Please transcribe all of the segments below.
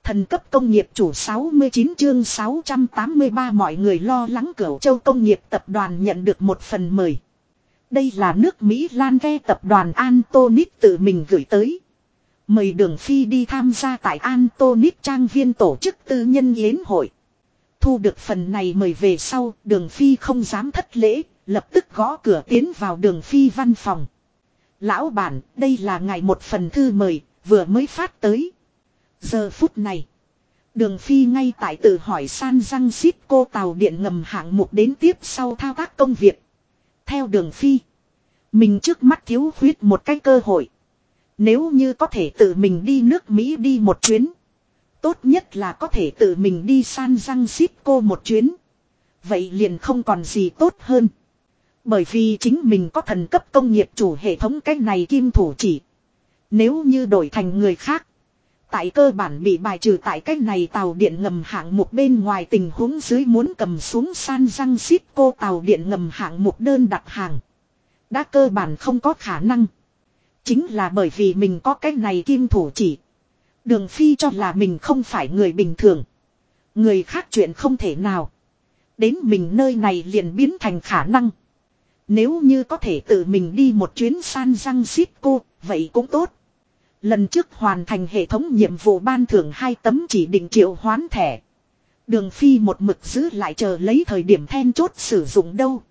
Thần cấp công nghiệp chủ 69 chương 683 mọi người lo lắng Cửu Châu công nghiệp tập đoàn nhận được một phần mời. Đây là nước Mỹ Lan Ve tập đoàn Antonit tự mình gửi tới. Mời Đường Phi đi tham gia tại Antonit trang viên tổ chức tư nhân yến hội. Thu được phần này mời về sau, Đường Phi không dám thất lễ, lập tức gõ cửa tiến vào Đường Phi văn phòng. Lão bản, đây là ngài một phần thư mời, vừa mới phát tới. Giờ phút này, Đường Phi ngay tại tự hỏi San Francisco tàu điện ngầm hạng mục đến tiếp sau thao tác công việc. Theo Đường Phi, mình trước mắt thiếu khuyết một cái cơ hội. Nếu như có thể tự mình đi nước Mỹ đi một chuyến, tốt nhất là có thể tự mình đi San Francisco một chuyến. Vậy liền không còn gì tốt hơn. Bởi vì chính mình có thần cấp công nghiệp chủ hệ thống cái này kim thủ chỉ. Nếu như đổi thành người khác, tại cơ bản bị bài trừ tại cái này tàu điện ngầm hạng mục bên ngoài tình huống dưới muốn cầm xuống San Francisco tàu điện ngầm hạng mục đơn đặt hàng. Đã cơ bản không có khả năng. Chính là bởi vì mình có cái này kim thủ chỉ. Đường Phi cho là mình không phải người bình thường. Người khác chuyện không thể nào. Đến mình nơi này liền biến thành khả năng. Nếu như có thể tự mình đi một chuyến San Francisco, vậy cũng tốt. Lần trước hoàn thành hệ thống nhiệm vụ ban thưởng 2 tấm chỉ định triệu hoán thẻ. Đường Phi một mực giữ lại chờ lấy thời điểm then chốt sử dụng đâu.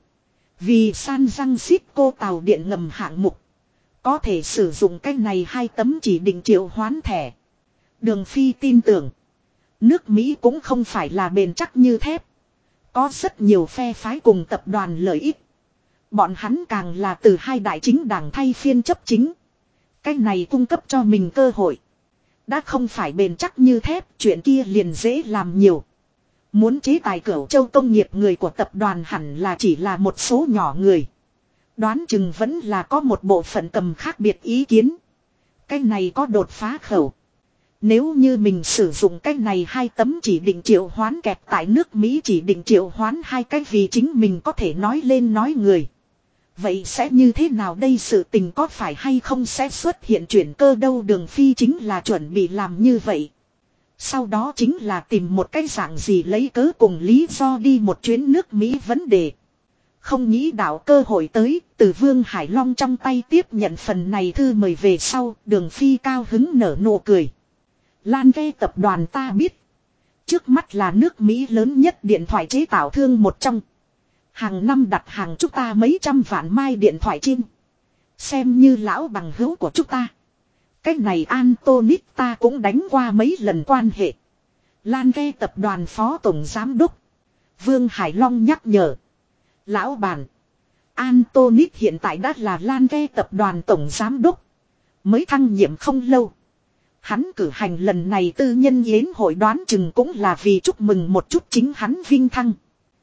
Vì San Francisco tàu điện ngầm hạng mục, có thể sử dụng cái này 2 tấm chỉ định triệu hoán thẻ. Đường Phi tin tưởng, nước Mỹ cũng không phải là bền chắc như thép. Có rất nhiều phe phái cùng tập đoàn lợi ích. Bọn hắn càng là từ hai đại chính đảng thay phiên chấp chính. Cái này cung cấp cho mình cơ hội. Đã không phải bền chắc như thép, chuyện kia liền dễ làm nhiều. Muốn chế tài Cửu Châu công nghiệp người của tập đoàn hẳn là chỉ là một số nhỏ người. Đoán chừng vẫn là có một bộ phận cầm khác biệt ý kiến. Cái này có đột phá khẩu. Nếu như mình sử dụng cái này 2 tấm chỉ định triệu hoán kẹp tại nước Mỹ chỉ định triệu hoán 2 cái vì chính mình có thể nói lên nói người. Vậy sẽ như thế nào đây, sự tình có phải hay không sẽ xuất hiện chuyển cơ đâu. Đường Phi chính là chuẩn bị làm như vậy. Sau đó chính là tìm một cái dạng gì lấy cớ cùng lý do đi một chuyến nước Mỹ vấn đề. Không nghĩ đạo cơ hội tới, từ Vương Hải Long trong tay tiếp nhận phần này thư mời về sau, Đường Phi cao hứng nở nụ cười. Lan Ve tập đoàn ta biết. Trước mắt là nước Mỹ lớn nhất điện thoại chế tạo thương một trong. Hàng năm đặt hàng chúng ta mấy trăm vạn mai điện thoại chim. Xem như lão bằng hữu của chúng ta. Cái này Antonit ta cũng đánh qua mấy lần quan hệ. Lan Ve tập đoàn phó tổng giám đốc Vương Hải Long nhắc nhở. Lão bản, Antonit hiện tại đã là Lan Ve tập đoàn tổng giám đốc. Mới thăng nhiệm không lâu. Hắn cử hành lần này tư nhân yến hội đoán chừng cũng là vì chúc mừng một chút chính hắn vinh thăng.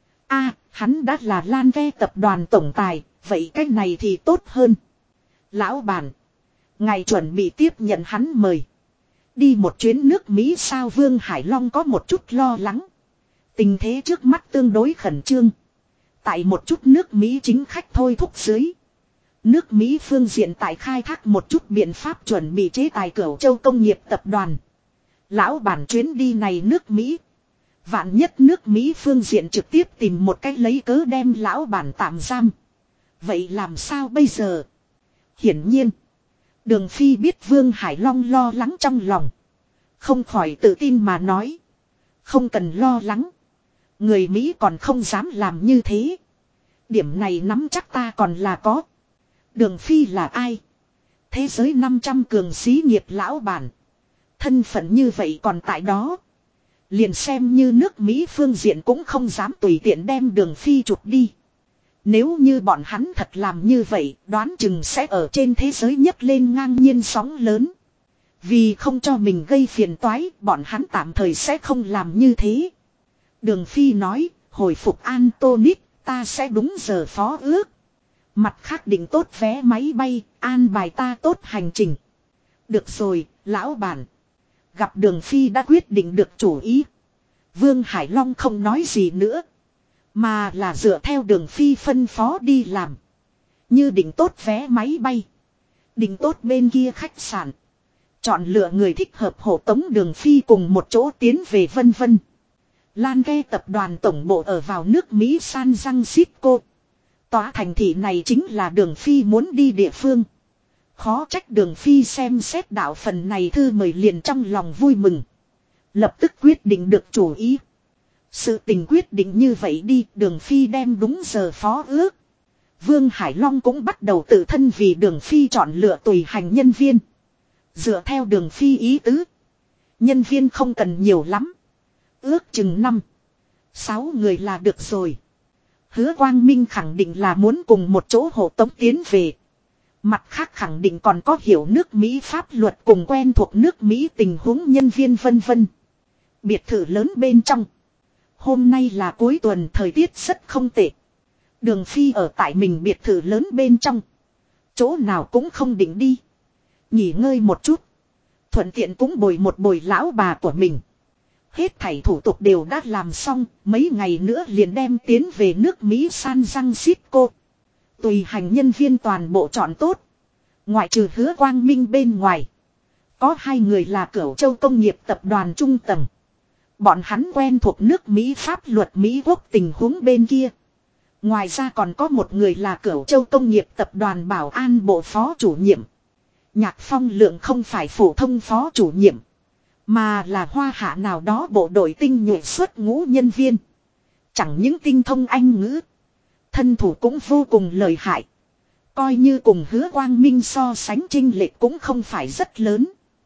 Hắn đã là Lan Ve tập đoàn tổng tài, vậy cái này thì tốt hơn. Lão bản, ngài chuẩn bị tiếp nhận hắn mời. Đi một chuyến nước Mỹ sao? Vương Hải Long có một chút lo lắng. Tình thế trước mắt tương đối khẩn trương. Tại một chút nước Mỹ chính khách thôi thúc dưới. Nước Mỹ phương diện tại khai thác một chút biện pháp chuẩn bị chế tài Cửu Châu công nghiệp tập đoàn. Lão bản chuyến đi này nước Mỹ. Vạn nhất nước Mỹ phương diện trực tiếp tìm một cách lấy cớ đem lão bản tạm giam. Vậy làm sao bây giờ? Hiển nhiên, Đường Phi biết Vương Hải Long lo lắng trong lòng. Không khỏi tự tin mà nói. Không cần lo lắng. Người Mỹ còn không dám làm như thế. Điểm này nắm chắc ta còn là có. Đường Phi là ai? Thế giới 500 cường xí nghiệp lão bản. Thân phận như vậy còn tại đó. Liền xem như nước Mỹ phương diện cũng không dám tùy tiện đem Đường Phi chụp đi. Nếu như bọn hắn thật làm như vậy, đoán chừng sẽ ở trên thế giới nhấc lên ngang nhiên sóng lớn. Vì không cho mình gây phiền toái, bọn hắn tạm thời sẽ không làm như thế. Đường Phi nói, hồi phục Antonit, ta sẽ đúng giờ phó ước. Mặt khác định tốt vé máy bay, an bài ta tốt hành trình. Được rồi, lão bản. Gặp Đường Phi đã quyết định được chủ ý. Vương Hải Long không nói gì nữa. Mà là dựa theo Đường Phi phân phó đi làm. Như định tốt vé máy bay. Định tốt bên kia khách sạn. Chọn lựa người thích hợp hộ tống Đường Phi cùng một chỗ tiến về vân vân. Lan Ghe tập đoàn tổng bộ ở vào nước Mỹ San Francisco. Tòa thành thị này chính là Đường Phi muốn đi địa phương. Khó trách Đường Phi xem xét đạo phần này thư mời liền trong lòng vui mừng. Lập tức quyết định được chủ ý. Sự tình quyết định như vậy đi, Đường Phi đem đúng giờ phó ước. Vương Hải Long cũng bắt đầu tự thân vì Đường Phi chọn lựa tùy hành nhân viên. Dựa theo Đường Phi ý tứ. Nhân viên không cần nhiều lắm. Ước chừng 5-6 người là được rồi. Hứa Quang Minh khẳng định là muốn cùng một chỗ hộ tống tiến về. Mặt khác khẳng định còn có hiểu nước Mỹ pháp luật cùng quen thuộc nước Mỹ tình huống nhân viên vân vân. Biệt thự lớn bên trong. Hôm nay là cuối tuần, thời tiết rất không tệ. Đường Phi ở tại mình biệt thự lớn bên trong. Chỗ nào cũng không định đi. Nghỉ ngơi một chút. Thuận tiện cũng bồi một bồi lão bà của mình. Hết thảy thủ tục đều đã làm xong. Mấy ngày nữa liền đem tiến về nước Mỹ San Francisco. Tùy hành nhân viên toàn bộ chọn tốt. Ngoại trừ Hứa Quang Minh bên ngoài. Có 2 người là Cửu Châu Công nghiệp tập đoàn trung tầng. Bọn hắn quen thuộc nước Mỹ pháp luật Mỹ quốc tình huống bên kia. Ngoài ra còn có một người là Cửu Châu Công nghiệp tập đoàn bảo an bộ phó chủ nhiệm. Nhạc Phong Lượng không phải phổ thông phó chủ nhiệm, mà là Hoa Hạ nào đó bộ đội tinh nhuệ xuất ngũ nhân viên. Chẳng những tinh thông Anh ngữ, thân thủ cũng vô cùng lợi hại. Coi như cùng Hứa Quang Minh so sánh chênh lệch cũng không phải rất lớn.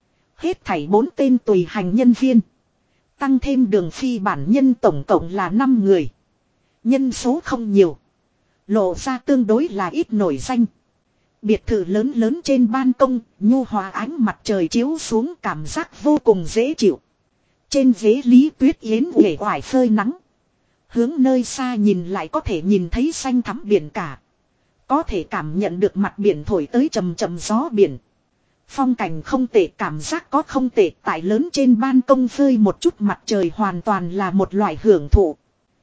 Hết thảy 4 tên tùy hành nhân viên. Tăng thêm Đường Phi bản nhân tổng cộng là 5 người. Nhân số không nhiều. Lộ ra tương đối là ít nổi danh. Biệt thự lớn lớn trên ban công, nhu hòa ánh mặt trời chiếu xuống cảm giác vô cùng dễ chịu. Trên ghế Lý Tuyết Yến uể oải phơi nắng. Hướng nơi xa nhìn lại có thể nhìn thấy xanh thắm biển cả. Có thể cảm nhận được mặt biển thổi tới trầm trầm gió biển. Phong cảnh không tệ, cảm giác có không tệ, tại lớn trên ban công phơi một chút mặt trời hoàn toàn là một loại hưởng thụ.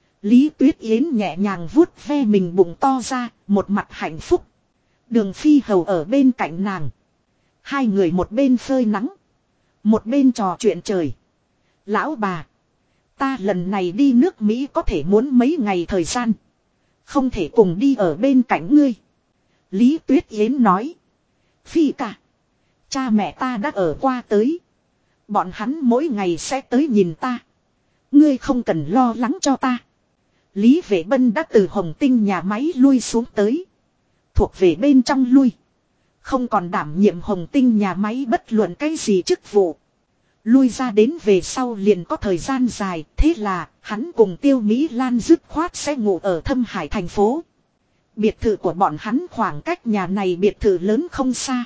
Lý Tuyết Yến nhẹ nhàng vuốt ve mình bụng to ra, một mặt hạnh phúc. Đường Phi hầu ở bên cạnh nàng. 2 người một bên phơi nắng, một bên trò chuyện trời. Lão bà, ta lần này đi nước Mỹ có thể muốn mấy ngày thời gian. Không thể cùng đi ở bên cạnh ngươi. Lý Tuyết Yến nói. Phi cả, cha mẹ ta đã ở qua tới. Bọn hắn mỗi ngày sẽ tới nhìn ta. Ngươi không cần lo lắng cho ta. Lý Vệ Bân đã từ Hồng Tinh nhà máy lui xuống tới. Thuộc về bên trong lui. Không còn đảm nhiệm Hồng Tinh nhà máy bất luận cái gì chức vụ. Lui ra đến về sau liền có thời gian dài. Thế là hắn cùng Tiêu Mỹ Lan dứt khoát sẽ ngủ ở Thâm Hải thành phố. Biệt thự của bọn hắn khoảng cách nhà này biệt thự lớn không xa.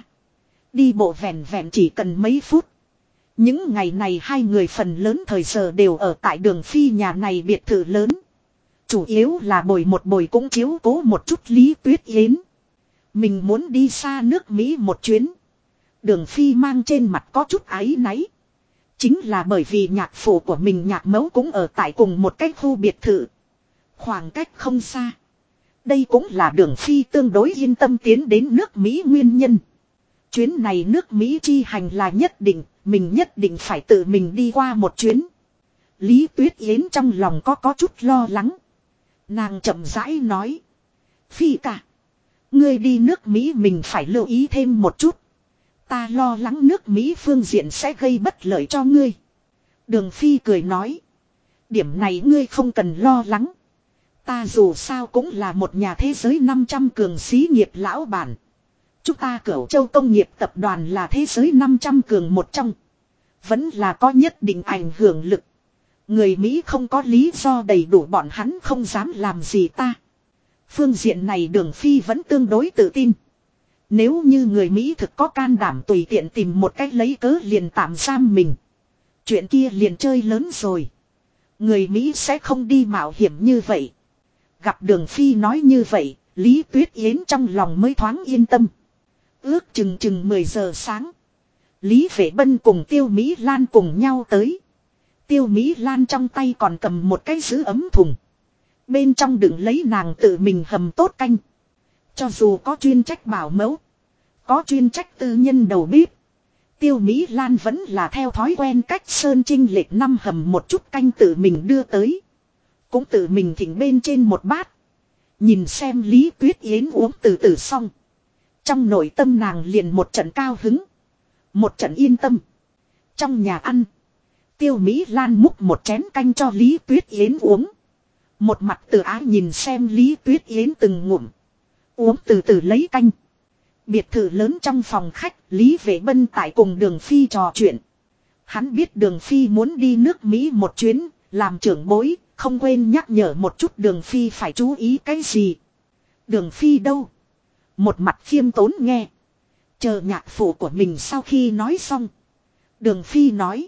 Đi bộ vẹn vẹn chỉ cần mấy phút. Những ngày này 2 người phần lớn thời giờ đều ở tại Đường Phi nhà này biệt thự lớn. Chủ yếu là bồi một bồi cũng chiếu cố một chút Lý Tuyết Yến. Mình muốn đi xa nước Mỹ một chuyến. Đường Phi mang trên mặt có chút áy náy. Chính là bởi vì nhạc phụ của mình nhạc mẫu cũng ở tại cùng một cái khu biệt thự. Khoảng cách không xa. Đây cũng là Đường Phi tương đối yên tâm tiến đến nước Mỹ nguyên nhân. Chuyến này nước Mỹ chi hành là nhất định, mình nhất định phải tự mình đi qua một chuyến. Lý Tuyết Yến trong lòng có chút lo lắng. Nàng chậm rãi nói. Phi cả, ngươi đi nước Mỹ mình phải lưu ý thêm một chút. Ta lo lắng nước Mỹ phương diện sẽ gây bất lợi cho ngươi. Đường Phi cười nói. Điểm này ngươi không cần lo lắng. Ta dù sao cũng là một nhà thế giới 500 cường xí nghiệp lão bản. Chúng ta Cửu Châu Công nghiệp tập đoàn là thế giới 500 cường một trong. Vẫn là có nhất định ảnh hưởng lực. Người Mỹ không có lý do đầy đủ bọn hắn không dám làm gì ta. Phương diện này Đường Phi vẫn tương đối tự tin. Nếu như người Mỹ thực có can đảm tùy tiện tìm một cách lấy cớ liền tạm giam mình. Chuyện kia liền chơi lớn rồi. Người Mỹ sẽ không đi mạo hiểm như vậy. Gặp Đường Phi nói như vậy, Lý Tuyết Yến trong lòng mới thoáng yên tâm. Ước chừng 10 giờ sáng. Lý Vệ Bân cùng Tiêu Mỹ Lan cùng nhau tới. Tiêu Mỹ Lan trong tay còn cầm một cái giữ ấm thùng. Bên trong đựng lấy nàng tự mình hầm tốt canh. Cho dù có chuyên trách bảo mẫu, có chuyên trách tư nhân đầu bếp, Tiêu Mỹ Lan vẫn là theo thói quen cách sơn trinh lệch năm hầm một chút canh tự mình đưa tới. Cũng tự mình thỉnh bên trên một bát. Nhìn xem Lý Tuyết Yến uống từ từ xong. Trong nội tâm nàng liền một trận cao hứng. Một trận yên tâm. Trong nhà ăn. Tiêu Mỹ Lan múc một chén canh cho Lý Tuyết Yến uống. Một mặt từ ái nhìn xem Lý Tuyết Yến từng ngụm. Uống từ từ lấy canh. Biệt thự lớn trong phòng khách, Lý Vệ Bân tại cùng Đường Phi trò chuyện. Hắn biết Đường Phi muốn đi nước Mỹ một chuyến, làm trưởng bối, không quên nhắc nhở một chút Đường Phi phải chú ý cái gì. Đường Phi đâu? Một mặt khiêm tốn nghe. Chờ nhạc phụ của mình sau khi nói xong. Đường Phi nói.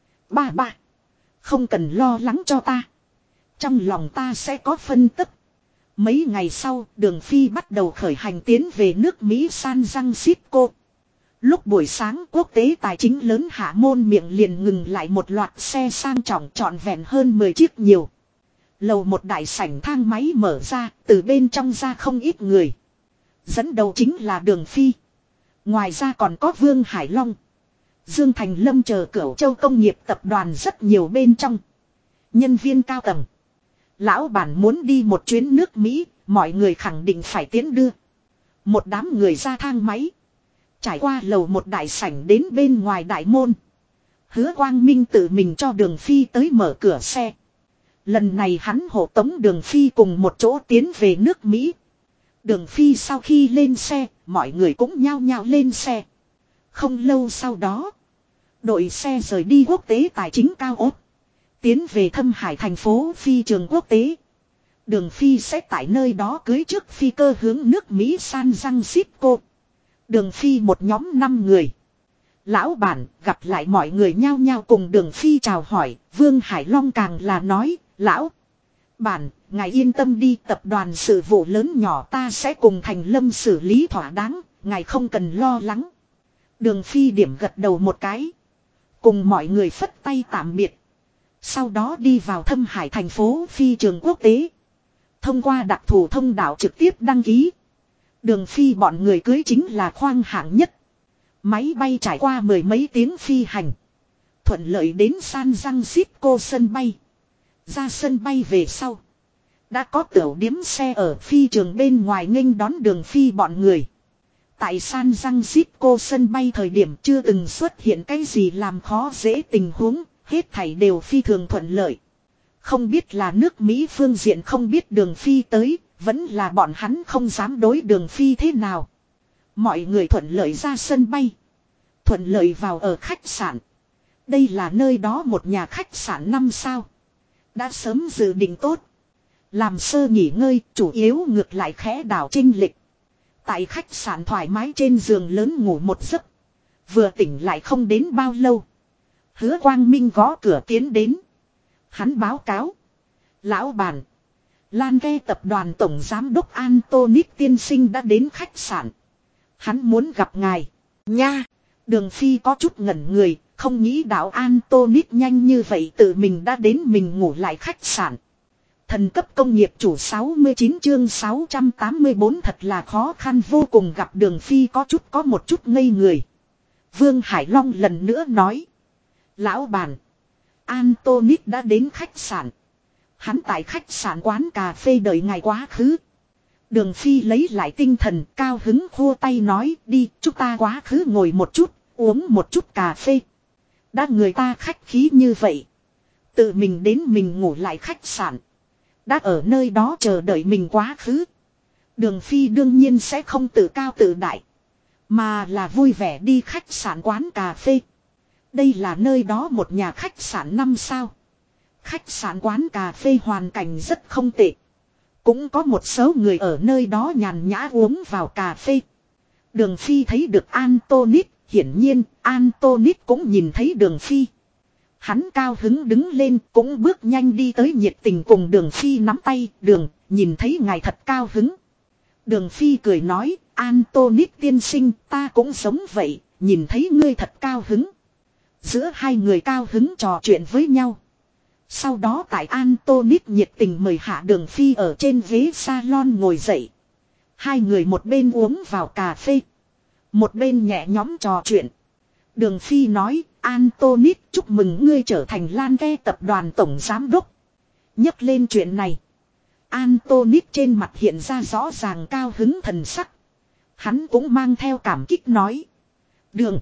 Ba, không cần lo lắng cho ta. Trong lòng ta sẽ có phân tức. Mấy ngày sau, Đường Phi bắt đầu khởi hành tiến về nước Mỹ San Francisco. Lúc buổi sáng quốc tế tài chính lớn hạ môn miệng liền ngừng lại một loạt xe sang trọng trọn vẹn hơn 10 chiếc nhiều. Lầu một đại sảnh thang máy mở ra, từ bên trong ra không ít người. Dẫn đầu chính là Đường Phi. Ngoài ra còn có Vương Hải Long, Dương Thành Lâm chờ Cửu Châu công nghiệp tập đoàn rất nhiều bên trong. Nhân viên cao tầng. Lão bản muốn đi một chuyến nước Mỹ, mọi người khẳng định phải tiến đưa. Một đám người ra thang máy. Trải qua lầu một đại sảnh đến bên ngoài đại môn. Hứa Quang Minh tự mình cho Đường Phi tới mở cửa xe. Lần này hắn hộ tống Đường Phi cùng một chỗ tiến về nước Mỹ. Đường Phi sau khi lên xe, mọi người cũng nhao nhao lên xe. Không lâu sau đó, đội xe rời đi quốc tế tài chính cao ốt. Tiến về Thâm Hải thành phố phi trường quốc tế. Đường Phi sẽ tại nơi đó cưới trước phi cơ hướng nước Mỹ San Francisco. Đường Phi một nhóm 5 người. Lão bản gặp lại mọi người nhao nhao cùng Đường Phi chào hỏi. Vương Hải Long càng là nói, lão bản, ngài yên tâm đi, tập đoàn sự vụ lớn nhỏ ta sẽ cùng Thành Lâm xử lý thỏa đáng, ngài không cần lo lắng. Đường Phi điểm gật đầu một cái. Cùng mọi người phất tay tạm biệt. Sau đó đi vào Thâm Hải thành phố phi trường quốc tế. Thông qua đặc thù thông đạo trực tiếp đăng ký. Đường Phi bọn người cưới chính là khoang hạng nhất. Máy bay trải qua 10 mấy tiếng phi hành. Thuận lợi đến San Francisco sân bay. Ra sân bay về sau. Đã có tiểu điếm xe ở phi trường bên ngoài nghênh đón Đường Phi bọn người. Tại San Francisco sân bay thời điểm chưa từng xuất hiện cái gì làm khó dễ tình huống. Hết thảy đều phi thường thuận lợi. Không biết là nước Mỹ phương diện không biết Đường Phi tới, vẫn là bọn hắn không dám đối Đường Phi thế nào. Mọi người thuận lợi ra sân bay. Thuận lợi vào ở khách sạn. Đây là nơi đó một nhà khách sạn 5 sao. Đã sớm dự định tốt. Làm sơ nghỉ ngơi, chủ yếu ngược lại khẽ đảo chênh lịch. Tại khách sạn thoải mái trên giường lớn ngủ một giấc. Vừa tỉnh lại không đến bao lâu. Hứa Quang Minh gõ cửa tiến đến. Hắn báo cáo. Lão bản. Lan Ghe tập đoàn tổng giám đốc Antonis tiên sinh đã đến khách sạn. Hắn muốn gặp ngài. Nha. Đường Phi có chút ngẩn người. Không nghĩ đạo Antonis nhanh như vậy tự mình đã đến mình ngủ lại khách sạn. Thần cấp công nghiệp chủ 69 chương 684 thật là khó khăn vô cùng gặp Đường Phi có một chút ngây người. Vương Hải Long lần nữa nói. Lão bản. Antonis đã đến khách sạn. Hắn tại khách sạn quán cà phê đợi ngài quá khứ. Đường Phi lấy lại tinh thần cao hứng khua tay nói đi chúng ta quá khứ ngồi một chút, uống một chút cà phê. Đã người ta khách khí như vậy. Tự mình đến mình ngủ lại khách sạn. Đã ở nơi đó chờ đợi mình quá khứ. Đường Phi đương nhiên sẽ không tự cao tự đại. Mà là vui vẻ đi khách sạn quán cà phê. Đây là nơi đó một nhà khách sạn 5 sao. Khách sạn quán cà phê hoàn cảnh rất không tệ. Cũng có một số người ở nơi đó nhàn nhã uống vào cà phê. Đường Phi thấy được Antonis, hiển nhiên Antonis cũng nhìn thấy Đường Phi. Hắn cao hứng đứng lên cũng bước nhanh đi tới nhiệt tình cùng Đường Phi nắm tay. Đường, nhìn thấy ngài thật cao hứng. Đường Phi cười nói, Antonis tiên sinh ta cũng giống vậy, nhìn thấy ngươi thật cao hứng. Giữa hai người cao hứng trò chuyện với nhau. Sau đó tại Antonis nhiệt tình mời hạ Đường Phi ở trên ghế salon ngồi dậy. Hai người một bên uống vào cà phê. Một bên nhẹ nhõm trò chuyện. Đường Phi nói, Antonis chúc mừng ngươi trở thành Lan Ke tập đoàn tổng giám đốc. Nhắc lên chuyện này. Antonis trên mặt hiện ra rõ ràng cao hứng thần sắc. Hắn cũng mang theo cảm kích nói. Đường.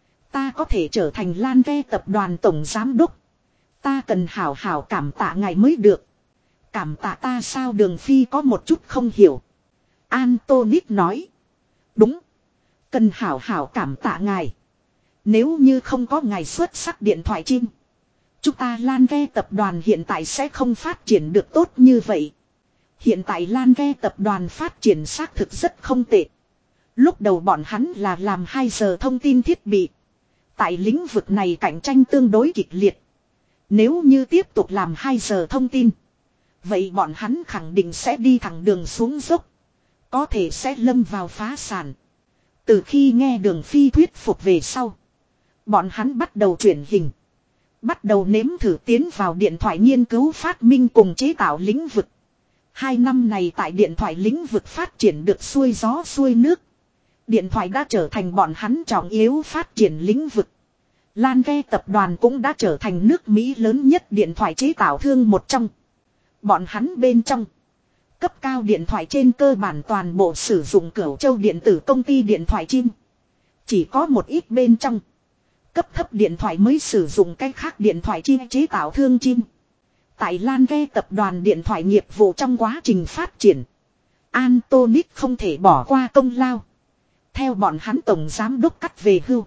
Ta có thể trở thành Lan Ke tập đoàn tổng giám đốc. Ta cần hảo hảo cảm tạ ngài mới được. Cảm tạ ta sao? Đường Phi có một chút không hiểu. Antonis nói. Đúng. Cần hảo hảo cảm tạ ngài. Nếu như không có ngài xuất sắc điện thoại chim. Chúng ta Lan Ke tập đoàn hiện tại sẽ không phát triển được tốt như vậy. Hiện tại Lan Ke tập đoàn phát triển xác thực rất không tệ. Lúc đầu bọn hắn là làm 2 giờ thông tin thiết bị. Tại lĩnh vực này cạnh tranh tương đối kịch liệt. Nếu như tiếp tục làm 2 giờ thông tin. Vậy bọn hắn khẳng định sẽ đi thẳng đường xuống dốc. Có thể sẽ lâm vào phá sản. Từ khi nghe Đường Phi thuyết phục về sau. Bọn hắn bắt đầu chuyển hình. Bắt đầu nếm thử tiến vào điện thoại nghiên cứu phát minh cùng chế tạo lĩnh vực. 2 năm này tại điện thoại lĩnh vực phát triển được xuôi gió xuôi nước. Điện thoại đã trở thành bọn hắn trọng yếu phát triển lĩnh vực. Lan Ke tập đoàn cũng đã trở thành nước Mỹ lớn nhất điện thoại chế tạo thương một trong. Bọn hắn bên trong. Cấp cao điện thoại trên cơ bản toàn bộ sử dụng Cửu Châu điện tử công ty điện thoại chim. Chỉ có một ít bên trong. Cấp thấp điện thoại mới sử dụng cách khác điện thoại chim chế tạo thương chim. Tại Lan Ke tập đoàn điện thoại nghiệp vụ trong quá trình phát triển. Antonis không thể bỏ qua công lao. Theo bọn hắn tổng giám đốc cắt về hưu.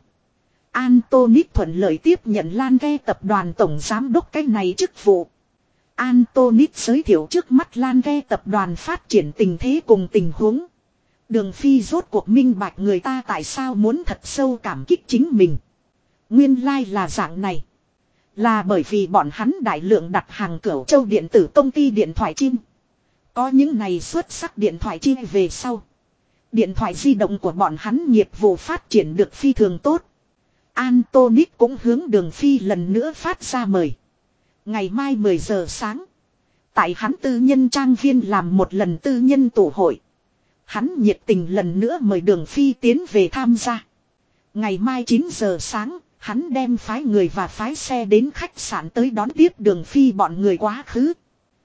Antonis thuận lợi tiếp nhận Lan Ke tập đoàn tổng giám đốc cái này chức vụ. Antonis giới thiệu trước mắt Lan Ke tập đoàn phát triển tình thế cùng tình huống. Đường Phi rốt cuộc minh bạch người ta tại sao muốn thật sâu cảm kích chính mình. Nguyên lai là dạng này. Là bởi vì bọn hắn đại lượng đặt hàng Cửu Châu điện tử công ty điện thoại chim. Có những này xuất sắc điện thoại chim về sau. Điện thoại di động của bọn hắn nghiệp vụ phát triển được phi thường tốt. Antonis cũng hướng Đường Phi lần nữa phát ra mời. Ngày mai 10 giờ sáng. Tại hắn tư nhân trang viên làm một lần tư nhân tụ hội. Hắn nhiệt tình lần nữa mời Đường Phi tiến về tham gia. Ngày mai 9 giờ sáng, hắn đem phái người và phái xe đến khách sạn tới đón tiếp Đường Phi bọn người quá khứ.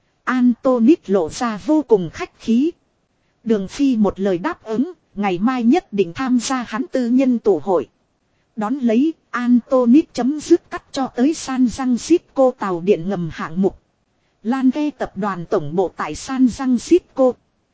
Antonis lộ ra vô cùng khách khí. Đường Phi một lời đáp ứng, ngày mai nhất định tham gia hắn tư nhân tụ hội. Đón lấy, Antonis chấm dứt cắt cho tới San Francisco tàu điện ngầm hạng mục. Lan Ke tập đoàn tổng bộ tại San Francisco.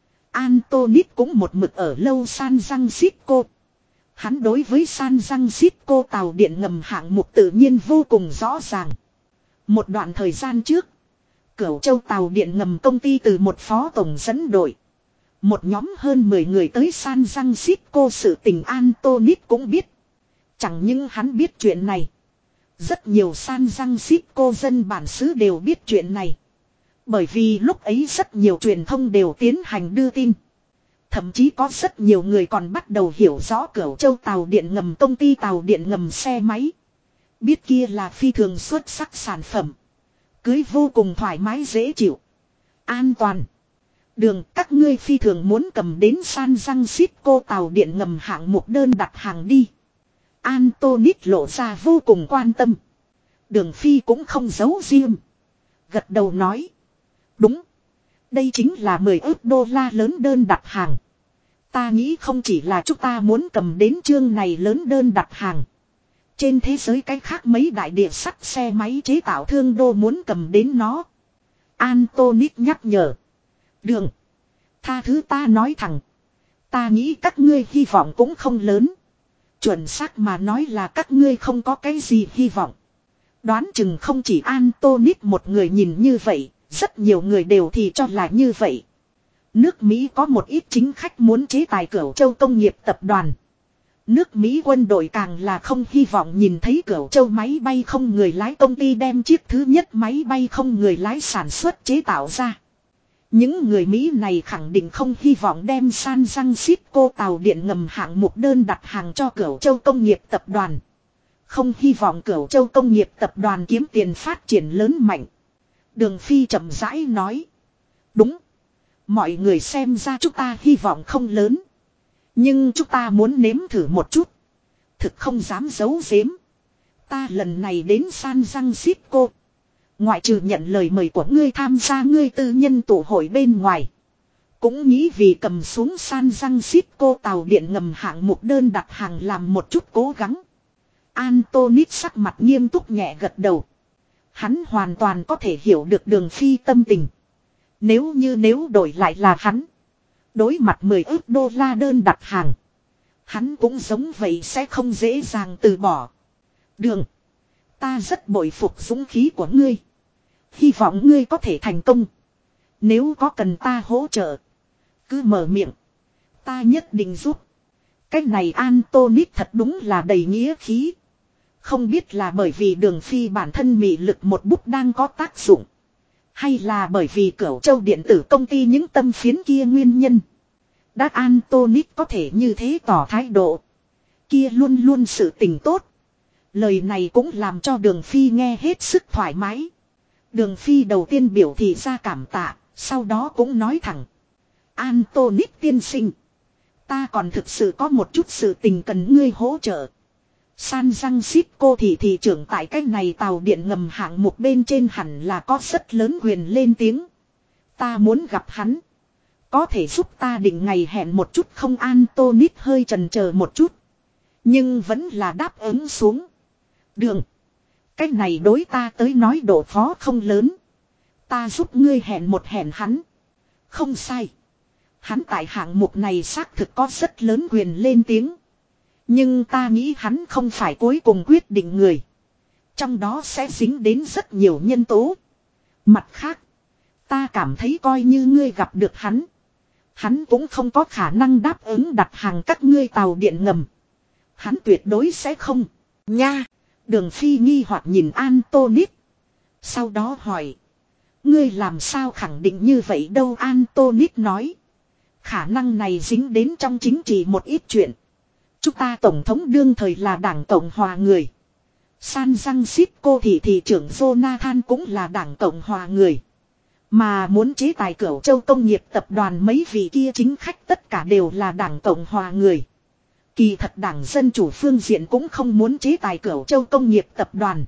Antonis cũng một mực ở lâu San Francisco. Hắn đối với San Francisco tàu điện ngầm hạng mục tự nhiên vô cùng rõ ràng. Một đoạn thời gian trước, Cửu Châu tàu điện ngầm công ty từ một phó tổng dẫn đội. Một nhóm hơn 10 người tới San Francisco, sự tình Antonis cũng biết. Chẳng những hắn biết chuyện này. Rất nhiều San Francisco dân bản xứ đều biết chuyện này. Bởi vì lúc ấy rất nhiều truyền thông đều tiến hành đưa tin. Thậm chí có rất nhiều người còn bắt đầu hiểu rõ Cửu Châu tàu điện ngầm công ty tàu điện ngầm xe máy. Biết kia là phi thường xuất sắc sản phẩm. Cưới vô cùng thoải mái dễ chịu. An toàn. Đường các ngươi phi thường muốn cầm đến San Francisco tàu điện ngầm hạng mục đơn đặt hàng đi. Antonis lộ ra vô cùng quan tâm. Đường Phi cũng không giấu riêng. Gật đầu nói. Đúng. Đây chính là 10 ức đô la lớn đơn đặt hàng. Ta nghĩ không chỉ là chúng ta muốn cầm đến chương này lớn đơn đặt hàng. Trên thế giới cái khác mấy đại địa sắt xe máy chế tạo thương đô muốn cầm đến nó. Antonis nhắc nhở. Đường. Tha thứ ta nói thẳng. Ta nghĩ các ngươi hy vọng cũng không lớn. Chuẩn xác mà nói là các ngươi không có cái gì hy vọng. Đoán chừng không chỉ Antonis một người nhìn như vậy. Rất nhiều người đều thì cho là như vậy. Nước Mỹ có một ít chính khách muốn chế tài Cửu Châu công nghiệp tập đoàn. Nước Mỹ quân đội càng là không hy vọng nhìn thấy Cửu Châu máy bay không người lái công ty đem chiếc thứ nhất máy bay không người lái sản xuất chế tạo ra. Những người Mỹ này khẳng định không hy vọng đem San Francisco tàu điện ngầm hạng mục đơn đặt hàng cho Cửu Châu công nghiệp tập đoàn. Không hy vọng Cửu Châu công nghiệp tập đoàn kiếm tiền phát triển lớn mạnh. Đường Phi chậm rãi nói. Đúng. Mọi người xem ra chúng ta hy vọng không lớn. Nhưng chúng ta muốn nếm thử một chút. Thực không dám giấu giếm. Ta lần này đến San Francisco. Ngoại trừ nhận lời mời của ngươi tham gia ngươi tư nhân tụ hội bên ngoài. Cũng nghĩ vì cầm xuống San Francisco tàu điện ngầm hạng mục đơn đặt hàng làm một chút cố gắng. Antonis sắc mặt nghiêm túc nhẹ gật đầu. Hắn hoàn toàn có thể hiểu được Đường Phi tâm tình. Nếu đổi lại là hắn. Đối mặt 10 ức đô la đơn đặt hàng. Hắn cũng giống vậy sẽ không dễ dàng từ bỏ. Đường. Ta rất bội phục dũng khí của ngươi. Hy vọng ngươi có thể thành công. Nếu có cần ta hỗ trợ. Cứ mở miệng. Ta nhất định giúp. Cái này Antonis thật đúng là đầy nghĩa khí. Không biết là bởi vì Đường Phi bản thân mị lực một bút đang có tác dụng. Hay là bởi vì Cửu Châu điện tử công ty những tâm phiến kia nguyên nhân. Đã Antonis có thể như thế tỏ thái độ. Kia luôn luôn sự tình tốt. Lời này cũng làm cho Đường Phi nghe hết sức thoải mái. Đường Phi đầu tiên biểu thị ra cảm tạ. Sau đó cũng nói thẳng. Antonis tiên sinh. Ta còn thực sự có một chút sự tình cần ngươi hỗ trợ. San Francisco thị trưởng tại cái này tàu điện ngầm hạng mục bên trên hẳn là có rất lớn quyền lên tiếng. Ta muốn gặp hắn. Có thể giúp ta định ngày hẹn một chút không? Antonis hơi chần chờ một chút. Nhưng vẫn là đáp ứng xuống. Đường. Cái này đối ta tới nói độ khó không lớn. Ta giúp ngươi hẹn hắn. Không sai. Hắn tại hạng mục này xác thực có rất lớn quyền lên tiếng. Nhưng ta nghĩ hắn không phải cuối cùng quyết định người. Trong đó sẽ dính đến rất nhiều nhân tố. Mặt khác. Ta cảm thấy coi như ngươi gặp được hắn. Hắn cũng không có khả năng đáp ứng đặt hàng các ngươi tàu điện ngầm. Hắn tuyệt đối sẽ không. Nha. Đường Phi nghi hoặc nhìn Antonis. Sau đó hỏi. Ngươi làm sao khẳng định như vậy đâu? Antonis nói. Khả năng này dính đến trong chính trị một ít chuyện. Chúng ta tổng thống đương thời là đảng Cộng Hòa người. San Francisco thị trưởng Jonathan cũng là đảng Cộng Hòa người. Mà muốn chế tài Cửu Châu công nghiệp tập đoàn mấy vị kia chính khách tất cả đều là đảng Cộng Hòa người. Kỳ thật đảng Dân Chủ phương diện cũng không muốn chế tài Cửu Châu công nghiệp tập đoàn.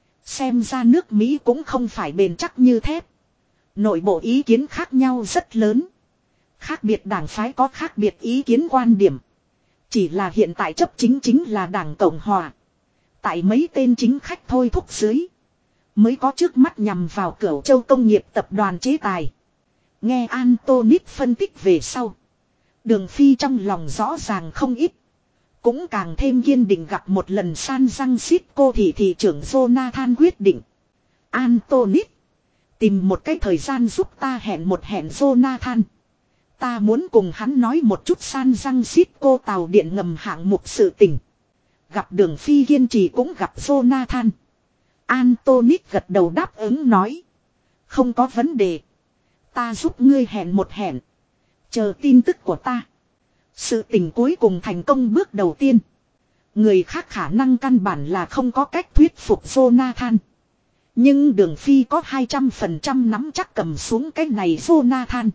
Xem ra nước Mỹ cũng không phải bền chắc như thép. Nội bộ ý kiến khác nhau rất lớn. Khác biệt đảng phái có khác biệt ý kiến quan điểm. Chỉ là hiện tại chấp chính là đảng Cộng Hòa. Tại mấy tên chính khách thôi thúc dưới. Mới có trước mắt nhằm vào Cửu Châu công nghiệp tập đoàn chế tài. Nghe Antonis phân tích về sau. Đường Phi trong lòng rõ ràng không ít. Cũng càng thêm kiên định gặp một lần San Francisco thị trưởng Jonathan quyết định. Antonis. Tìm một cái thời gian giúp ta hẹn Jonathan. Ta muốn cùng hắn nói một chút San Francisco tàu điện ngầm hạng mục sự tình. Gặp Đường Phi kiên trì cũng gặp Jonathan. Antonis gật đầu đáp ứng nói. Không có vấn đề. Ta giúp ngươi hẹn. Chờ tin tức của ta. Sự tình cuối cùng thành công bước đầu tiên. Người khác khả năng căn bản là không có cách thuyết phục Jonathan. Nhưng Đường Phi có 200% nắm chắc cầm xuống cái này Jonathan.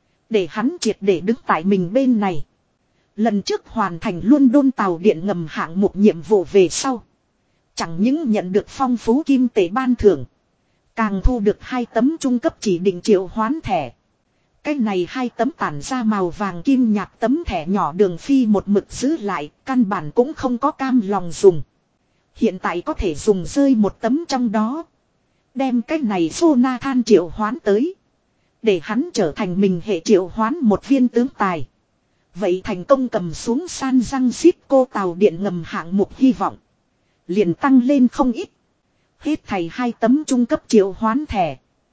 Để hắn triệt để đứng tại mình bên này. Lần trước hoàn thành London tàu điện ngầm hạng mục nhiệm vụ về sau. Chẳng những nhận được phong phú kim tệ ban thưởng. Càng thu được 2 tấm trung cấp chỉ định triệu hoán thẻ. Cái này 2 tấm tản ra màu vàng kim nhạt tấm thẻ nhỏ Đường Phi một mực giữ lại. Căn bản cũng không có cam lòng dùng. Hiện tại có thể dùng rơi 1 tấm trong đó. Đem cái này Jonathan triệu hoán tới. Để hắn trở thành mình hệ triệu hoán một viên tướng tài. Vậy thành công cầm xuống San Francisco tàu điện ngầm hạng mục hy vọng. Liền tăng lên không ít. Hết thầy 2 tấm trung cấp triệu hoán thẻ.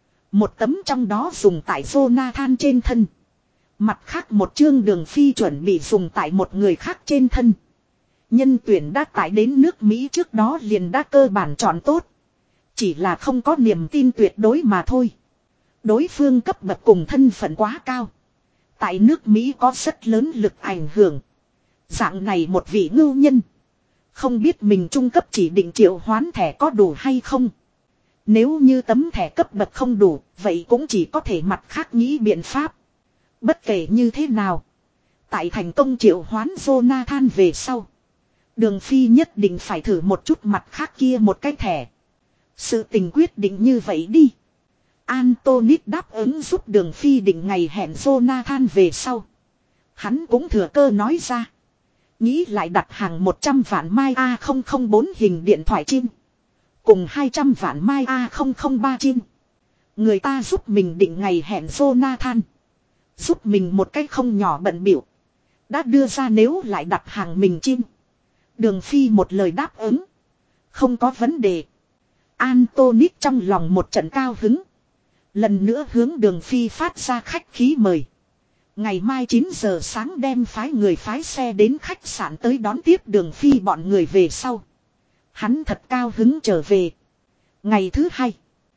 1 tấm trong đó dùng tại Jonathan trên thân. Mặt khác một chương Đường Phi chuẩn bị dùng tại một người khác trên thân. Nhân tuyển đã tải đến nước Mỹ trước đó liền đã cơ bản chọn tốt. Chỉ là không có niềm tin tuyệt đối mà thôi. Đối phương cấp bậc cùng thân phận quá cao. Tại nước Mỹ có rất lớn lực ảnh hưởng. Dạng này một vị ngưu nhân. Không biết mình trung cấp chỉ định triệu hoán thẻ có đủ hay không. Nếu như tấm thẻ cấp bậc không đủ, vậy cũng chỉ có thể mặt khác nghĩ biện pháp. Bất kể như thế nào. Tại thành công triệu hoán Jonathan về sau. Đường Phi nhất định phải thử một chút mặt khác kia một cái thẻ. Sự tình quyết định như vậy đi. Antonis đáp ứng giúp Đường Phi định ngày hẹn Jonathan về sau. Hắn cũng thừa cơ nói ra. Nghĩ lại đặt hàng 100 vạn mai A004 hình điện thoại chim. Cùng 200 vạn mai A003 chim. Người ta giúp mình định ngày hẹn Jonathan. Giúp mình một cách không nhỏ bận biểu. Đã đưa ra nếu lại đặt hàng mình chim. Đường Phi một lời đáp ứng. Không có vấn đề. Antonis trong lòng một trận cao hứng. Lần nữa hướng Đường Phi phát ra khách khí mời. Ngày mai 9 giờ sáng đem phái xe đến khách sạn tới đón tiếp Đường Phi bọn người về sau. Hắn thật cao hứng trở về. Ngày thứ hai.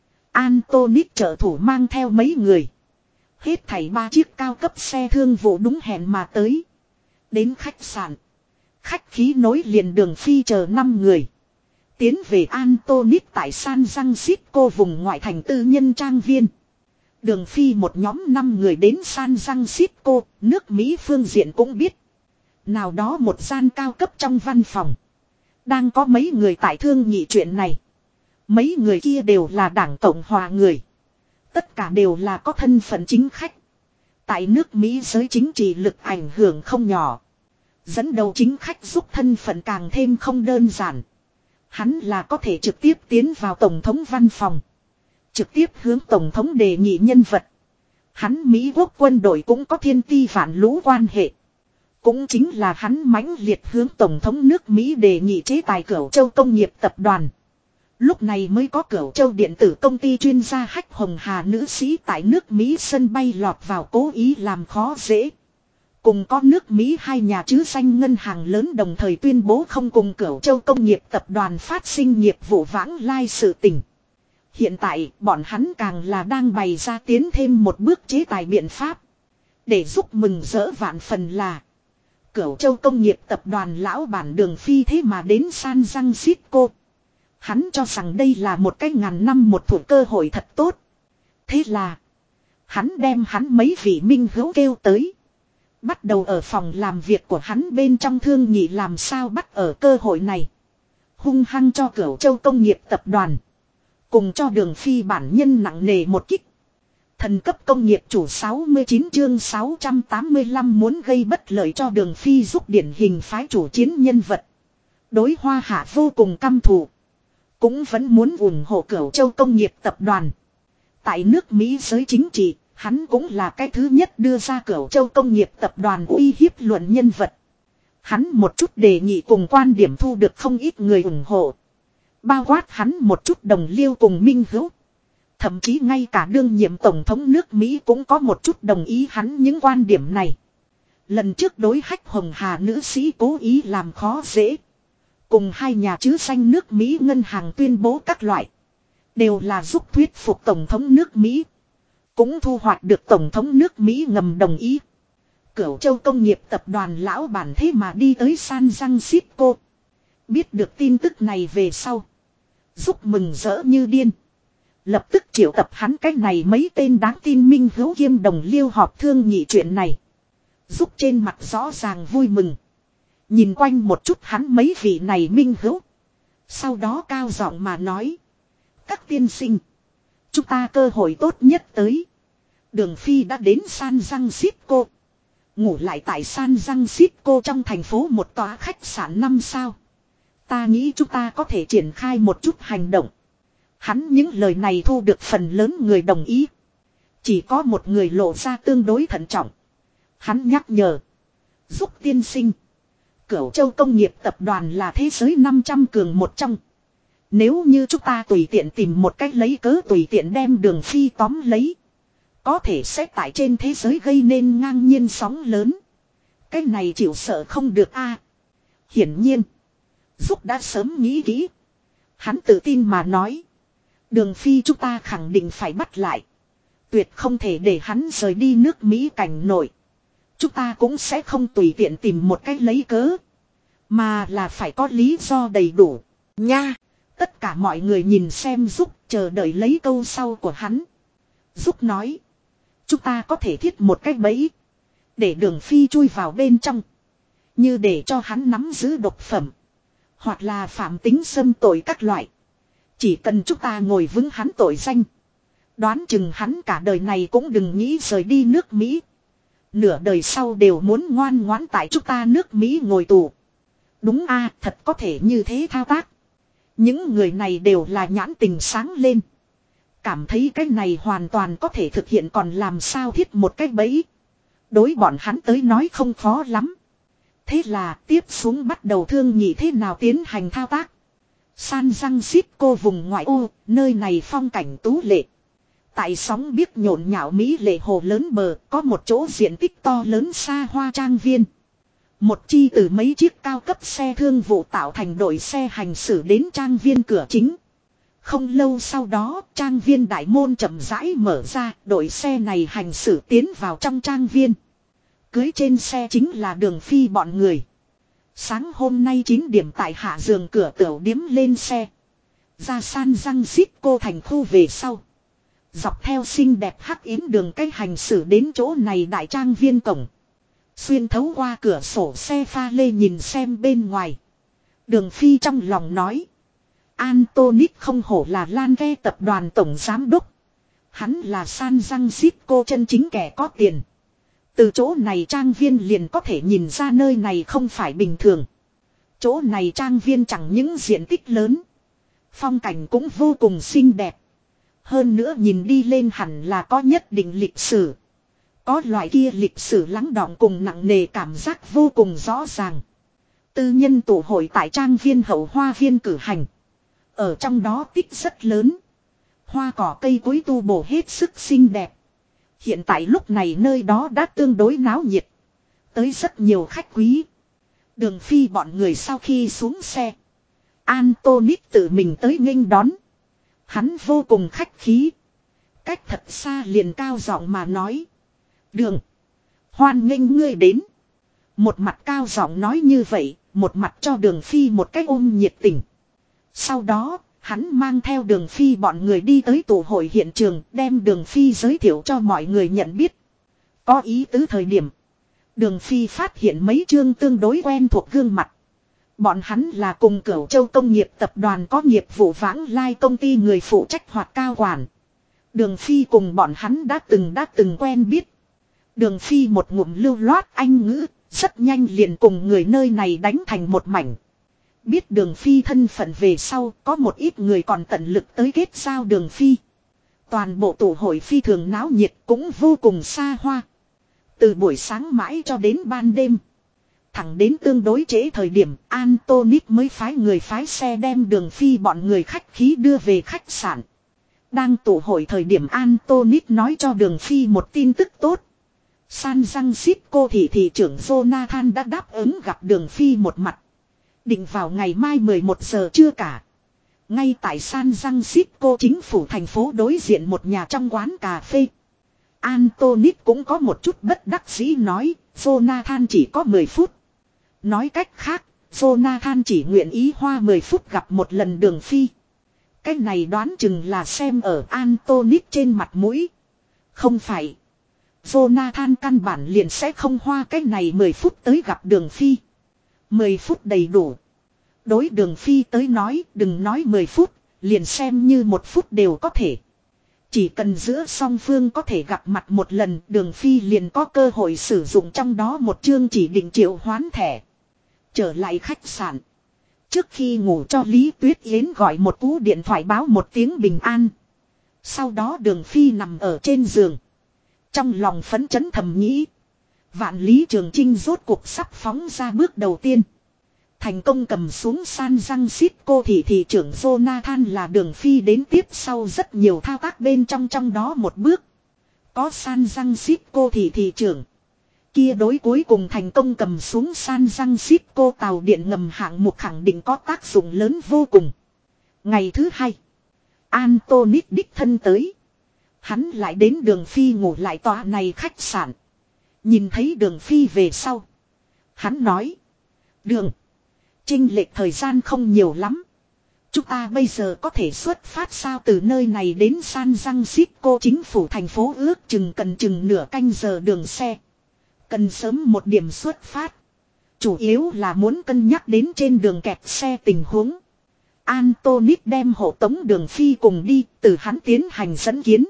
Antonis trợ thủ mang theo mấy người. Hết thảy 3 chiếc cao cấp xe thương vụ đúng hẹn mà tới. Đến khách sạn. Khách khí nối liền Đường Phi chờ 5 người. Tiến về Antonis tại San Francisco vùng ngoại thành tư nhân trang viên. Đường Phi một nhóm 5 người đến San Francisco, nước Mỹ phương diện cũng biết. Nào đó một gian cao cấp trong văn phòng. Đang có mấy người tại thương nghị chuyện này. Mấy người kia đều là đảng Cộng Hòa người. Tất cả đều là có thân phận chính khách. Tại nước Mỹ giới chính trị lực ảnh hưởng không nhỏ. Dẫn đầu chính khách giúp thân phận càng thêm không đơn giản. Hắn là có thể trực tiếp tiến vào Tổng thống văn phòng. Trực tiếp hướng Tổng thống đề nghị nhân vật. Hắn Mỹ quốc quân đội cũng có thiên ti vạn lũ quan hệ. Cũng chính là hắn mãnh liệt hướng Tổng thống nước Mỹ đề nghị chế tài Cửu Châu Công nghiệp Tập đoàn. Lúc này mới có Cửu Châu điện tử công ty chuyên gia Hách Hồng Hà nữ sĩ tại nước Mỹ sân bay lọt vào cố ý làm khó dễ. Cùng có nước Mỹ hai nhà chứ danh ngân hàng lớn đồng thời tuyên bố không cùng Cửu Châu Công nghiệp Tập đoàn phát sinh nghiệp vụ vãng lai sự tình. Hiện tại bọn hắn càng là đang bày ra tiến thêm một bước chế tài biện pháp. Để giúp mừng rỡ vạn phần là Cửu Châu Công nghiệp Tập đoàn lão bản Đường Phi thế mà đến San Francisco. Hắn cho rằng đây là một cái ngàn năm một thủa cơ hội thật tốt. Thế là hắn đem hắn mấy vị minh hữu kêu tới. Bắt đầu ở phòng làm việc của hắn bên trong thương nghị làm sao bắt ở cơ hội này. Hung hăng cho Cửu Châu Công nghiệp Tập đoàn. Cùng cho Đường Phi bản nhân nặng nề một kích. Thần cấp công nghiệp chủ 69 chương 685 muốn gây bất lợi cho Đường Phi giúp điển hình phái chủ chiến nhân vật. Đối Hoa Hạ vô cùng căm thù. Cũng vẫn muốn ủng hộ Cửu Châu Công nghiệp Tập đoàn. Tại nước Mỹ giới chính trị, hắn cũng là cái thứ nhất đưa ra Cửu Châu Công nghiệp Tập đoàn uy hiếp luận nhân vật. Hắn một chút đề nghị cùng quan điểm thu được không ít người ủng hộ. Bao quát hắn một chút đồng liêu cùng minh hữu. Thậm chí ngay cả đương nhiệm Tổng thống nước Mỹ cũng có một chút đồng ý hắn những quan điểm này. Lần trước đối Hách Hồng Hà nữ sĩ cố ý làm khó dễ. Cùng hai nhà chứ danh nước Mỹ ngân hàng tuyên bố các loại. Đều là giúp thuyết phục Tổng thống nước Mỹ. Cũng thu hoạch được Tổng thống nước Mỹ ngầm đồng ý. Cửu Châu Công nghiệp Tập đoàn lão bản thế mà đi tới San Francisco. Biết được tin tức này về sau. Giúp mừng rỡ như điên. Lập tức triệu tập hắn cách này mấy tên đáng tin minh hữu kiêm đồng liêu họp thương nghị chuyện này. Giúp trên mặt rõ ràng vui mừng. Nhìn quanh một chút hắn mấy vị này minh hữu. Sau đó cao giọng mà nói. Các tiên sinh. Chúng ta cơ hội tốt nhất tới. Đường Phi đã đến San Francisco. Ngủ lại tại San Francisco trong thành phố một tòa khách sạn 5 sao. Ta nghĩ chúng ta có thể triển khai một chút hành động. Hắn những lời này thu được phần lớn người đồng ý. Chỉ có một người lộ ra tương đối thận trọng. Hắn nhắc nhở. Giúp tiên sinh. Cửu Châu Công nghiệp Tập đoàn là thế giới 500 cường một trong. Nếu như chúng ta tùy tiện tìm một cách lấy cớ tùy tiện đem Đường Phi tóm lấy. Có thể sẽ tại trên thế giới gây nên ngang nhiên sóng lớn. Cái này chịu sợ không được a. Hiển nhiên. Giúp đã sớm nghĩ kỹ. Hắn tự tin mà nói. Đường Phi chúng ta khẳng định phải bắt lại. Tuyệt không thể để hắn rời đi nước Mỹ cảnh nổi. Chúng ta cũng sẽ không tùy tiện tìm một cách lấy cớ. Mà là phải có lý do đầy đủ. Nha. Tất cả mọi người nhìn xem Giúp chờ đợi lấy câu sau của hắn. Giúp nói. Chúng ta có thể thiết một cái bẫy. Để Đường Phi chui vào bên trong. Như để cho hắn nắm giữ độc phẩm. Hoặc là phạm tính xâm tội các loại. Chỉ cần chúng ta ngồi vững hắn tội danh. Đoán chừng hắn cả đời này cũng đừng nghĩ rời đi nước Mỹ. Nửa đời sau đều muốn ngoan ngoãn tại chúng ta nước Mỹ ngồi tù. Đúng a, thật có thể như thế thao tác. Những người này đều là nhãn tình sáng lên. Cảm thấy cái này hoàn toàn có thể thực hiện, còn làm sao thiết một cái bẫy. Đối bọn hắn tới nói không khó lắm. Thế là tiếp xuống bắt đầu thương nghị thế nào tiến hành thao tác. San Francisco vùng ngoại ô, nơi này phong cảnh tú lệ. Tại sóng biếc nhộn nhạo Mỹ lệ hồ lớn bờ, có một chỗ diện tích to lớn xa hoa trang viên. Một chi từ mấy chiếc cao cấp xe thương vụ tạo thành đội xe hành xử đến trang viên cửa chính. Không lâu sau đó, trang viên đại môn chậm rãi mở ra, đội xe này hành xử tiến vào trong trang viên. Cưới trên xe chính là Đường Phi bọn người. Sáng hôm nay 9 điểm tại hạ giường cửa tiểu điếm lên xe. Ra San Francisco thành khu về sau. Dọc theo xinh đẹp hắc yến đường cách hành xử đến chỗ này đại trang viên cổng. Xuyên thấu qua cửa sổ xe pha lê nhìn xem bên ngoài. Đường Phi trong lòng nói. Antonis không hổ là Lan Ve tập đoàn tổng giám đốc. Hắn là San Francisco chân chính kẻ có tiền. Từ chỗ này trang viên liền có thể nhìn ra nơi này không phải bình thường. Chỗ này trang viên chẳng những diện tích lớn. Phong cảnh cũng vô cùng xinh đẹp. Hơn nữa nhìn đi lên hẳn là có nhất định lịch sử. Có loại kia lịch sử lắng đọng cùng nặng nề cảm giác vô cùng rõ ràng. Tư nhân tụ hội tại trang viên hậu hoa viên cử hành. Ở trong đó tích rất lớn. Hoa cỏ cây cối tu bổ hết sức xinh đẹp. Hiện tại lúc này nơi đó đã tương đối náo nhiệt. Tới rất nhiều khách quý. Đường Phi bọn người sau khi xuống xe. Antonis tự mình tới nghênh đón. Hắn vô cùng khách khí. Cách thật xa liền cao giọng mà nói. Đường. Hoan nghênh ngươi đến. Một mặt cao giọng nói như vậy. Một mặt cho Đường Phi một cái ôm nhiệt tình. Sau đó. Hắn mang theo Đường Phi bọn người đi tới tụ hội hiện trường, đem Đường Phi giới thiệu cho mọi người nhận biết. Có ý tứ thời điểm. Đường Phi phát hiện mấy chương tương đối quen thuộc gương mặt. Bọn hắn là cùng Cửu Châu Công nghiệp tập đoàn có nghiệp vụ vãng lai công ty người phụ trách hoặc cao quản. Đường Phi cùng bọn hắn đã từng quen biết. Đường Phi một ngụm lưu loát Anh ngữ, rất nhanh liền cùng người nơi này đánh thành một mảnh. Biết Đường Phi thân phận về sau, có một ít người còn tận lực tới kết giao Đường Phi. Toàn bộ tụ hội phi thường náo nhiệt cũng vô cùng xa hoa. Từ buổi sáng mãi cho đến ban đêm. Thẳng đến tương đối trễ thời điểm, Antonis mới phái người phái xe đem Đường Phi bọn người khách khí đưa về khách sạn. Đang tụ hội thời điểm Antonis nói cho Đường Phi một tin tức tốt. San Francisco thị trưởng Jonathan đã đáp ứng gặp Đường Phi một mặt. Định vào ngày mai 11 giờ trưa cả. Ngay tại San Francisco chính phủ thành phố đối diện một nhà trong quán cà phê. Antonis cũng có một chút bất đắc dĩ nói, Jonathan chỉ có 10 phút. Nói cách khác, Jonathan chỉ nguyện ý hoa 10 phút gặp một lần Đường Phi. Cái này đoán chừng là xem ở Antonis trên mặt mũi. Không phải. Jonathan căn bản liền sẽ không hoa cái này 10 phút tới gặp Đường Phi. 10 phút đầy đủ. Đối Đường Phi tới nói, đừng nói 10 phút, liền xem như 1 phút đều có thể. Chỉ cần giữa song phương có thể gặp mặt một lần, Đường Phi liền có cơ hội sử dụng trong đó một chương chỉ định triệu hoán thẻ. Trở lại khách sạn. Trước khi ngủ cho Lý Tuyết Yến gọi một cú điện thoại báo một tiếng bình an. Sau đó Đường Phi nằm ở trên giường. Trong lòng phấn chấn thầm nghĩ. Vạn Lý Trường Chinh rốt cuộc sắp phóng ra bước đầu tiên. Thành công cầm xuống San Francisco thị trưởng Jonathan là Đường Phi đến tiếp sau rất nhiều thao tác bên trong đó một bước. Có San Francisco thị trưởng. Kia đối cuối cùng thành công cầm xuống San Francisco tàu điện ngầm hạng mục khẳng định có tác dụng lớn vô cùng. Ngày thứ hai. Antonis đích thân tới. Hắn lại đến Đường Phi ngủ lại tòa này khách sạn. Nhìn thấy Đường Phi về sau. Hắn nói. Đường. Chênh lệch thời gian không nhiều lắm. Chúng ta bây giờ có thể xuất phát sao từ nơi này đến San Francisco chính phủ thành phố ước chừng cần chừng nửa canh giờ đường xe. Cần sớm một điểm xuất phát. Chủ yếu là muốn cân nhắc đến trên đường kẹt xe tình huống. Antonis đem hộ tống Đường Phi cùng đi, từ hắn tiến hành dẫn kiến.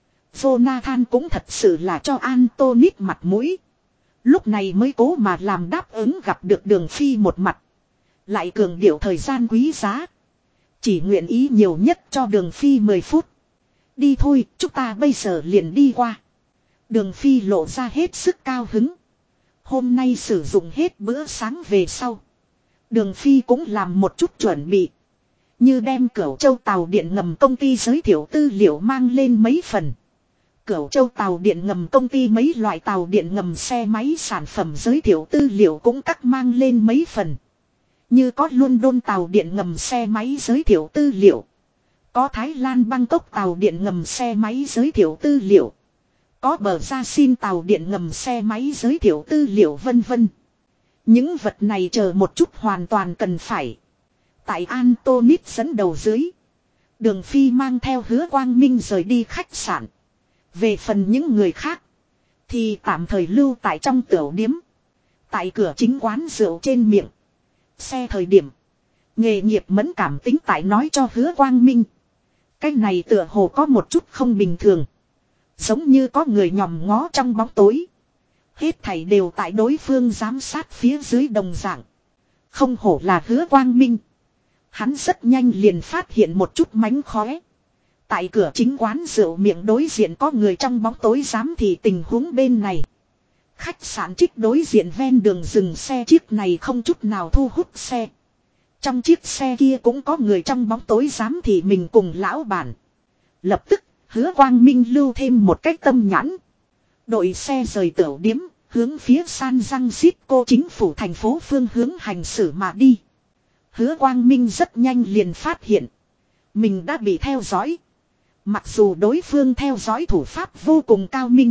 Jonathan cũng thật sự là cho Antonis mặt mũi. Lúc này mới cố mà làm đáp ứng gặp được Đường Phi một mặt. Lại cường điệu thời gian quý giá. Chỉ nguyện ý nhiều nhất cho Đường Phi 10 phút. Đi thôi, chúng ta bây giờ liền đi qua. Đường Phi lộ ra hết sức cao hứng. Hôm nay sử dụng hết bữa sáng về sau. Đường Phi cũng làm một chút chuẩn bị. Như đem Cửu Châu tàu điện ngầm công ty giới thiệu tư liệu mang lên mấy phần. Cửu Châu tàu điện ngầm công ty mấy loại tàu điện ngầm xe máy sản phẩm giới thiệu tư liệu cũng cắt mang lên mấy phần. Như có London tàu điện ngầm xe máy giới thiệu tư liệu. Có Thái Lan Bangkok tàu điện ngầm xe máy giới thiệu tư liệu. Có bờ ra xin tàu điện ngầm xe máy giới thiệu tư liệu vân vân. Những vật này chờ một chút hoàn toàn cần phải. Tại Antonis dẫn đầu dưới. Đường Phi mang theo Hứa Quang Minh rời đi khách sạn. Về phần những người khác. Thì tạm thời lưu tại trong tiểu điếm. Tại cửa chính quán rượu trên miệng. Xe thời điểm. Nghề nghiệp mẫn cảm tính tại nói cho Hứa Quang Minh. Cái này tựa hồ có một chút không bình thường. Giống như có người nhòm ngó trong bóng tối. Hết thảy đều tại đối phương giám sát phía dưới đồng dạng. Không hổ là Hứa Quang Minh. Hắn rất nhanh liền phát hiện một chút mánh khóe. Tại cửa chính quán rượu miệng đối diện có người trong bóng tối giám thị tình huống bên này. Khách sạn trích đối diện ven đường dừng xe chiếc này không chút nào thu hút xe. Trong chiếc xe kia cũng có người trong bóng tối giám thị mình cùng lão bản. Lập tức, Hứa Quang Minh lưu thêm một cái tâm nhãn. Đội xe rời tiểu điếm, hướng phía San Francisco chính phủ thành phố phương hướng hành xử mà đi. Hứa Quang Minh rất nhanh liền phát hiện. Mình đã bị theo dõi. Mặc dù đối phương theo dõi thủ pháp vô cùng cao minh.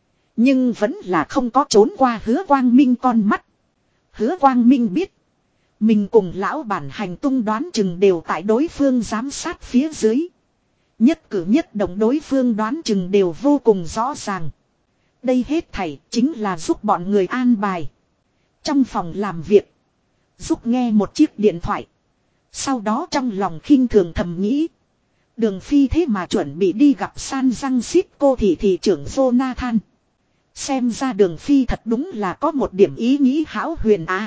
Nhưng vẫn là không có trốn qua Hứa Quang Minh con mắt. Hứa Quang Minh biết. Mình cùng lão bản hành tung đoán chừng đều tại đối phương giám sát phía dưới. Nhất cử nhất động đối phương đoán chừng đều vô cùng rõ ràng. Đây hết thảy chính là giúp bọn người an bài. Trong phòng làm việc. Giúp nghe một chiếc điện thoại. Sau đó trong lòng khinh thường thầm nghĩ. Đường Phi thế mà chuẩn bị đi gặp San Francisco thị trưởng Jonathan. Xem ra Đường Phi thật đúng là có một điểm ý nghĩ hão huyền à.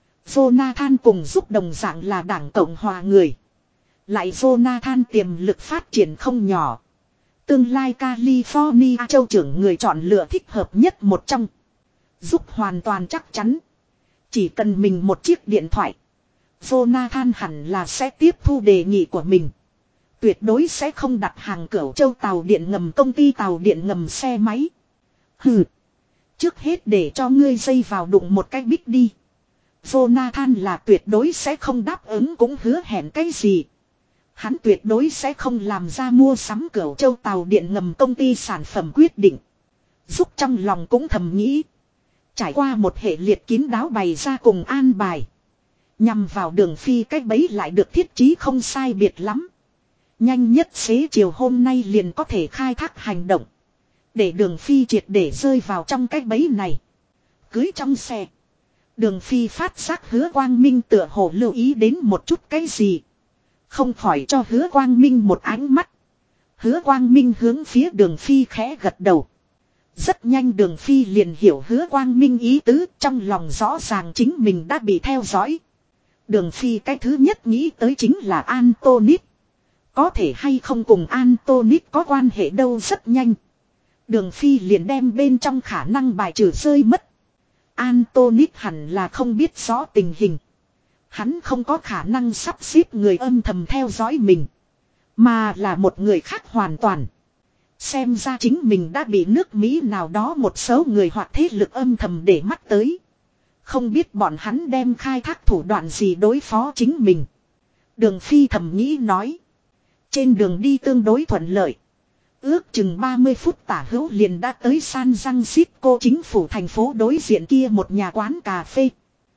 Jonathan cùng giúp đồng dạng là đảng Cộng Hòa người. Lại Jonathan tiềm lực phát triển không nhỏ. Tương lai California châu trưởng người chọn lựa thích hợp nhất một trong. Giúp hoàn toàn chắc chắn. Chỉ cần mình một chiếc điện thoại. Jonathan hẳn là sẽ tiếp thu đề nghị của mình. Tuyệt đối sẽ không đặt hàng Cửu Châu tàu điện ngầm công ty tàu điện ngầm xe máy. Hừ. Trước hết để cho ngươi dây vào đụng một cái bích đi. Jonathan là tuyệt đối sẽ không đáp ứng cũng hứa hẹn cái gì. Hắn tuyệt đối sẽ không làm ra mua sắm Cửu Châu tàu điện ngầm công ty sản phẩm quyết định. Giúp trong lòng cũng thầm nghĩ. Trải qua một hệ liệt kín đáo bày ra cùng an bài. Nhằm vào Đường Phi cách bấy lại được thiết trí không sai biệt lắm. Nhanh nhất xế chiều hôm nay liền có thể khai thác hành động. Để Đường Phi triệt để rơi vào trong cách bấy này. Cưới trong xe. Đường Phi phát giác Hứa Quang Minh tựa hồ lưu ý đến một chút cái gì. Không khỏi cho Hứa Quang Minh một ánh mắt. Hứa Quang Minh hướng phía Đường Phi khẽ gật đầu. Rất nhanh Đường Phi liền hiểu Hứa Quang Minh ý tứ, trong lòng rõ ràng chính mình đã bị theo dõi. Đường Phi cái thứ nhất nghĩ tới chính là Antonis. Có thể hay không cùng Antonis có quan hệ đâu. Rất nhanh. Đường Phi liền đem bên trong khả năng bài trừ rơi mất. Antonis hẳn là không biết rõ tình hình. Hắn không có khả năng sắp xếp người âm thầm theo dõi mình. Mà là một người khác hoàn toàn. Xem ra chính mình đã bị nước Mỹ nào đó một số người hoặc thế lực âm thầm để mắt tới. Không biết bọn hắn đem khai thác thủ đoạn gì đối phó chính mình. Đường Phi thầm nghĩ nói. Trên đường đi tương đối thuận lợi. Ước chừng 30 phút tả hữu liền đã tới San Francisco chính phủ thành phố đối diện kia một nhà quán cà phê.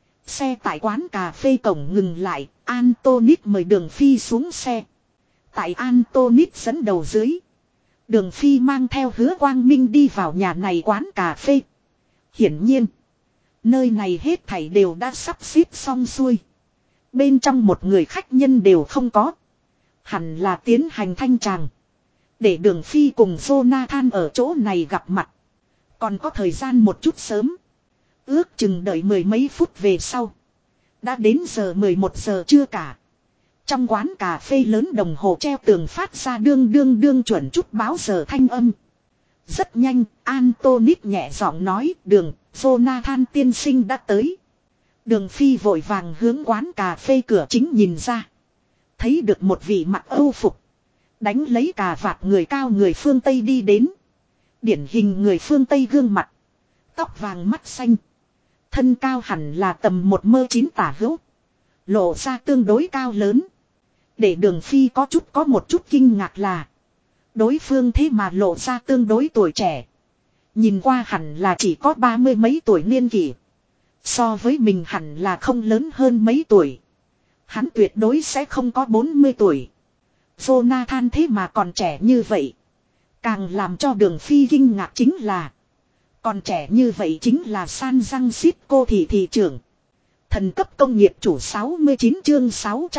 Xe tại quán cà phê cổng ngừng lại, Antonis mời Đường Phi xuống xe. Tại Antonis dẫn đầu dưới. Đường Phi mang theo Hứa Quang Minh đi vào nhà này quán cà phê. Hiển nhiên, Nơi này hết thảy đều đã sắp xếp xong xuôi. Bên trong một người khách nhân đều không có. Hẳn là tiến hành thanh tràng. Để Đường Phi cùng Jonathan ở chỗ này gặp mặt. Còn có thời gian một chút sớm. Ước chừng đợi mười mấy phút về sau. Đã đến giờ 11 giờ trưa cả. Trong quán cà phê lớn đồng hồ treo tường phát ra đương đương đương chuẩn chút báo giờ thanh âm. Rất nhanh, Antonis nhẹ giọng nói, Đường, Jonathan tiên sinh đã tới. Đường Phi vội vàng hướng quán cà phê cửa chính nhìn ra. Thấy được một vị mặc âu phục. Đánh lấy cà vạt người cao người phương Tây đi đến. Điển hình người phương Tây gương mặt. Tóc vàng mắt xanh. Thân cao hẳn là tầm 1m9 tả hữu. Lộ ra tương đối cao lớn. Để Đường Phi có một chút kinh ngạc là. Đối phương thế mà lộ ra tương đối tuổi trẻ. Nhìn qua hẳn là chỉ có 30 mấy tuổi niên kỷ. So với mình hẳn là không lớn hơn mấy tuổi. Hắn tuyệt đối sẽ không có 40 tuổi. Jonathan thế mà còn trẻ như vậy. Càng làm cho Đường Phi kinh ngạc chính là. Còn trẻ như vậy chính là San Francisco thị trưởng. Thần cấp công nghiệp chủ 69 chương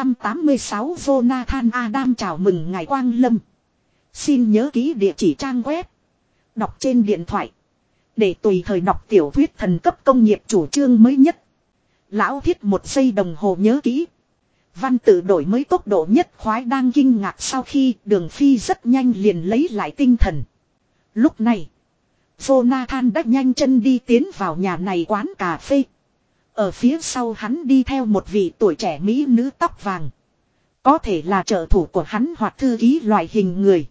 686 Jonathan Adam chào mừng ngài Quang Lâm. Xin nhớ ký địa chỉ trang web. Đọc trên điện thoại. Để tùy thời đọc tiểu thuyết thần cấp công nghiệp chủ chương mới nhất. Lão thiết 1 giây đồng hồ nhớ kỹ. Văn tự đổi mới tốc độ nhất khoái đang kinh ngạc sau khi Đường Phi rất nhanh liền lấy lại tinh thần. Lúc này, Jonathan đã nhanh chân đi tiến vào nhà này quán cà phê. Ở phía sau hắn đi theo một vị tuổi trẻ mỹ nữ tóc vàng. Có thể là trợ thủ của hắn hoặc thư ký loại hình người.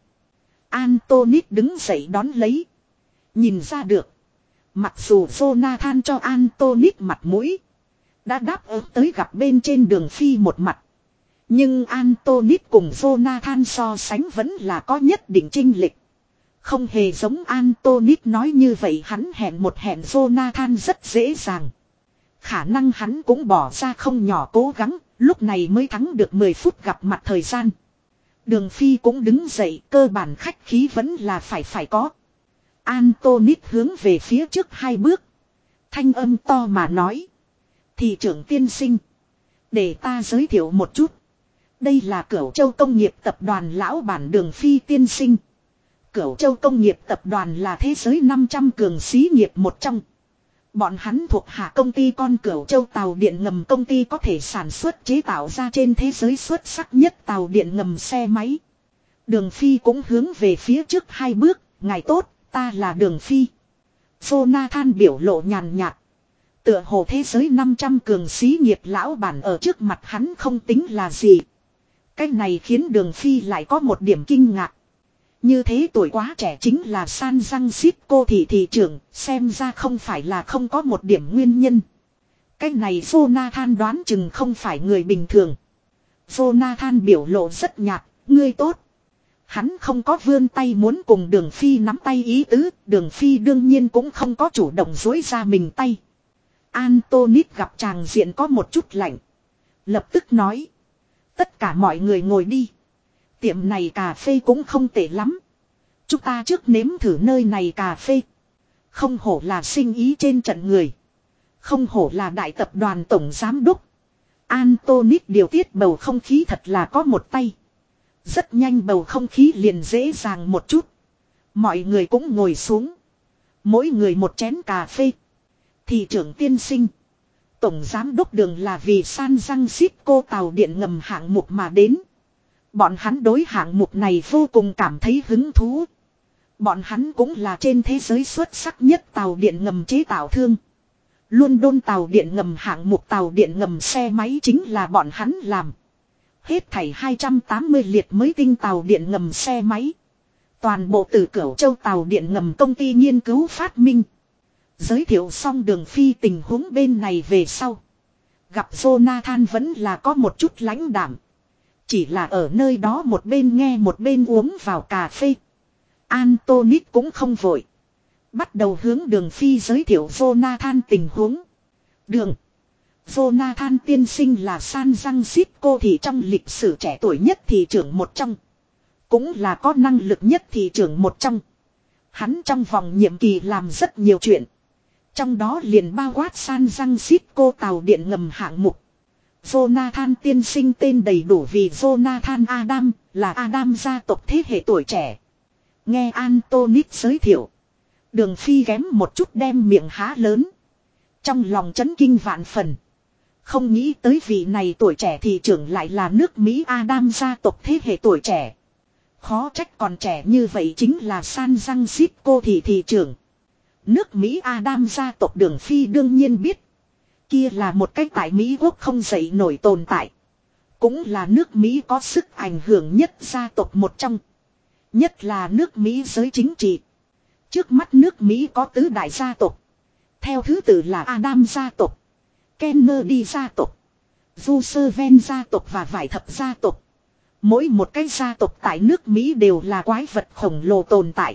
Antonis đứng dậy đón lấy. Nhìn ra được. Mặc dù Jonathan cho Antonis mặt mũi. Đã đáp ứng tới gặp bên trên Đường Phi một mặt. Nhưng Antonis cùng Jonathan so sánh vẫn là có nhất định chênh lệch. Không hề giống Antonis nói như vậy hắn hẹn một hẹn Jonathan rất dễ dàng. Khả năng hắn cũng bỏ ra không nhỏ cố gắng, lúc này mới thắng được 10 phút gặp mặt thời gian. Đường Phi cũng đứng dậy, cơ bản khách khí vẫn là phải có. Antonis hướng về phía trước 2 bước. Thanh âm to mà nói. Thị trưởng tiên sinh. Để ta giới thiệu một chút. Đây là Cửu Châu Công nghiệp Tập đoàn lão bản Đường Phi tiên sinh. Cửu Châu Công nghiệp Tập đoàn là thế giới 500 cường xí nghiệp một trong. Bọn hắn thuộc hạ công ty con Cửu Châu tàu điện ngầm công ty có thể sản xuất chế tạo ra trên thế giới xuất sắc nhất tàu điện ngầm xe máy. Đường Phi cũng hướng về phía trước 2 bước, ngài tốt, ta là Đường Phi. Jonathan biểu lộ nhàn nhạt. Tựa hồ thế giới 500 cường xí nghiệp lão bản ở trước mặt hắn không tính là gì. Cái này khiến Đường Phi lại có một điểm kinh ngạc. Như thế tuổi quá trẻ chính là San Francisco thị trưởng, xem ra không phải là không có một điểm nguyên nhân. Cái này Jonathan đoán chừng không phải người bình thường. Jonathan biểu lộ rất nhạt, ngươi tốt. Hắn không có vươn tay muốn cùng Đường Phi nắm tay ý tứ, Đường Phi đương nhiên cũng không có chủ động dối ra mình tay. Antonis gặp chàng diện có một chút lạnh. Lập tức nói. Tất cả mọi người ngồi đi. Tiệm này cà phê cũng không tệ lắm. Chúng ta trước nếm thử nơi này cà phê. Không hổ là sinh ý trên trận người. Không hổ là đại tập đoàn tổng giám đốc. Antonis điều tiết bầu không khí thật là có một tay. Rất nhanh bầu không khí liền dễ dàng một chút. Mọi người cũng ngồi xuống. Mỗi người một chén cà phê. Thị trưởng tiên sinh. Tổng giám đốc Đường là vì San Francisco tàu điện ngầm hạng mục mà đến. Bọn hắn đối hạng mục này vô cùng cảm thấy hứng thú. Bọn hắn cũng là trên thế giới xuất sắc nhất tàu điện ngầm chế tạo thương. London tàu điện ngầm hạng mục tàu điện ngầm xe máy chính là bọn hắn làm. Hết thảy 280 liệt mới tinh tàu điện ngầm xe máy. Toàn bộ từ Cửu Châu tàu điện ngầm công ty nghiên cứu phát minh. Giới thiệu xong Đường Phi tình huống bên này về sau. Gặp Jonathan vẫn là có một chút lãnh đạm. Chỉ là ở nơi đó một bên nghe một bên uống vào cà phê. Antonis cũng không vội. Bắt đầu hướng Đường Phi giới thiệu Jonathan tình huống. Đường. Jonathan tiên sinh là San Francisco thị trong lịch sử trẻ tuổi nhất thị trưởng một trong. Cũng là có năng lực nhất thị trưởng một trong. Hắn trong vòng nhiệm kỳ làm rất nhiều chuyện. Trong đó liền bao quát San Francisco tàu điện ngầm hạng mục. Jonathan tiên sinh tên đầy đủ vì Jonathan Adam, là Adam gia tộc thế hệ tuổi trẻ. Nghe Antonis giới thiệu. Đường Phi ghém một chút đem miệng há lớn. Trong lòng chấn kinh vạn phần. Không nghĩ tới vị này tuổi trẻ thị trưởng lại là nước Mỹ Adam gia tộc thế hệ tuổi trẻ. Khó trách còn trẻ như vậy chính là San Francisco thị trưởng. Nước Mỹ Adam gia tộc Đường Phi đương nhiên biết. Kia là một cái tại Mỹ Quốc không dậy nổi tồn tại. Cũng là nước Mỹ có sức ảnh hưởng nhất gia tộc một trong. Nhất là nước Mỹ giới chính trị. Trước mắt nước Mỹ có tứ đại gia tộc. Theo thứ tự là Adam gia tộc, Kennedy gia tộc, Roosevelt gia tộc và vải thập gia tộc. Mỗi một cái gia tộc tại nước Mỹ đều là quái vật khổng lồ tồn tại.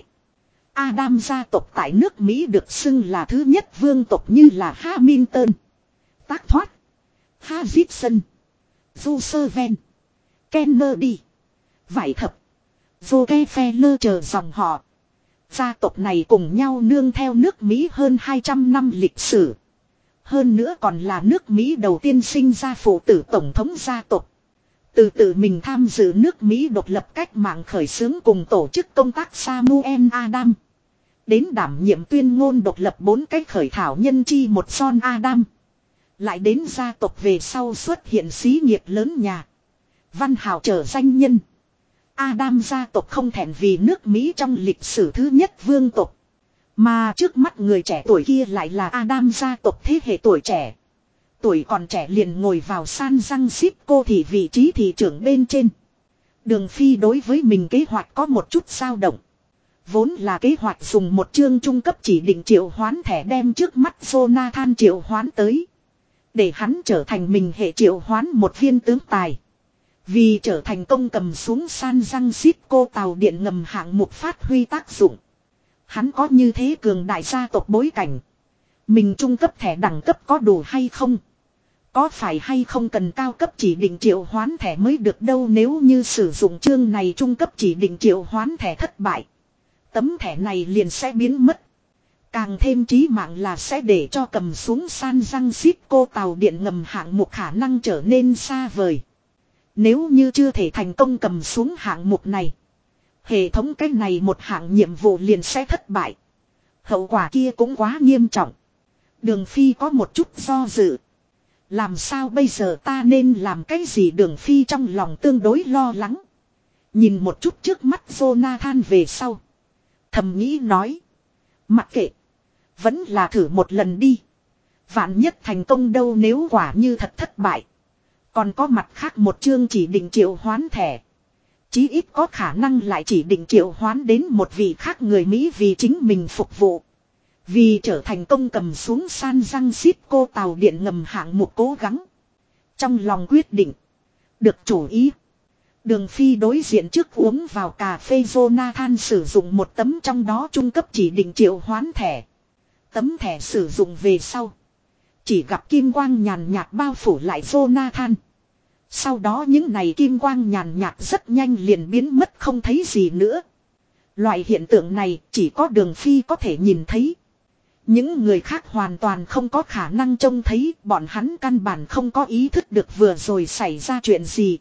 Adam gia tộc tại nước Mỹ được xưng là thứ nhất vương tộc như là Hamilton, Tác Thoát, Harrison, Roosevelt, Kennedy, vải thập, Rockefeller chờ dòng họ. Gia tộc này cùng nhau nương theo nước Mỹ hơn 200 năm lịch sử. Hơn nữa còn là nước Mỹ đầu tiên sinh ra phụ tử tổng thống gia tộc. Từ tự mình tham dự nước Mỹ độc lập cách mạng khởi xướng cùng tổ chức công tác Samuel Adam. Đến đảm nhiệm tuyên ngôn độc lập 4 cái khởi thảo nhân chi một John Adam. Lại đến gia tộc về sau xuất hiện xí nghiệp lớn nhà. Văn hào trở danh nhân. Adam gia tộc không thẹn vì nước Mỹ trong lịch sử thứ nhất vương tộc. Mà trước mắt người trẻ tuổi kia lại là Adam gia tộc thế hệ tuổi trẻ. Tuổi còn trẻ liền ngồi vào San Francisco thì vị trí thị trưởng bên trên. Đường Phi đối với mình kế hoạch có một chút dao động. Vốn là kế hoạch dùng một chương trung cấp chỉ định triệu hoán thẻ đem trước mắt Jonathan triệu hoán tới. Để hắn trở thành mình hệ triệu hoán một viên tướng tài. Vì trở thành công cầm xuống San Francisco tàu điện ngầm hạng mục phát huy tác dụng. Hắn có như thế cường đại gia tộc bối cảnh. Mình trung cấp thẻ đẳng cấp có đủ hay không? Có phải hay không cần cao cấp chỉ định triệu hoán thẻ mới được đâu nếu như sử dụng chương này trung cấp chỉ định triệu hoán thẻ thất bại. Tấm thẻ này liền sẽ biến mất. Càng thêm chí mạng là sẽ để cho cầm xuống San Francisco tàu điện ngầm hạng mục khả năng trở nên xa vời. Nếu như chưa thể thành công cầm xuống hạng mục này. Hệ thống cái này một hạng nhiệm vụ liền sẽ thất bại. Hậu quả kia cũng quá nghiêm trọng. Đường Phi có một chút do dự. Làm sao bây giờ ta nên làm cái gì Đường Phi trong lòng tương đối lo lắng. Nhìn một chút trước mắt Jonathan về sau. Thầm nghĩ nói. Mặc kệ. Vẫn là thử một lần đi. Vạn nhất thành công đâu nếu quả như thật thất bại. Còn có mặt khác một chương chỉ định triệu hoán thẻ. Chí ít có khả năng lại chỉ định triệu hoán đến một vị khác người Mỹ vì chính mình phục vụ. Vì trở thành công cầm xuống San Francisco tàu điện ngầm hạng mục cố gắng. Trong lòng quyết định. Được chủ ý. Đường Phi đối diện trước uống vào cà phê Jonathan sử dụng một tấm trong đó trung cấp chỉ định triệu hoán thẻ. Tấm thẻ sử dụng về sau. Chỉ gặp kim quang nhàn nhạt bao phủ lại Jonathan. Sau đó những này kim quang nhàn nhạt rất nhanh liền biến mất không thấy gì nữa. Loại hiện tượng này chỉ có Đường Phi có thể nhìn thấy. Những người khác hoàn toàn không có khả năng trông thấy, bọn hắn căn bản không có ý thức được vừa rồi xảy ra chuyện gì.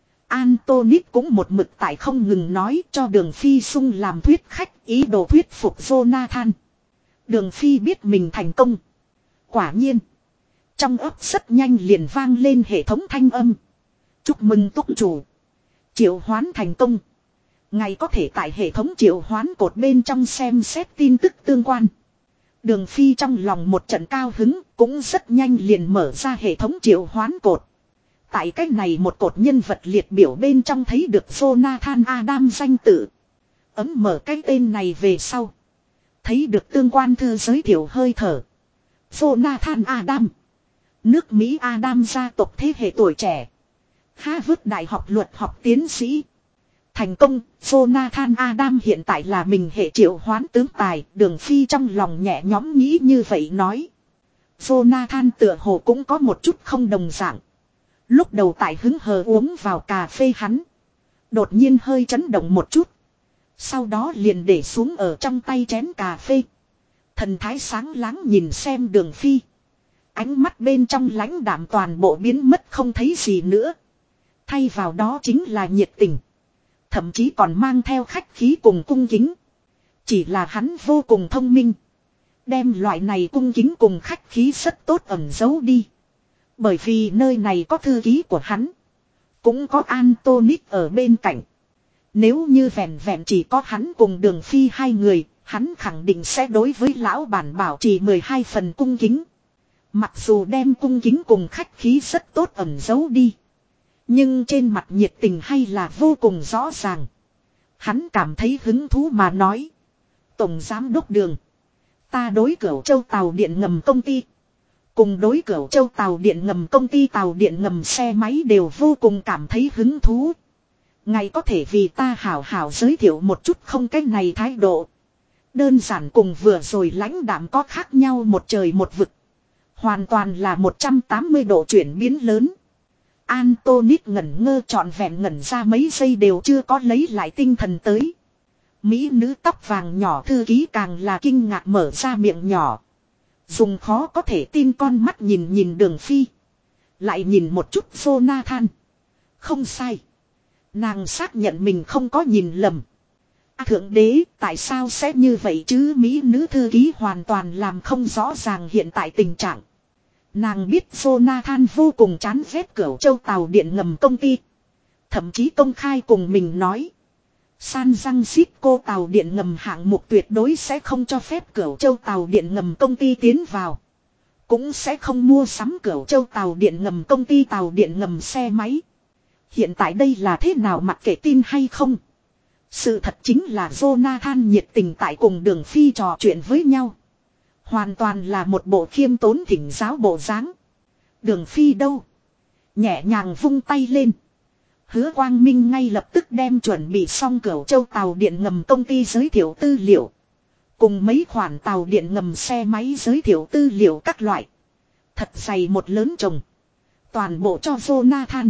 Antonis cũng một mực tại không ngừng nói cho Đường Phi sung làm thuyết khách ý đồ thuyết phục Jonathan. Đường Phi biết mình thành công. Quả nhiên. Trong ấp rất nhanh liền vang lên hệ thống thanh âm. Chúc mừng túc chủ. Triệu hoán thành công. Ngài có thể tại hệ thống triệu hoán cột bên trong xem xét tin tức tương quan. Đường Phi trong lòng một trận cao hứng cũng rất nhanh liền mở ra hệ thống triệu hoán cột. Tại cách này một cột nhân vật liệt biểu bên trong thấy được Jonathan Adam danh tự. Ấm mở cái tên này về sau. Thấy được tương quan thư giới thiệu hơi thở. Jonathan Adam. Nước Mỹ Adam gia tộc thế hệ tuổi trẻ. Harvard Đại học luật học tiến sĩ. Thành công, Jonathan Adam hiện tại là mình hệ triệu hoán tướng tài. Đường Phi trong lòng nhẹ nhõm nghĩ như vậy nói. Jonathan tựa hồ cũng có một chút không đồng dạng. Lúc đầu tại hứng hờ uống vào cà phê hắn. Đột nhiên hơi chấn động một chút. Sau đó liền để xuống ở trong tay chén cà phê. Thần thái sáng láng nhìn xem Đường Phi. Ánh mắt bên trong lãnh đạm toàn bộ biến mất không thấy gì nữa. Thay vào đó chính là nhiệt tình. Thậm chí còn mang theo khách khí cùng cung kính. Chỉ là hắn vô cùng thông minh. Đem loại này cung kính cùng khách khí rất tốt ẩn giấu đi. Bởi vì nơi này có thư ký của hắn. Cũng có Antonis ở bên cạnh. Nếu như vẹn vẹn chỉ có hắn cùng Đường Phi hai người, hắn khẳng định sẽ đối với lão bản bảo trì 12 phần cung kính. Mặc dù đem cung kính cùng khách khí rất tốt ẩn giấu đi. Nhưng trên mặt nhiệt tình hay là vô cùng rõ ràng. Hắn cảm thấy hứng thú mà nói. Tổng giám đốc Đường. Ta đối Cửu Châu tàu điện ngầm công ty. Cùng đối Cửu Châu tàu điện ngầm công ty tàu điện ngầm xe máy đều vô cùng cảm thấy hứng thú. Ngài có thể vì ta hảo hảo giới thiệu một chút không cái này thái độ. Đơn giản cùng vừa rồi lãnh đạm có khác nhau một trời một vực. Hoàn toàn là 180 độ chuyển biến lớn. Antonis ngẩn ngơ trọn vẹn ngẩn ra mấy giây đều chưa có lấy lại tinh thần tới. Mỹ nữ tóc vàng nhỏ thư ký càng là kinh ngạc mở ra miệng nhỏ. Dùng khó có thể tin con mắt nhìn nhìn Đường Phi. Lại nhìn một chút Jonathan. Không sai. Nàng xác nhận mình không có nhìn lầm. Thượng đế, tại sao sẽ như vậy chứ? Mỹ nữ thư ký hoàn toàn làm không rõ ràng hiện tại tình trạng. Nàng biết Jonathan vô cùng chán ghét Cửu Châu tàu điện ngầm công ty. Thậm chí công khai cùng mình nói. San Francisco tàu điện ngầm hạng mục tuyệt đối sẽ không cho phép Cửu Châu tàu điện ngầm công ty tiến vào. Cũng sẽ không mua sắm Cửu Châu tàu điện ngầm công ty tàu điện ngầm xe máy. Hiện tại đây là thế nào mặc kệ tin hay không? Sự thật chính là Jonathan nhiệt tình tại cùng Đường Phi trò chuyện với nhau. Hoàn toàn là một bộ khiêm tốn thỉnh giáo bộ dáng. Đường Phi đâu? Nhẹ nhàng vung tay lên. Hứa Quang Minh ngay lập tức đem chuẩn bị xong Cửu Châu tàu điện ngầm công ty giới thiệu tư liệu. Cùng mấy khoản tàu điện ngầm xe máy giới thiệu tư liệu các loại. Thật dày một lớn chồng. Toàn bộ cho Jonathan.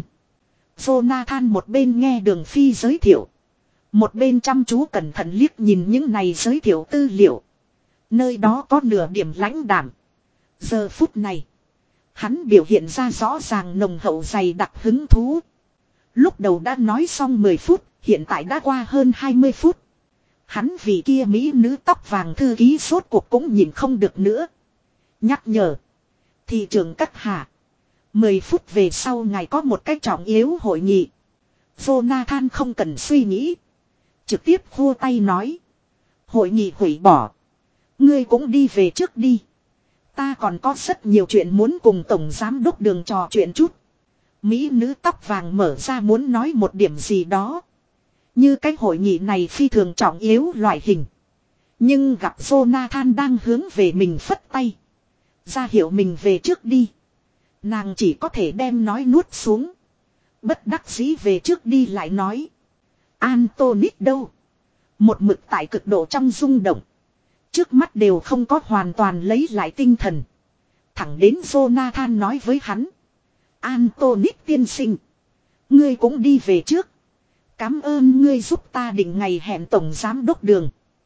Jonathan một bên nghe Đường Phi giới thiệu. Một bên chăm chú cẩn thận liếc nhìn những này giới thiệu tư liệu. Nơi đó có nửa điểm lãnh đạm. Giờ phút này. Hắn biểu hiện ra rõ ràng nồng hậu dày đặc hứng thú. Lúc đầu đã nói xong 10 phút. Hiện tại đã qua hơn 20 phút. Hắn vì kia mỹ nữ tóc vàng thư ký sốt cuộc cũng nhìn không được nữa. Nhắc nhở. Thị trường Cát Hà. 10 phút về sau ngài có một cách trọng yếu hội nghị. Jonathan không cần suy nghĩ. Trực tiếp khua tay nói. Hội nghị hủy bỏ. Ngươi cũng đi về trước đi. Ta còn có rất nhiều chuyện muốn cùng Tổng Giám đốc Đường trò chuyện chút. Mỹ nữ tóc vàng mở ra muốn nói một điểm gì đó. Như cái hội nghị này phi thường trọng yếu loại hình. Nhưng gặp Jonathan đang hướng về mình phất tay. Ra hiệu mình về trước đi. Nàng chỉ có thể đem nói nuốt xuống. Bất đắc dĩ về trước đi lại nói. Antonis đâu? Một mực tại cực độ trong rung động. Trước mắt đều không có hoàn toàn lấy lại tinh thần. Thẳng đến Jonathan nói với hắn. Antonis tiên sinh. Ngươi cũng đi về trước. Cảm ơn ngươi giúp ta định ngày hẹn Tổng Giám đốc Đường.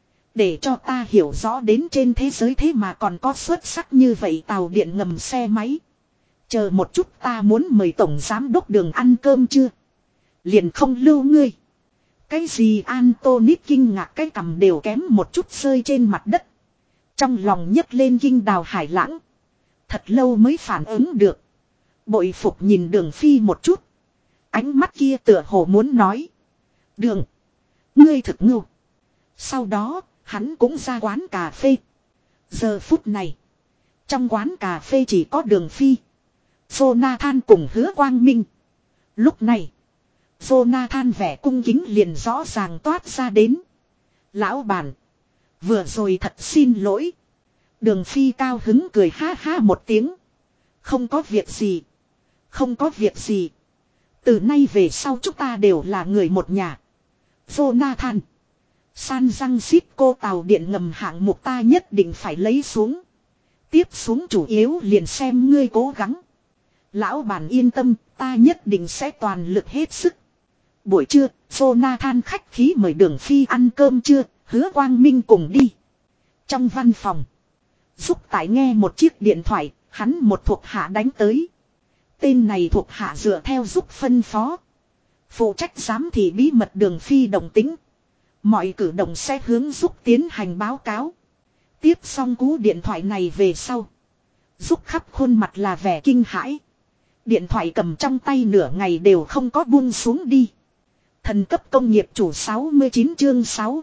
Để cho ta hiểu rõ đến trên thế giới thế mà còn có xuất sắc như vậy tàu điện ngầm xe máy. Chờ một chút ta muốn mời Tổng Giám đốc Đường ăn cơm chưa? Liền không lưu ngươi. Cái gì Antonis kinh ngạc cái cằm đều kém một chút rơi trên mặt đất. Trong lòng nhấc lên kinh đào hải lãng. Thật lâu mới phản ứng được. Bội phục nhìn Đường Phi một chút. Ánh mắt kia tựa hồ muốn nói. Đường. Ngươi thực ngưu. Sau đó, hắn cũng ra quán cà phê. Giờ phút này. Trong quán cà phê chỉ có Đường Phi. Jonathan cùng Hứa Quang Minh. Lúc này. Jonathan vẻ cung kính liền rõ ràng toát ra đến. Lão bản. Vừa rồi thật xin lỗi. Đường Phi cao hứng cười ha ha một tiếng. Không có việc gì. Không có việc gì. Từ nay về sau chúng ta đều là người một nhà. Jonathan. San Francisco tàu điện ngầm hạng mục ta nhất định phải lấy xuống. Tiếp xuống chủ yếu liền xem ngươi cố gắng. Lão bản yên tâm, ta nhất định sẽ toàn lực hết sức. Buổi trưa, Jonathan khách khí mời Đường Phi ăn cơm trưa, Hứa Quang Minh cùng đi. Trong văn phòng, Giúp tại nghe một chiếc điện thoại, hắn một thuộc hạ đánh tới. Tên này thuộc hạ dựa theo giúp phân phó. Phụ trách giám thị bí mật Đường Phi động tính. Mọi cử động sẽ hướng giúp tiến hành báo cáo. Tiếp xong cú điện thoại này về sau. Giúp khắp khuôn mặt là vẻ kinh hãi. Điện thoại cầm trong tay nửa ngày đều không có buông xuống đi. Thần cấp công nghiệp chủ 69 chương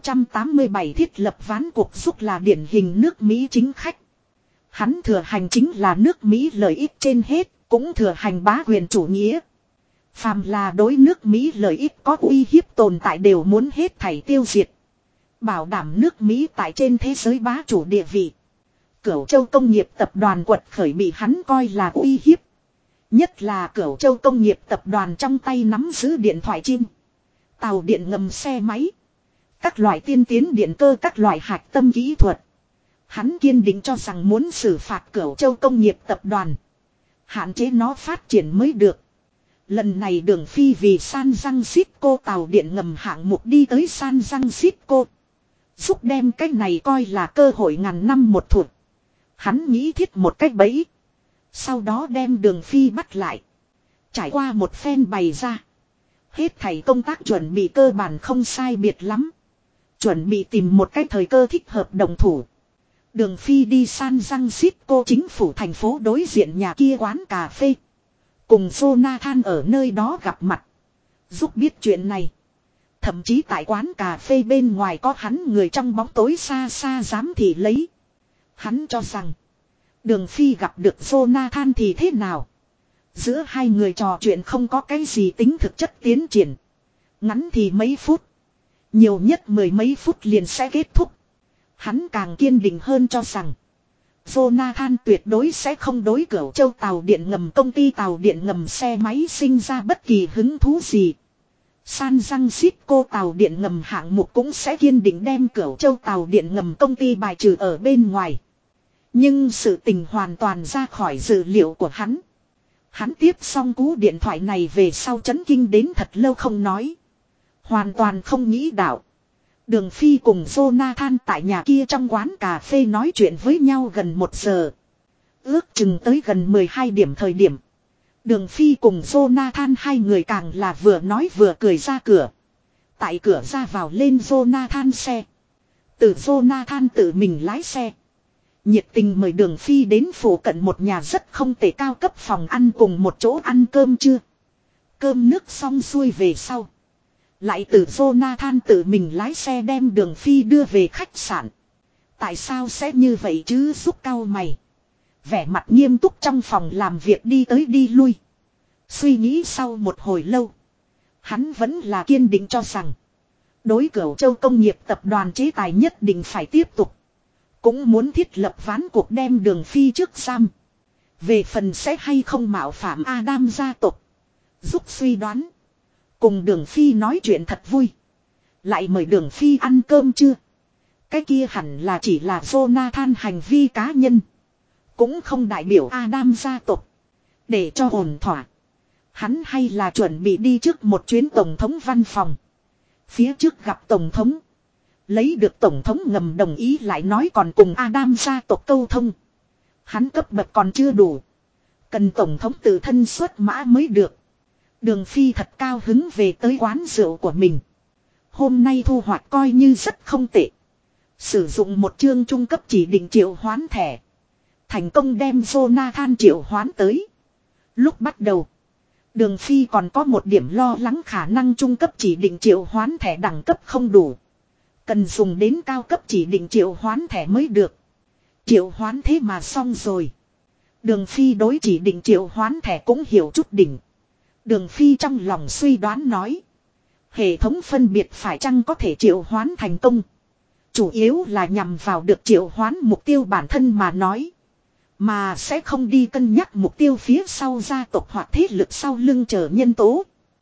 687 thiết lập ván cuộc giúp là điển hình nước Mỹ chính khách. Hắn thừa hành chính là nước Mỹ lợi ích trên hết, cũng thừa hành bá quyền chủ nghĩa. Phàm là đối nước Mỹ lợi ích có uy hiếp tồn tại đều muốn hết thảy tiêu diệt. Bảo đảm nước Mỹ tại trên thế giới bá chủ địa vị. Cửu Châu công nghiệp tập đoàn quật khởi bị hắn coi là uy hiếp. Nhất là Cửu Châu công nghiệp tập đoàn trong tay nắm giữ điện thoại chim, tàu điện ngầm xe máy, các loại tiên tiến điện cơ, các loại hạch tâm kỹ thuật. Hắn kiên định cho rằng muốn xử phạt Cửu Châu công nghiệp tập đoàn, hạn chế nó phát triển mới được. Lần này Đường Phi vì San Francisco tàu điện ngầm hạng mục đi tới San Francisco. Giúp đem cái này coi là cơ hội ngàn năm một thủa. Hắn nghĩ thiết một cách bẫy. Sau đó đem Đường Phi bắt lại. Trải qua một phen bày ra. Hết thảy công tác chuẩn bị cơ bản không sai biệt lắm. Chuẩn bị tìm một cái thời cơ thích hợp đồng thủ. Đường Phi đi San Francisco chính phủ thành phố đối diện nhà kia quán cà phê. Cùng Jonathan ở nơi đó gặp mặt. Giúp biết chuyện này. Thậm chí tại quán cà phê bên ngoài có hắn người trong bóng tối xa xa giám thị lấy. Hắn cho rằng Đường Phi gặp được Jonathan thì thế nào? Giữa hai người trò chuyện không có cái gì tính thực chất tiến triển. Ngắn thì mấy phút. Nhiều nhất mười mấy phút liền sẽ kết thúc. Hắn càng kiên định hơn cho rằng Jonathan tuyệt đối sẽ không đối Cửu Châu tàu điện ngầm công ty tàu điện ngầm xe máy sinh ra bất kỳ hứng thú gì. San Francisco tàu điện ngầm hạng mục cũng sẽ kiên định đem Cửu Châu tàu điện ngầm công ty bài trừ ở bên ngoài. Nhưng sự tình hoàn toàn ra khỏi dự liệu của hắn. Hắn tiếp xong cú điện thoại này về sau chấn kinh đến thật lâu không nói. Hoàn toàn không nghĩ đạo. Đường Phi cùng Jonathan tại nhà kia trong quán cà phê nói chuyện với nhau gần 1 giờ. Ước chừng tới gần 12 điểm thời điểm. Đường Phi cùng Jonathan hai người càng là vừa nói vừa cười ra cửa. Tại cửa ra vào lên Jonathan xe. Từ Jonathan tự mình lái xe. Nhiệt tình mời Đường Phi đến phủ cận một nhà rất không tệ cao cấp phòng ăn cùng một chỗ ăn cơm trưa. Cơm nước xong xuôi về sau. Lại từ Jonathan tự mình lái xe đem Đường Phi đưa về khách sạn. Tại sao sẽ như vậy chứ? Giúp cau mày. Vẻ mặt nghiêm túc trong phòng làm việc đi tới đi lui. Suy nghĩ sau một hồi lâu. Hắn vẫn là kiên định cho rằng đối Cửu Châu công nghiệp tập đoàn chế tài nhất định phải tiếp tục. Cũng muốn thiết lập ván cuộc đem Đường Phi trước giam. Về phần sẽ hay không mạo phạm Adam gia tộc. Giúp suy đoán. Cùng Đường Phi nói chuyện thật vui. Lại mời Đường Phi ăn cơm chưa? Cái kia hẳn là chỉ là Jonathan hành vi cá nhân. Cũng không đại biểu Adam gia tộc. Để cho ổn thỏa. Hắn hay là chuẩn bị đi trước một chuyến tổng thống văn phòng. Phía trước gặp tổng thống. Lấy được tổng thống ngầm đồng ý lại nói còn cùng Adam gia tộc câu thông. Hắn cấp bậc còn chưa đủ. Cần tổng thống tự thân xuất mã mới được. Đường Phi thật cao hứng về tới quán rượu của mình. Hôm nay thu hoạch coi như rất không tệ. Sử dụng một chương trung cấp chỉ định triệu hoán thẻ. Thành công đem Jonathan triệu hoán tới. Lúc bắt đầu. Đường Phi còn có một điểm lo lắng khả năng trung cấp chỉ định triệu hoán thẻ đẳng cấp không đủ. Cần dùng đến cao cấp chỉ định triệu hoán thẻ mới được. Triệu hoán thế mà xong rồi. Đường Phi đối chỉ định triệu hoán thẻ cũng hiểu chút đỉnh. Đường Phi trong lòng suy đoán nói. Hệ thống phân biệt phải chăng có thể triệu hoán thành công. Chủ yếu là nhằm vào được triệu hoán mục tiêu bản thân mà nói. Mà sẽ không đi cân nhắc mục tiêu phía sau gia tộc hoặc thế lực sau lưng chờ nhân tố.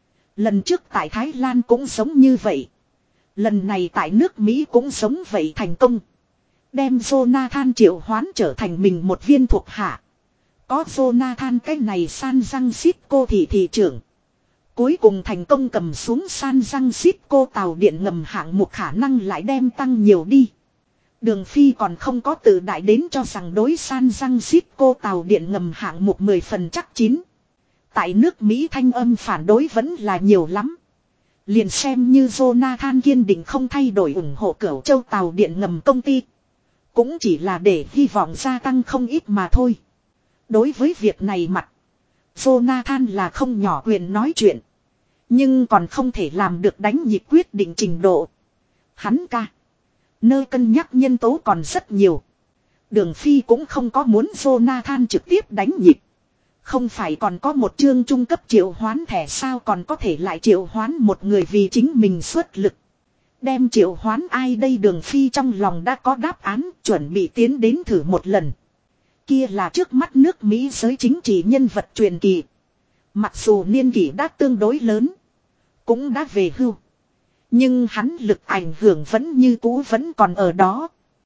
Lần trước tại Thái Lan cũng giống như vậy. Lần này tại nước Mỹ cũng giống vậy thành công. Đem Jonathan triệu hoán trở thành mình một viên thuộc hạ. Có Jonathan cái này San Francisco thị trưởng. Cuối cùng thành công cầm xuống San Francisco tàu điện ngầm hạng mục khả năng lại đem tăng nhiều đi. Đường Phi còn không có tự đại đến cho rằng đối San Francisco tàu điện ngầm hạng mục 10 phần chắc chín. Tại nước Mỹ thanh âm phản đối vẫn là nhiều lắm. Liền xem như Jonathan kiên định không thay đổi ủng hộ Cửu Châu tàu điện ngầm công ty. Cũng chỉ là để hy vọng gia tăng không ít mà thôi. Đối với việc này mặt, Jonathan là không nhỏ quyền nói chuyện. Nhưng còn không thể làm được đánh nhịp quyết định trình độ. Hắn ca. Nơi cân nhắc nhân tố còn rất nhiều. Đường Phi cũng không có muốn Jonathan trực tiếp đánh nhịp. Không phải còn có một chương trung cấp triệu hoán thẻ sao còn có thể lại triệu hoán một người vì chính mình xuất lực. Đem triệu hoán ai đây Đường Phi trong lòng đã có đáp án chuẩn bị tiến đến thử một lần. Kia là trước mắt nước Mỹ giới chính trị nhân vật truyền kỳ. Mặc dù niên kỷ đã tương đối lớn. Cũng đã về hưu. Nhưng hắn lực ảnh hưởng vẫn như cũ vẫn còn ở đó.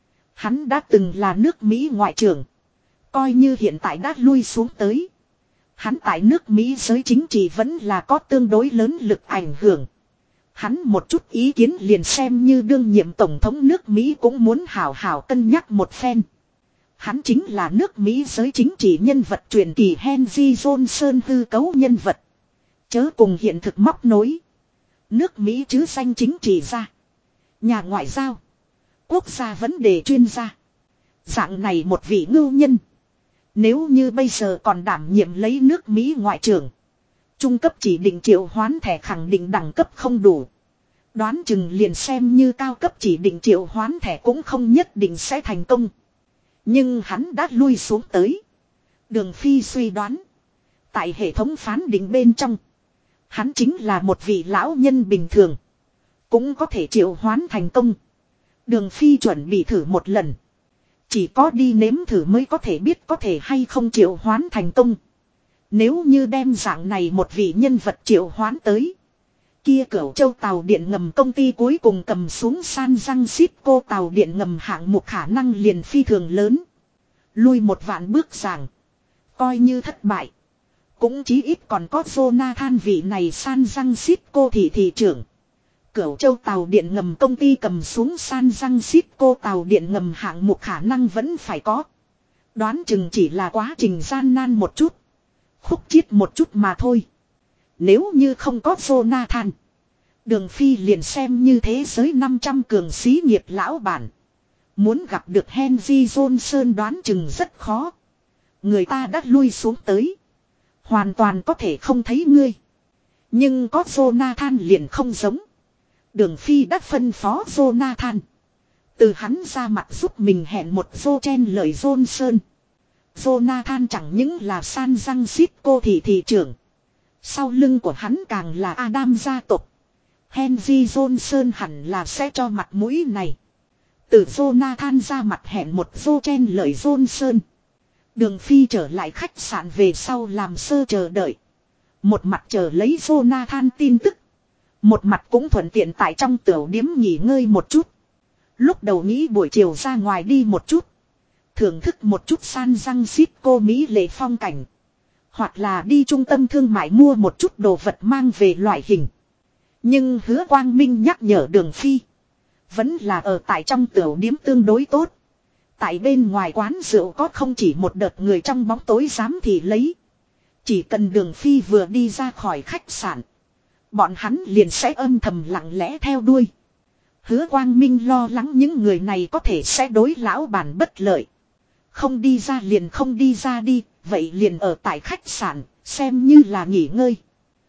Hắn đã từng là nước Mỹ ngoại trưởng. Coi như hiện tại đã lui xuống tới. Hắn tại nước Mỹ giới chính trị vẫn là có tương đối lớn lực ảnh hưởng. Hắn một chút ý kiến liền xem như đương nhiệm tổng thống nước Mỹ cũng muốn hảo hảo cân nhắc một phen. Hắn chính là nước Mỹ giới chính trị nhân vật truyền kỳ Henry Johnson hư cấu nhân vật. Chớ cùng hiện thực móc nối. Nước Mỹ chứ danh chính trị gia. Nhà ngoại giao. Quốc gia vấn đề chuyên gia. Dạng này một vị ngưu nhân. Nếu như bây giờ còn đảm nhiệm lấy nước Mỹ ngoại trưởng. Trung cấp chỉ định triệu hoán thẻ khẳng định đẳng cấp không đủ. Đoán chừng liền xem như cao cấp chỉ định triệu hoán thẻ cũng không nhất định sẽ thành công. Nhưng hắn đã lui xuống tới. Đường Phi suy đoán. Tại hệ thống phán định bên trong. Hắn chính là một vị lão nhân bình thường. Cũng có thể triệu hoán thành công. Đường Phi chuẩn bị thử một lần. Chỉ có đi nếm thử mới có thể biết có thể hay không triệu hoán thành công. Nếu như đem dạng này một vị nhân vật triệu hoán tới. Kia Cửu Châu tàu điện ngầm công ty cuối cùng cầm xuống San Francisco tàu điện ngầm hạng mục khả năng liền phi thường lớn. Lui một vạn bước giảng. Coi như thất bại. Cũng chí ít còn có Jonathan vị này San Francisco thị trưởng. Cửu Châu tàu điện ngầm công ty cầm xuống San Francisco tàu điện ngầm hạng mục khả năng vẫn phải có. Đoán chừng chỉ là quá trình gian nan một chút. Khúc chiết một chút mà thôi. Nếu như không có Jonathan. Đường Phi liền xem như thế giới 500 cường xí nghiệp lão bản. Muốn gặp được Henry Johnson đoán chừng rất khó. Người ta đã lui xuống tới. Hoàn toàn có thể không thấy ngươi. Nhưng có Jonathan liền không giống. Đường Phi đã phân phó Jonathan. Từ hắn ra mặt giúp mình hẹn một chen lời Johnson. Jonathan chẳng những là San Francisco thị trưởng. Sau lưng của hắn càng là Adam gia tộc. Henry Johnson hẳn là sẽ cho mặt mũi này. Từ Jonathan ra mặt hẹn một chen lời Johnson. Đường Phi trở lại khách sạn về sau làm sơ chờ đợi. Một mặt chờ lấy Jonathan tin tức. Một mặt cũng thuận tiện tại trong tiểu điếm nghỉ ngơi một chút. Lúc đầu nghĩ buổi chiều ra ngoài đi một chút. Thưởng thức một chút San Francisco Mỹ lệ phong cảnh. Hoặc là đi trung tâm thương mại mua một chút đồ vật mang về loại hình. Nhưng Hứa Quang Minh nhắc nhở Đường Phi. Vẫn là ở tại trong tiểu điếm tương đối tốt. Tại bên ngoài quán rượu có không chỉ một đợt người trong bóng tối dám thì lấy. Chỉ cần Đường Phi vừa đi ra khỏi khách sạn. Bọn hắn liền sẽ âm thầm lặng lẽ theo đuôi. Hứa Quang Minh lo lắng những người này có thể sẽ đối lão bản bất lợi. Không đi ra liền không đi ra đi. Vậy liền ở tại khách sạn. Xem như là nghỉ ngơi.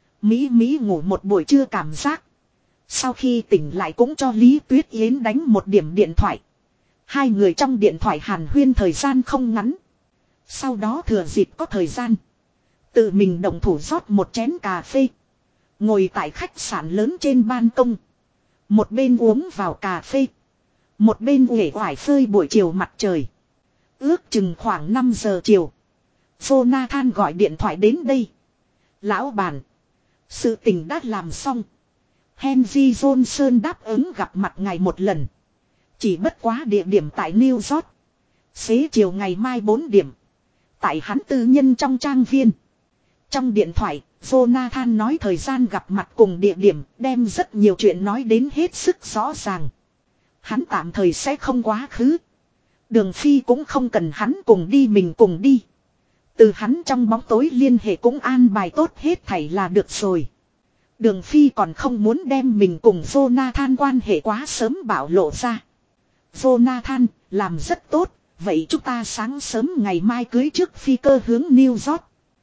Mỹ ngủ một buổi trưa cảm giác. Sau khi tỉnh lại cũng cho Lý Tuyết Yến đánh một điểm điện thoại. Hai người trong điện thoại hàn huyên thời gian không ngắn. Sau đó thừa dịp có thời gian. Tự mình động thủ rót một chén cà phê. Ngồi tại khách sạn lớn trên ban công. Một bên uống vào cà phê. Một bên uể oải phơi buổi chiều mặt trời. Ước chừng khoảng 5 giờ chiều. Jonathan gọi điện thoại đến đây. Lão bản. Sự tình đã làm xong. Henry Johnson đáp ứng gặp mặt ngài một lần. Chỉ bất quá địa điểm tại New York. Xế chiều ngày mai 4 điểm. Tại hắn tư nhân trong trang viên. Trong điện thoại, Jonathan nói thời gian gặp mặt cùng địa điểm đem rất nhiều chuyện nói đến hết sức rõ ràng. Hắn tạm thời sẽ không quá khứ. Đường Phi cũng không cần hắn cùng đi, mình cùng đi. Từ hắn trong bóng tối liên hệ cũng an bài tốt hết thảy là được rồi. Đường Phi còn không muốn đem mình cùng Jonathan quan hệ quá sớm bạo lộ ra. Jonathan, làm rất tốt, vậy chúng ta sáng sớm ngày mai cưới trước phi cơ hướng New York.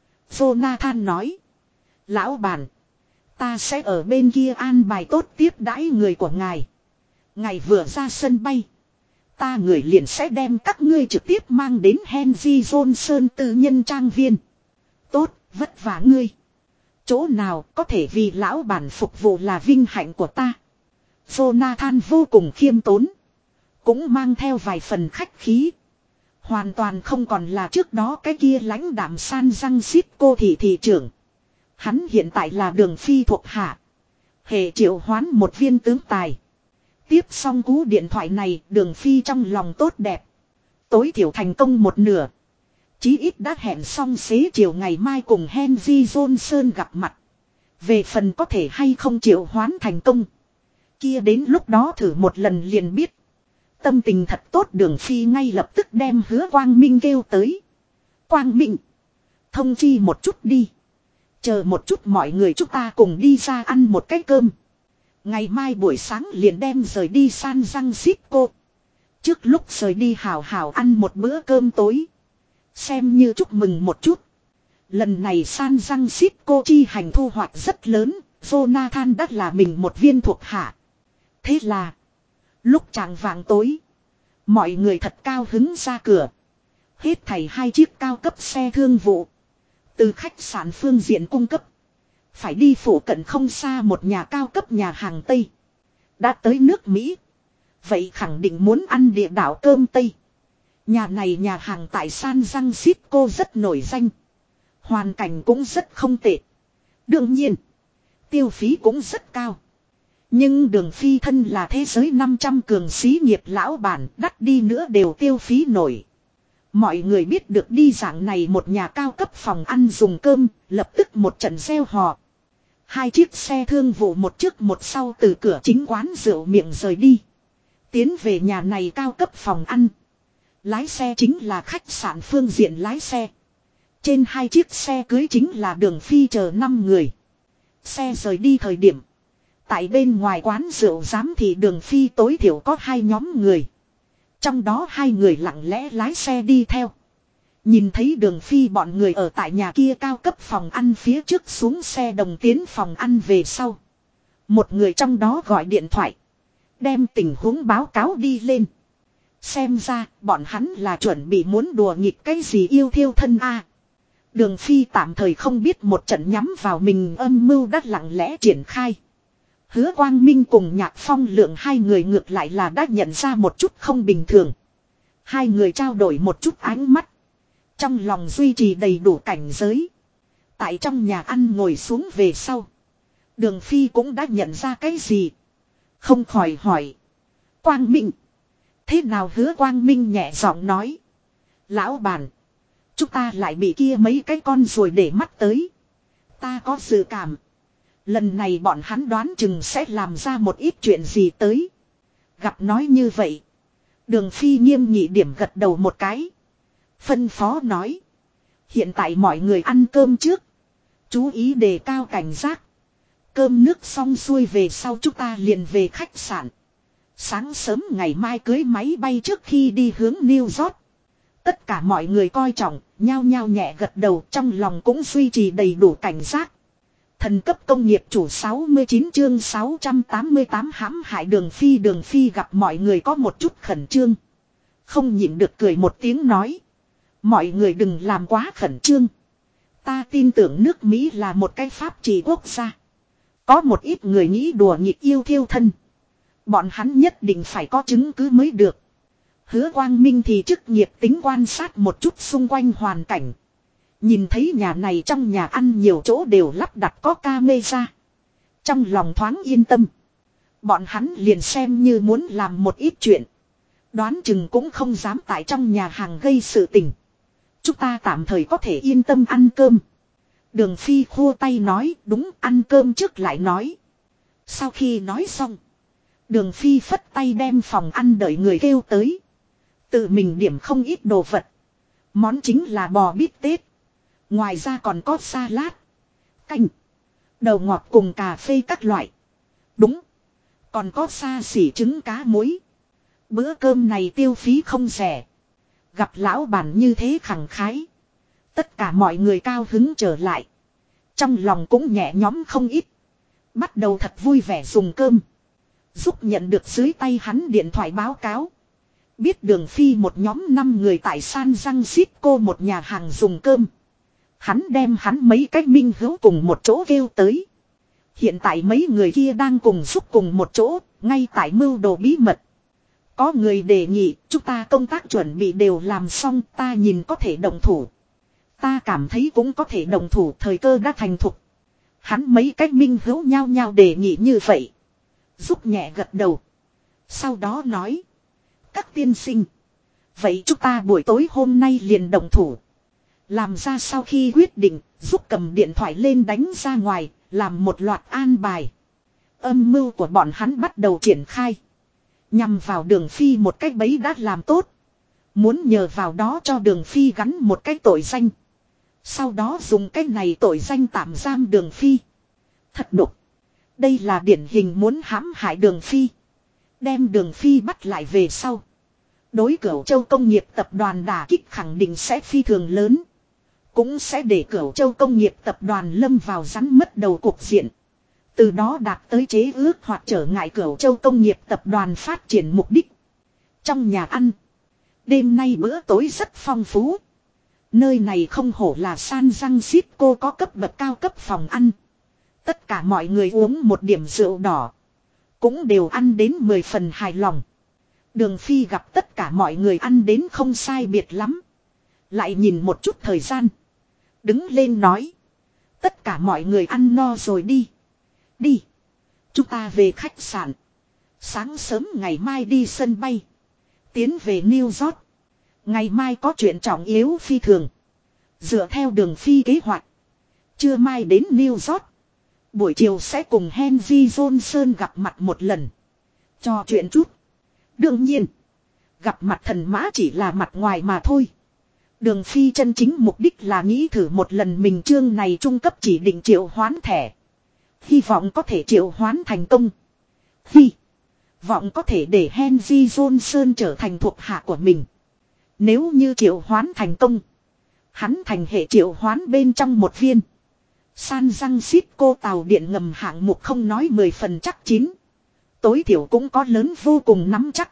Jonathan nói. Lão bản, ta sẽ ở bên kia an bài tốt tiếp đãi người của ngài. Ngài vừa ra sân bay, ta người liền sẽ đem các ngươi trực tiếp mang đến Henry Johnson tư nhân trang viên. Tốt, vất vả ngươi. Chỗ nào có thể vì lão bản phục vụ là vinh hạnh của ta. Jonathan vô cùng khiêm tốn. Cũng mang theo vài phần khách khí. Hoàn toàn không còn là trước đó cái kia lãnh đạm San Francisco thị trưởng. Hắn hiện tại là Đường Phi thuộc hạ. Hệ triệu hoán một viên tướng tài. Tiếp xong cú điện thoại này, Đường Phi trong lòng tốt đẹp. Tối thiểu thành công một nửa. Chí ít đã hẹn xong xế chiều ngày mai cùng Henry Johnson gặp mặt. Về phần có thể hay không triệu hoán thành công, kia đến lúc đó thử một lần liền biết. Tâm tình thật tốt, Đường Phi ngay lập tức đem Hứa Quang Minh kêu tới. Quang Minh, thông chi một chút đi. Chờ một chút mọi người chúng ta cùng đi ra ăn một cái cơm. Ngày mai buổi sáng liền đem rời đi San Francisco. Trước lúc rời đi hào hào ăn một bữa cơm tối. Xem như chúc mừng một chút. Lần này San Francisco chi hành thu hoạch rất lớn. Jonathan đã là mình một viên thuộc hạ. Thế là lúc chạng vạng tối, mọi người thật cao hứng ra cửa. Hết thảy 2 chiếc cao cấp xe thương vụ từ khách sạn phương diện cung cấp. Phải đi phủ cận không xa một nhà cao cấp nhà hàng Tây. Đã tới nước Mỹ, vậy khẳng định muốn ăn địa đạo cơm Tây. Nhà này nhà hàng tại San Francisco rất nổi danh. Hoàn cảnh cũng rất không tệ. Đương nhiên, tiêu phí cũng rất cao. Nhưng Đường Phi thân là thế giới 500 cường xí nghiệp lão bản, đắt đi nữa đều tiêu phí nổi. Mọi người biết được đi dạng này một nhà cao cấp phòng ăn dùng cơm, lập tức một trận reo hò. 2 chiếc xe thương vụ một trước một sau từ cửa chính quán rượu miệng rời đi. Tiến về nhà này cao cấp phòng ăn. Lái xe chính là khách sạn phương diện lái xe. Trên 2 chiếc xe cưới chính là Đường Phi chờ 5 người. Xe rời đi thời điểm, tại bên ngoài quán rượu giám thị Đường Phi tối thiểu có 2 nhóm người. Trong đó 2 người lặng lẽ lái xe đi theo. Nhìn thấy Đường Phi bọn người ở tại nhà kia cao cấp phòng ăn phía trước xuống xe đồng tiến phòng ăn về sau. Một người trong đó gọi điện thoại, đem tình huống báo cáo đi lên. Xem ra bọn hắn là chuẩn bị muốn đùa nghịch cái gì yêu thiêu thân a. Đường Phi tạm thời không biết một trận nhắm vào mình âm mưu đã lặng lẽ triển khai. Hứa Quang Minh cùng Nhạc Phong Lượng 2 người ngược lại là đã nhận ra một chút không bình thường. 2 người trao đổi một chút ánh mắt. Trong lòng duy trì đầy đủ cảnh giới. Tại trong nhà ăn ngồi xuống về sau, Đường Phi cũng đã nhận ra cái gì. Không khỏi hỏi: Quang Minh, thế nào? Hứa Quang Minh nhẹ giọng nói: Lão bản, chúng ta lại bị kia mấy cái con ruồi để mắt tới. Ta có dự cảm, lần này bọn hắn đoán chừng sẽ làm ra một ít chuyện gì tới. Gặp nói như vậy, Đường Phi nghiêm nghị điểm gật đầu một cái. Phân phó nói: hiện tại mọi người ăn cơm trước, chú ý đề cao cảnh giác. Cơm nước xong xuôi về sau chúng ta liền về khách sạn. Sáng sớm ngày mai cưới máy bay trước khi đi hướng New York. Tất cả mọi người coi trọng, nhao nhao nhẹ gật đầu, trong lòng cũng duy trì đầy đủ cảnh giác. Thần cấp công nghiệp chủ 69 chương 688 hãm hại Đường Phi. Đường Phi gặp mọi người có một chút khẩn trương, không nhịn được cười một tiếng nói: mọi người đừng làm quá khẩn trương. Ta tin tưởng nước Mỹ là một cái pháp trị quốc gia. Có một ít người nghĩ đùa nghịch yêu thiêu thân, bọn hắn nhất định phải có chứng cứ mới được. Hứa Quang Minh thì chức nghiệp tính quan sát một chút xung quanh hoàn cảnh. Nhìn thấy nhà này trong nhà ăn nhiều chỗ đều lắp đặt có camera, trong lòng thoáng yên tâm. Bọn hắn liền xem như muốn làm một ít chuyện, đoán chừng cũng không dám tại trong nhà hàng gây sự tình. Chúng ta tạm thời có thể yên tâm ăn cơm. Đường Phi khua tay nói: đúng, ăn cơm trước lại nói. Sau khi nói xong, Đường Phi phất tay đem phòng ăn đợi người kêu tới. Tự mình điểm không ít đồ vật. Món chính là bò bít tết. Ngoài ra còn có salad, canh, đầu ngọt cùng cà phê các loại. Đúng. Còn có xa xỉ trứng cá muối. Bữa cơm này tiêu phí không rẻ. Gặp lão bản như thế khẳng khái. Tất cả mọi người cao hứng trở lại. Trong lòng cũng nhẹ nhõm không ít. Bắt đầu thật vui vẻ dùng cơm. Giúp nhận được dưới tay hắn điện thoại báo cáo. Biết Đường Phi một nhóm 5 người tại San Francisco một nhà hàng dùng cơm. Hắn đem hắn mấy cái minh hữu cùng một chỗ kêu tới. Hiện tại mấy người kia đang cùng giúp cùng một chỗ, ngay tại mưu đồ bí mật. Có người đề nghị, chúng ta công tác chuẩn bị đều làm xong, ta nhìn có thể động thủ. Ta cảm thấy cũng có thể động thủ, thời cơ đã thành thục. Hắn mấy cái minh hữu nhau nhau đề nghị như vậy. Giúp nhẹ gật đầu. Sau đó nói. Các tiên sinh. Vậy chúng ta buổi tối hôm nay liền động thủ. Làm ra sau khi quyết định, giúp cầm điện thoại lên đánh ra ngoài, làm một loạt an bài. Âm mưu của bọn hắn bắt đầu triển khai. Nhằm vào Đường Phi một cách bấy đã làm tốt. Muốn nhờ vào đó cho Đường Phi gắn một cái tội danh. Sau đó dùng cái này tội danh tạm giam Đường Phi. Thật độc. Đây là điển hình muốn hãm hại Đường Phi. Đem Đường Phi bắt lại về sau. Đối Cửu Châu Công nghiệp tập đoàn đả kích khẳng định sẽ phi thường lớn. Cũng sẽ để Cửu Châu Công nghiệp tập đoàn lâm vào rắn mất đầu cục diện. Từ đó đạt tới chế ước hoặc trở ngại Cửu Châu Công nghiệp tập đoàn phát triển mục đích. Trong nhà ăn. Đêm nay bữa tối rất phong phú. Nơi này không hổ là San Francisco có cấp bậc cao cấp phòng ăn. Tất cả mọi người uống một điểm rượu đỏ. Cũng đều ăn đến 10 phần hài lòng. Đường Phi gặp tất cả mọi người ăn đến không sai biệt lắm. Lại nhìn một chút thời gian. Đứng lên nói. Tất cả mọi người ăn no rồi đi. Đi. Chúng ta về khách sạn. Sáng sớm ngày mai đi sân bay. Tiến về New York. Ngày mai có chuyện trọng yếu phi thường. Dựa theo Đường Phi kế hoạch. Trưa mai đến New York. Buổi chiều sẽ cùng Henry Johnson gặp mặt một lần. Trò chuyện chút. Đương nhiên. Gặp mặt thần mã chỉ là mặt ngoài mà thôi. Đường Phi chân chính mục đích là nghĩ thử một lần mình chương này trung cấp chỉ định triệu hoán thẻ. Hy vọng có thể triệu hoán thành công. Hy vọng có thể để Henry Johnson trở thành thuộc hạ của mình. Nếu như triệu hoán thành công. Hắn thành hệ triệu hoán bên trong một viên. San Francisco tàu điện ngầm hạng mục không nói 10 phần chắc chín. Tối thiểu cũng có lớn vô cùng nắm chắc.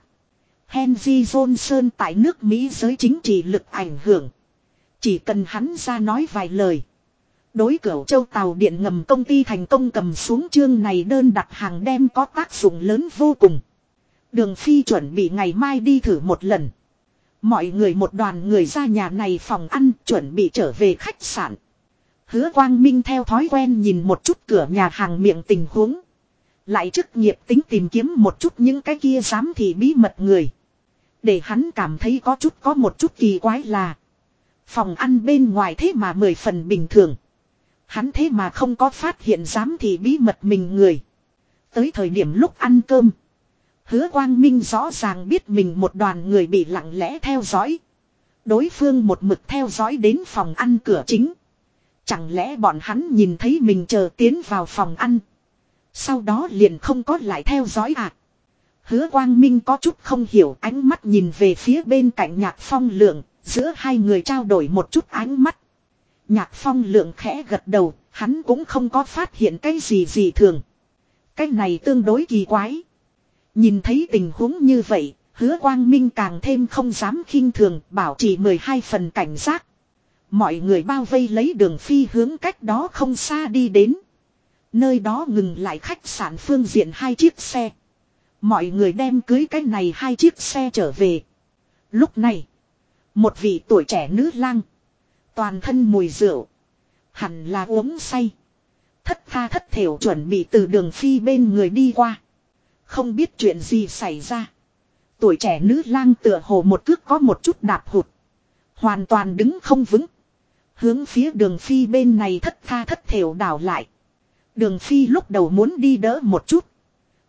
Henry Johnson tại nước Mỹ giới chính trị lực ảnh hưởng. Chỉ cần hắn ra nói vài lời. Đối Cửu Châu tàu điện ngầm công ty thành công cầm xuống chương này đơn đặt hàng đem có tác dụng lớn vô cùng. Đường Phi chuẩn bị ngày mai đi thử một lần. Mọi người một đoàn người ra nhà này phòng ăn chuẩn bị trở về khách sạn. Hứa Quang Minh theo thói quen nhìn một chút cửa nhà hàng miệng tình huống. Lại chức nghiệp tính tìm kiếm một chút những cái kia giám thị bí mật người. Để hắn cảm thấy có một chút kỳ quái là. Phòng ăn bên ngoài thế mà 10 phần bình thường. Hắn thế mà không có phát hiện giám thị bí mật mình người. Tới thời điểm lúc ăn cơm. Hứa Quang Minh rõ ràng biết mình một đoàn người bị lặng lẽ theo dõi. Đối phương một mực theo dõi đến phòng ăn cửa chính. Chẳng lẽ bọn hắn nhìn thấy mình chờ tiến vào phòng ăn. Sau đó liền không có lại theo dõi à. Hứa Quang Minh có chút không hiểu, ánh mắt nhìn về phía bên cạnh Nhạc Phong Lượng. Giữa hai người trao đổi một chút ánh mắt. Nhạc Phong Lượng khẽ gật đầu. Hắn cũng không có phát hiện cái gì thường. Cái này tương đối kỳ quái. Nhìn thấy tình huống như vậy, Hứa Quang Minh càng thêm không dám khinh thường, bảo trì 12 phần cảnh giác. Mọi người bao vây lấy Đường Phi hướng cách đó không xa đi đến. Nơi đó ngừng lại khách sạn phương diện 2 chiếc xe. Mọi người đem cưới cái này 2 chiếc xe trở về. Lúc này, một vị tuổi trẻ nữ lang, toàn thân mùi rượu, hẳn là uống say, thất tha thất thểu chuẩn bị từ Đường Phi bên người đi qua. Không biết chuyện gì xảy ra. Tuổi trẻ nữ lang tựa hồ một cước có một chút đạp hụt. Hoàn toàn đứng không vững. Hướng phía Đường Phi bên này thất tha thất thểu đảo lại. Đường Phi lúc đầu muốn đi đỡ một chút.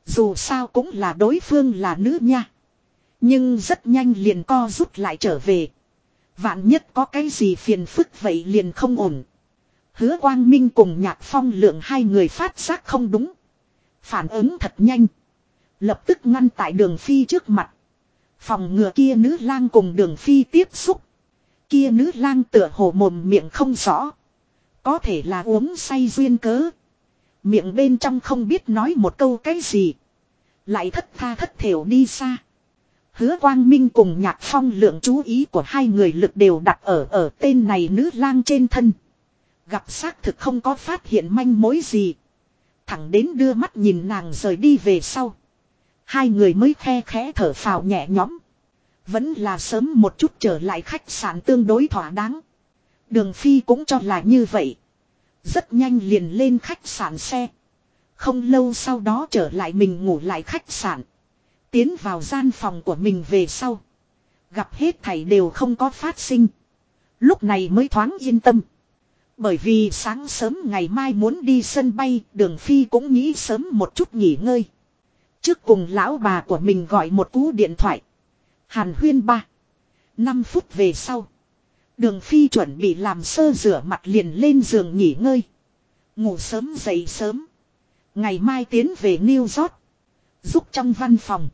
Dù sao cũng là đối phương là nữ nha. Nhưng rất nhanh liền co rút lại trở về. Vạn nhất có cái gì phiền phức vậy liền không ổn. Hứa Quang Minh cùng Nhạc Phong Lượng hai người phát giác không đúng. Phản ứng thật nhanh. Lập tức ngăn tại Đường Phi trước mặt. Phòng ngừa kia nữ lang cùng Đường Phi tiếp xúc. Kia nữ lang tựa hồ mồm miệng không rõ. Có thể là uống say duyên cớ. Miệng bên trong không biết nói một câu cái gì. Lại thất tha thất thểu đi xa. Hứa Quang Minh cùng Nhạc Phong Lượng chú ý của hai người lực đều đặt ở tên này nữ lang trên thân. Gặp xác thực không có phát hiện manh mối gì. Thẳng đến đưa mắt nhìn nàng rời đi về sau. Hai người mới khe khẽ thở phào nhẹ nhõm. Vẫn là sớm một chút trở lại khách sạn tương đối thỏa đáng. Đường Phi cũng cho là như vậy. Rất nhanh liền lên khách sạn xe. Không lâu sau đó trở lại mình ngủ lại khách sạn. Tiến vào gian phòng của mình về sau. Gặp hết thảy đều không có phát sinh. Lúc này mới thoáng yên tâm. Bởi vì sáng sớm ngày mai muốn đi sân bay, Đường Phi cũng nghĩ sớm một chút nghỉ ngơi. Trước cùng lão bà của mình gọi một cú điện thoại. Hàn huyên 5 phút về sau. Đường Phi chuẩn bị làm sơ rửa mặt liền lên giường nghỉ ngơi. Ngủ sớm dậy sớm. Ngày mai tiến về New York. Giúp trong văn phòng.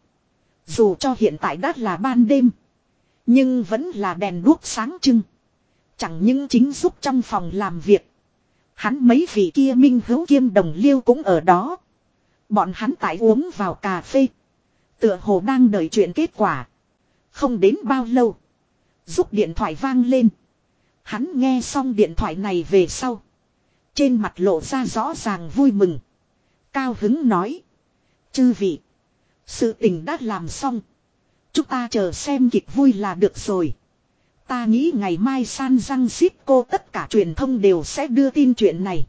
Dù cho hiện tại đã là ban đêm. Nhưng vẫn là đèn đuốc sáng trưng. Chẳng những chính giúp trong phòng làm việc. Hắn mấy vị kia minh hữu kiêm đồng liêu cũng ở đó. Bọn hắn tại uống vào cà phê. Tựa hồ đang đợi chuyện kết quả. Không đến bao lâu. Giúp điện thoại vang lên. Hắn nghe xong điện thoại này về sau. Trên mặt lộ ra rõ ràng vui mừng. Cao hứng nói. Chư vị. Sự tình đã làm xong. Chúng ta chờ xem kịch vui là được rồi. Ta nghĩ ngày mai San Francisco tất cả truyền thông đều sẽ đưa tin chuyện này.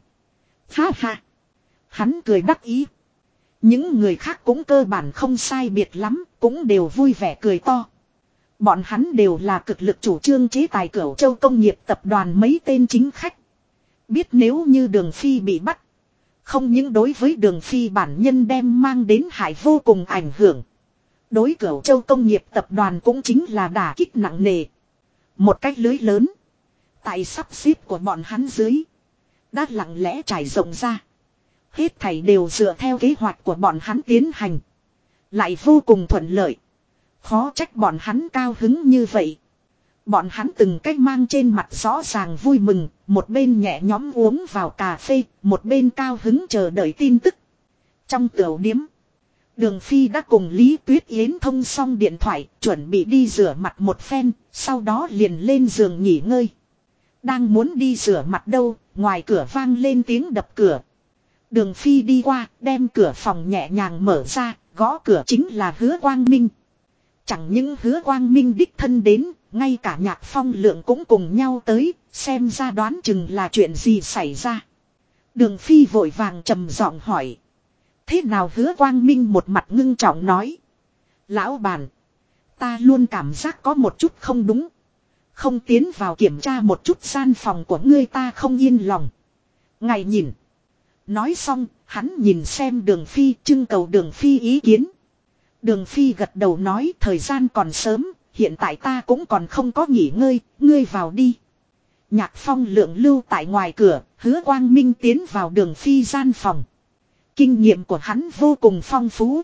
Ha ha. Hắn cười đắc ý. Những người khác cũng cơ bản không sai biệt lắm. Cũng đều vui vẻ cười to. Bọn hắn đều là cực lực chủ trương chế tài Cửu Châu công nghiệp tập đoàn mấy tên chính khách. Biết nếu như Đường Phi bị bắt. Không những đối với Đường Phi bản nhân đem mang đến hại vô cùng ảnh hưởng. Đối Cửu Châu công nghiệp tập đoàn cũng chính là đả kích nặng nề. Một cách lưới lớn. Tại sắp xếp của bọn hắn dưới. Đã lặng lẽ trải rộng ra. Hết thảy đều dựa theo kế hoạch của bọn hắn tiến hành. Lại vô cùng thuận lợi. Khó trách bọn hắn cao hứng như vậy. Bọn hắn từng cách mang trên mặt rõ ràng vui mừng. Một bên nhẹ nhõm uống vào cà phê. Một bên cao hứng chờ đợi tin tức. Trong tiểu điếm. Đường Phi đã cùng Lý Tuyết Yến thông xong điện thoại. Chuẩn bị đi rửa mặt một phen. Sau đó liền lên giường nghỉ ngơi. Đang muốn đi rửa mặt đâu. Ngoài cửa vang lên tiếng đập cửa. Đường Phi đi qua. Đem cửa phòng nhẹ nhàng mở ra. Gõ cửa chính là Hứa Quang Minh. Chẳng những Hứa Quang Minh đích thân đến. Ngay cả Nhạc Phong Lượng cũng cùng nhau tới. Xem ra đoán chừng là chuyện gì xảy ra. Đường Phi vội vàng trầm giọng hỏi. Thế nào? Hứa Quang Minh một mặt ngưng trọng nói. Lão bản. Ta luôn cảm giác có một chút không đúng. Không tiến vào kiểm tra một chút gian phòng của ngươi ta không yên lòng. Ngài nhìn. Nói xong, hắn nhìn xem Đường Phi, trưng cầu Đường Phi ý kiến. Đường Phi gật đầu nói thời gian còn sớm, hiện tại ta cũng còn không có nghỉ ngơi, ngươi vào đi. Nhạc Phong Lượng lưu tại ngoài cửa, Hứa Quang Minh tiến vào Đường Phi gian phòng. Kinh nghiệm của hắn vô cùng phong phú.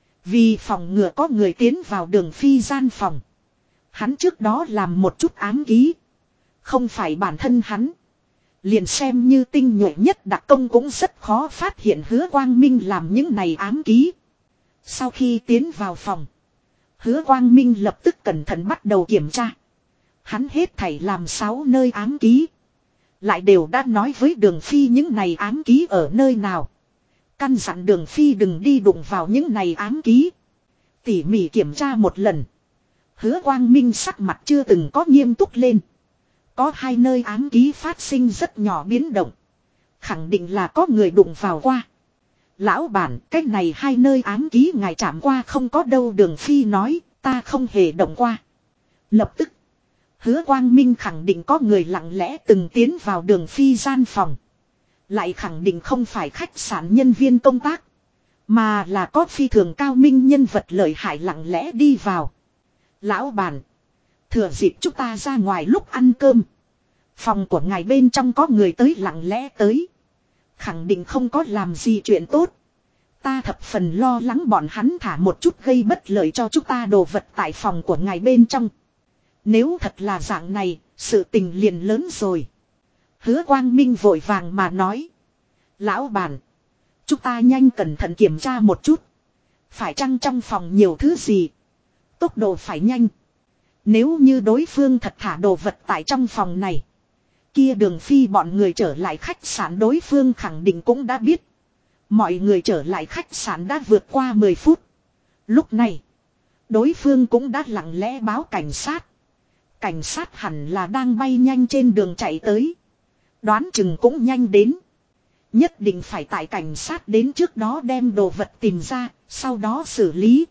Vì phòng ngừa có người tiến vào Đường Phi gian phòng. Hắn trước đó làm một chút ám ký. Không phải bản thân hắn. Liền xem như tinh nhuệ nhất đặc công cũng rất khó phát hiện Hứa Quang Minh làm những này ám ký. Sau khi tiến vào phòng. Hứa Quang Minh lập tức cẩn thận bắt đầu kiểm tra. Hắn hết thảy làm 6 nơi ám ký. Lại đều đã nói với Đường Phi những này ám ký ở nơi nào. Căn dặn Đường Phi đừng đi đụng vào những này ám ký. Tỉ mỉ kiểm tra một lần. Hứa Quang Minh sắc mặt chưa từng có nghiêm túc lên. Có 2 nơi ám ký phát sinh rất nhỏ biến động. Khẳng định là có người đụng vào qua. Lão bản, cái này 2 nơi ám ký ngài chạm qua không có đâu. Đường Phi nói, ta không hề động qua. Lập tức, Hứa Quang Minh khẳng định có người lặng lẽ từng tiến vào Đường Phi gian phòng. Lại khẳng định không phải khách sạn nhân viên công tác. Mà là có phi thường cao minh nhân vật lợi hại lặng lẽ đi vào. Lão bản. Thừa dịp chúng ta ra ngoài lúc ăn cơm. Phòng của ngài bên trong có người tới lặng lẽ tới. Khẳng định không có làm gì chuyện tốt. Ta thập phần lo lắng bọn hắn thả một chút gây bất lợi cho chúng ta đồ vật tại phòng của ngài bên trong. Nếu thật là dạng này, sự tình liền lớn rồi. Hứa Quang Minh vội vàng mà nói. Lão bản. Chúng ta nhanh cẩn thận kiểm tra một chút. Phải chăng trong phòng nhiều thứ gì. Tốc độ phải nhanh. Nếu như đối phương thật thả đồ vật tại trong phòng này. Kia Đường Phi bọn người trở lại khách sạn đối phương khẳng định cũng đã biết. Mọi người trở lại khách sạn đã vượt qua 10 phút. Lúc này. Đối phương cũng đã lặng lẽ báo cảnh sát. Cảnh sát hẳn là đang bay nhanh trên đường chạy tới. Đoán chừng cũng nhanh đến. Nhất định phải tại cảnh sát đến trước đó đem đồ vật tìm ra. Sau đó xử lý.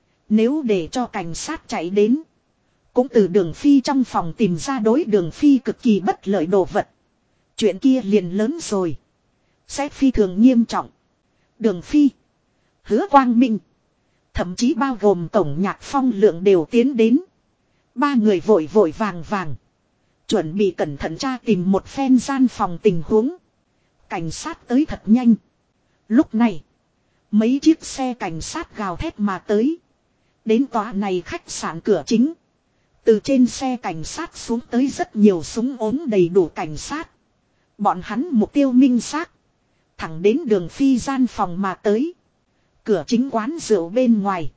Nếu để cho cảnh sát chạy đến. Cũng từ Đường Phi trong phòng tìm ra đối Đường Phi cực kỳ bất lợi đồ vật. Chuyện kia liền lớn rồi. Sẽ phi thường nghiêm trọng. Đường Phi. Hứa Quang Minh. Thậm chí bao gồm Tổng Nhạc Phong Lượng đều tiến đến. Ba người vội vội vàng vàng. Chuẩn bị cẩn thận tra tìm một phen gian phòng tình huống. Cảnh sát tới thật nhanh. Lúc này. Mấy chiếc xe cảnh sát gào thét mà tới. Đến tòa này khách sạn cửa chính. Từ trên xe cảnh sát xuống tới rất nhiều súng ốm đầy đủ cảnh sát. Bọn hắn mục tiêu minh xác. Thẳng đến Đường Phi gian phòng mà tới. Cửa chính quán rượu bên ngoài.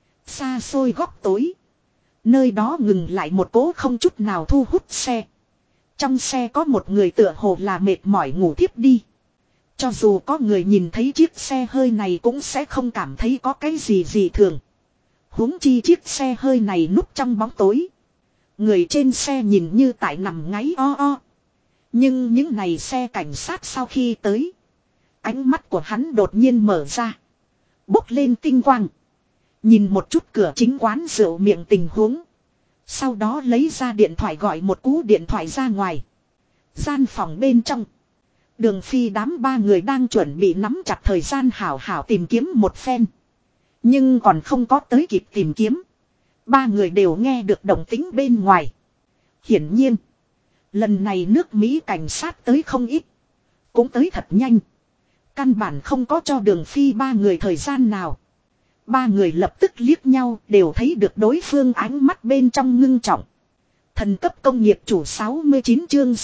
Xa xôi góc tối. Nơi đó ngừng lại một cỗ không chút nào thu hút xe. Trong xe có một người tựa hồ là mệt mỏi ngủ thiếp đi. Cho dù có người nhìn thấy chiếc xe hơi này cũng sẽ không cảm thấy có cái gì dị thường. Huống chi chiếc xe hơi này núp trong bóng tối. Người trên xe nhìn như tại nằm ngáy o o. Nhưng những này xe cảnh sát sau khi tới. Ánh mắt của hắn đột nhiên mở ra. Bốc lên tinh quang. Nhìn một chút cửa chính quán rượu miệng tình huống. Sau đó lấy ra điện thoại gọi một cú điện thoại ra ngoài. Gian phòng bên trong. Đường Phi đám ba người đang chuẩn bị nắm chặt thời gian hảo hảo tìm kiếm một phen. Nhưng còn không có tới kịp tìm kiếm. Ba người đều nghe được động tĩnh bên ngoài. Hiển nhiên. Lần này nước Mỹ cảnh sát tới không ít. Cũng tới thật nhanh. Căn bản không có cho Đường Phi ba người thời gian nào. Ba người lập tức liếc nhau đều thấy được đối phương ánh mắt bên trong ngưng trọng. Thần cấp công nghiệp chủ 69 chương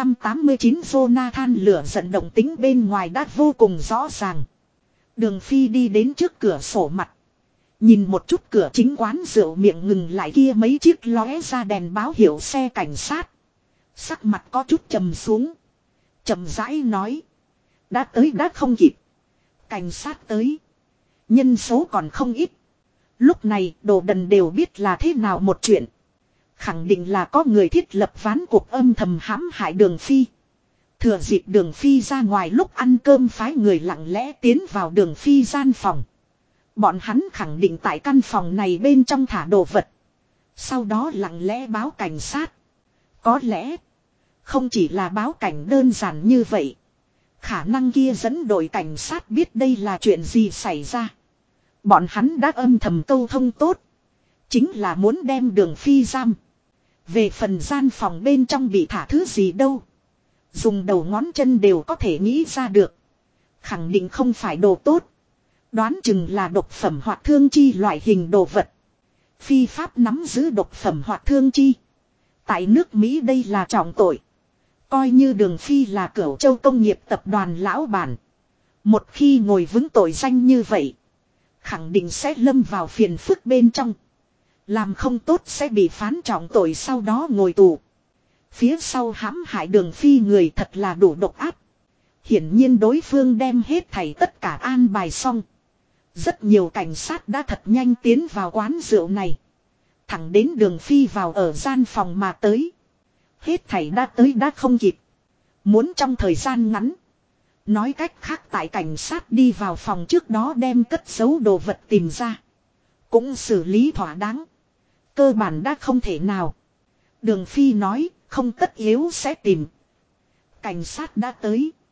689 Jonathan lửa giận động tính bên ngoài đã vô cùng rõ ràng. Đường Phi đi đến trước cửa sổ mặt. Nhìn một chút cửa chính quán rượu miệng ngừng lại kia mấy chiếc lóe ra đèn báo hiệu xe cảnh sát. Sắc mặt có chút trầm xuống. Trầm rãi nói. Đã tới đã không kịp. Cảnh sát tới. Nhân số còn không ít. Lúc này đồ đần đều biết là thế nào một chuyện. Khẳng định là có người thiết lập ván cuộc âm thầm hãm hại Đường Phi. Thừa dịp Đường Phi ra ngoài lúc ăn cơm phái người lặng lẽ tiến vào Đường Phi gian phòng. Bọn hắn khẳng định tại căn phòng này bên trong thả đồ vật. Sau đó lặng lẽ báo cảnh sát. Có lẽ không chỉ là báo cảnh đơn giản như vậy. Khả năng kia dẫn đội cảnh sát biết đây là chuyện gì xảy ra. Bọn hắn đã âm thầm câu thông tốt. Chính là muốn đem Đường Phi giam. Về phần gian phòng bên trong bị thả thứ gì đâu. Dùng đầu ngón chân đều có thể nghĩ ra được. Khẳng định không phải đồ tốt. Đoán chừng là độc phẩm hoặc thương chi loại hình đồ vật. Phi pháp nắm giữ độc phẩm hoặc thương chi. Tại nước Mỹ đây là trọng tội. Coi như Đường Phi là Cửu Châu công nghiệp tập đoàn lão bản. Một khi ngồi vững tội danh như vậy. Khẳng định sẽ lâm vào phiền phức bên trong. Làm không tốt sẽ bị phán trọng tội sau đó ngồi tù. Phía sau hãm hại Đường Phi người thật là đủ độc ác. Hiển nhiên đối phương đem hết thảy tất cả an bài xong. Rất nhiều cảnh sát đã thật nhanh tiến vào quán rượu này. Thẳng đến Đường Phi vào ở gian phòng mà tới. Hết thảy đã tới đã không kịp. Muốn trong thời gian ngắn. Nói cách khác tại cảnh sát đi vào phòng trước đó đem cất giấu đồ vật tìm ra. Cũng xử lý thỏa đáng. Cơ bản đã không thể nào. Đường Phi nói không tất yếu sẽ tìm. Cảnh sát đã tới.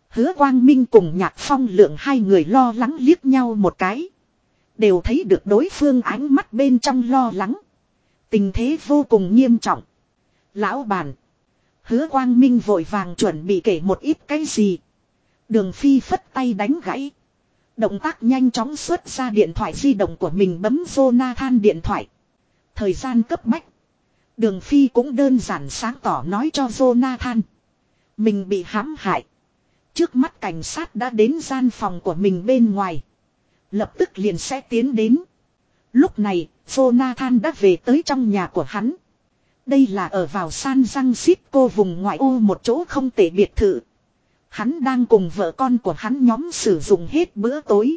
Hứa Quang Minh cùng Nhạc Phong Lượng hai người lo lắng liếc nhau một cái. Đều thấy được đối phương ánh mắt bên trong lo lắng. Tình thế vô cùng nghiêm trọng. Lão bản. Hứa Quang Minh vội vàng chuẩn bị kể một ít cái gì. Đường Phi phất tay đánh gãy. Động tác nhanh chóng xuất ra điện thoại di động của mình bấm Jonathan điện thoại. Thời gian cấp bách. Đường Phi cũng đơn giản sáng tỏ nói cho Jonathan. Mình bị hãm hại. Trước mắt cảnh sát đã đến gian phòng của mình bên ngoài. Lập tức liền sẽ tiến đến. Lúc này, Jonathan đã về tới trong nhà của hắn. Đây là ở vào San Francisco vùng ngoại ô một chỗ không tệ biệt thự. Hắn đang cùng vợ con của hắn nhóm sử dụng hết bữa tối.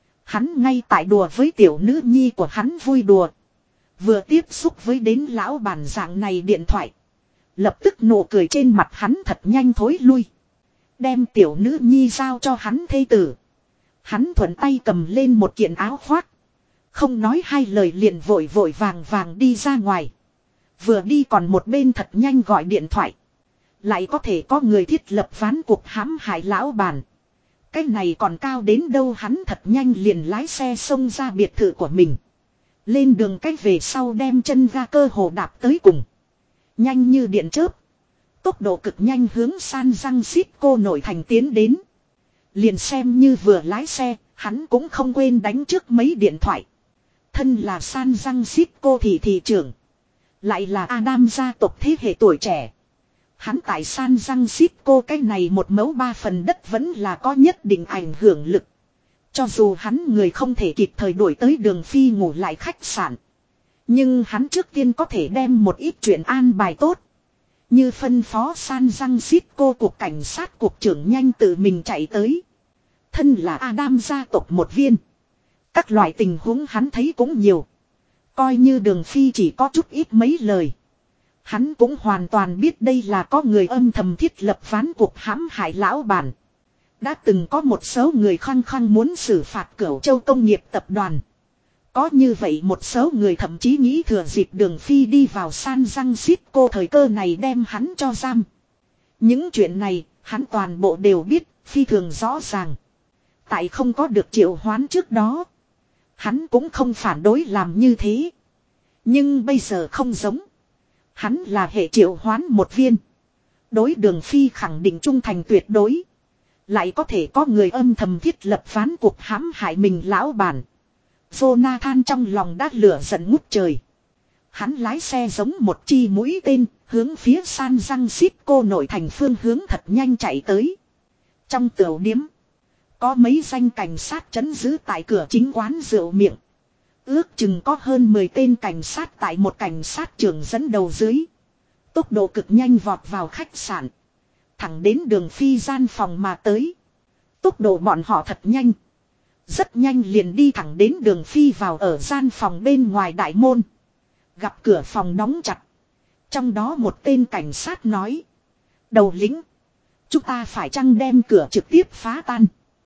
Hắn ngay tại đùa với tiểu nữ nhi của hắn vui đùa. Vừa tiếp xúc với đến lão bản dạng này điện thoại. Lập tức nụ cười trên mặt hắn thật nhanh thối lui. Đem tiểu nữ nhi giao cho hắn thê tử. Hắn thuận tay cầm lên một kiện áo khoác. Không nói hai lời liền vội vội vàng vàng đi ra ngoài. Vừa đi còn một bên thật nhanh gọi điện thoại. Lại có thể có người thiết lập ván cuộc hãm hại lão bản. Cái này còn cao đến đâu, hắn thật nhanh liền lái xe xông ra biệt thự của mình. Lên đường cách về sau đem chân ga cơ hồ đạp tới cùng. Nhanh như điện chớp. Tốc độ cực nhanh hướng San Francisco nội thành tiến đến. Liền xem như vừa lái xe, hắn cũng không quên đánh trước mấy điện thoại. Thân là San Francisco thị trưởng. Lại là Adam gia tộc thế hệ tuổi trẻ. Hắn tại San Francisco cái này một mẫu ba phần đất vẫn là có nhất định ảnh hưởng lực. Cho dù hắn người không thể kịp thời đuổi tới Đường Phi ngủ lại khách sạn. Nhưng hắn trước tiên có thể đem một ít chuyện an bài tốt. Như phân phó San Francisco cục cảnh sát cục trưởng nhanh tự mình chạy tới. Thân là Adam gia tộc một viên. Các loại tình huống hắn thấy cũng nhiều. Coi như Đường Phi chỉ có chút ít mấy lời. Hắn cũng hoàn toàn biết đây là có người âm thầm thiết lập ván cuộc hãm hại lão bản. Đã từng có một số người khăng khăng muốn xử phạt Cửu Châu Công nghiệp tập đoàn. Có như vậy một số người thậm chí nghĩ thừa dịp Đường Phi đi vào San Francisco thời cơ này đem hắn cho giam. Những chuyện này, hắn toàn bộ đều biết, phi thường rõ ràng. Tại không có được triệu hoán trước đó, hắn cũng không phản đối làm như thế. Nhưng bây giờ không giống. Hắn là hệ triệu hoán một viên. Đối Đường Phi khẳng định trung thành tuyệt đối. Lại có thể có người âm thầm thiết lập ván cuộc hãm hại mình lão bản. Jonathan trong lòng đã lửa giận ngút trời. Hắn lái xe giống một chi mũi tên, hướng phía San Francisco nội thành phương hướng thật nhanh chạy tới. Trong tiểu điếm, có mấy danh cảnh sát trấn giữ tại cửa chính quán rượu miệng. Ước chừng có hơn 10 tên cảnh sát tại một cảnh sát trưởng dẫn đầu dưới. Tốc độ cực nhanh vọt vào khách sạn. Thẳng đến Đường Phi gian phòng mà tới. Tốc độ bọn họ thật nhanh. Rất nhanh liền đi thẳng đến Đường Phi vào ở gian phòng bên ngoài đại môn. Gặp cửa phòng đóng chặt. Trong đó một tên cảnh sát nói. Đầu lĩnh. Chúng ta phải chăng đem cửa trực tiếp phá tan.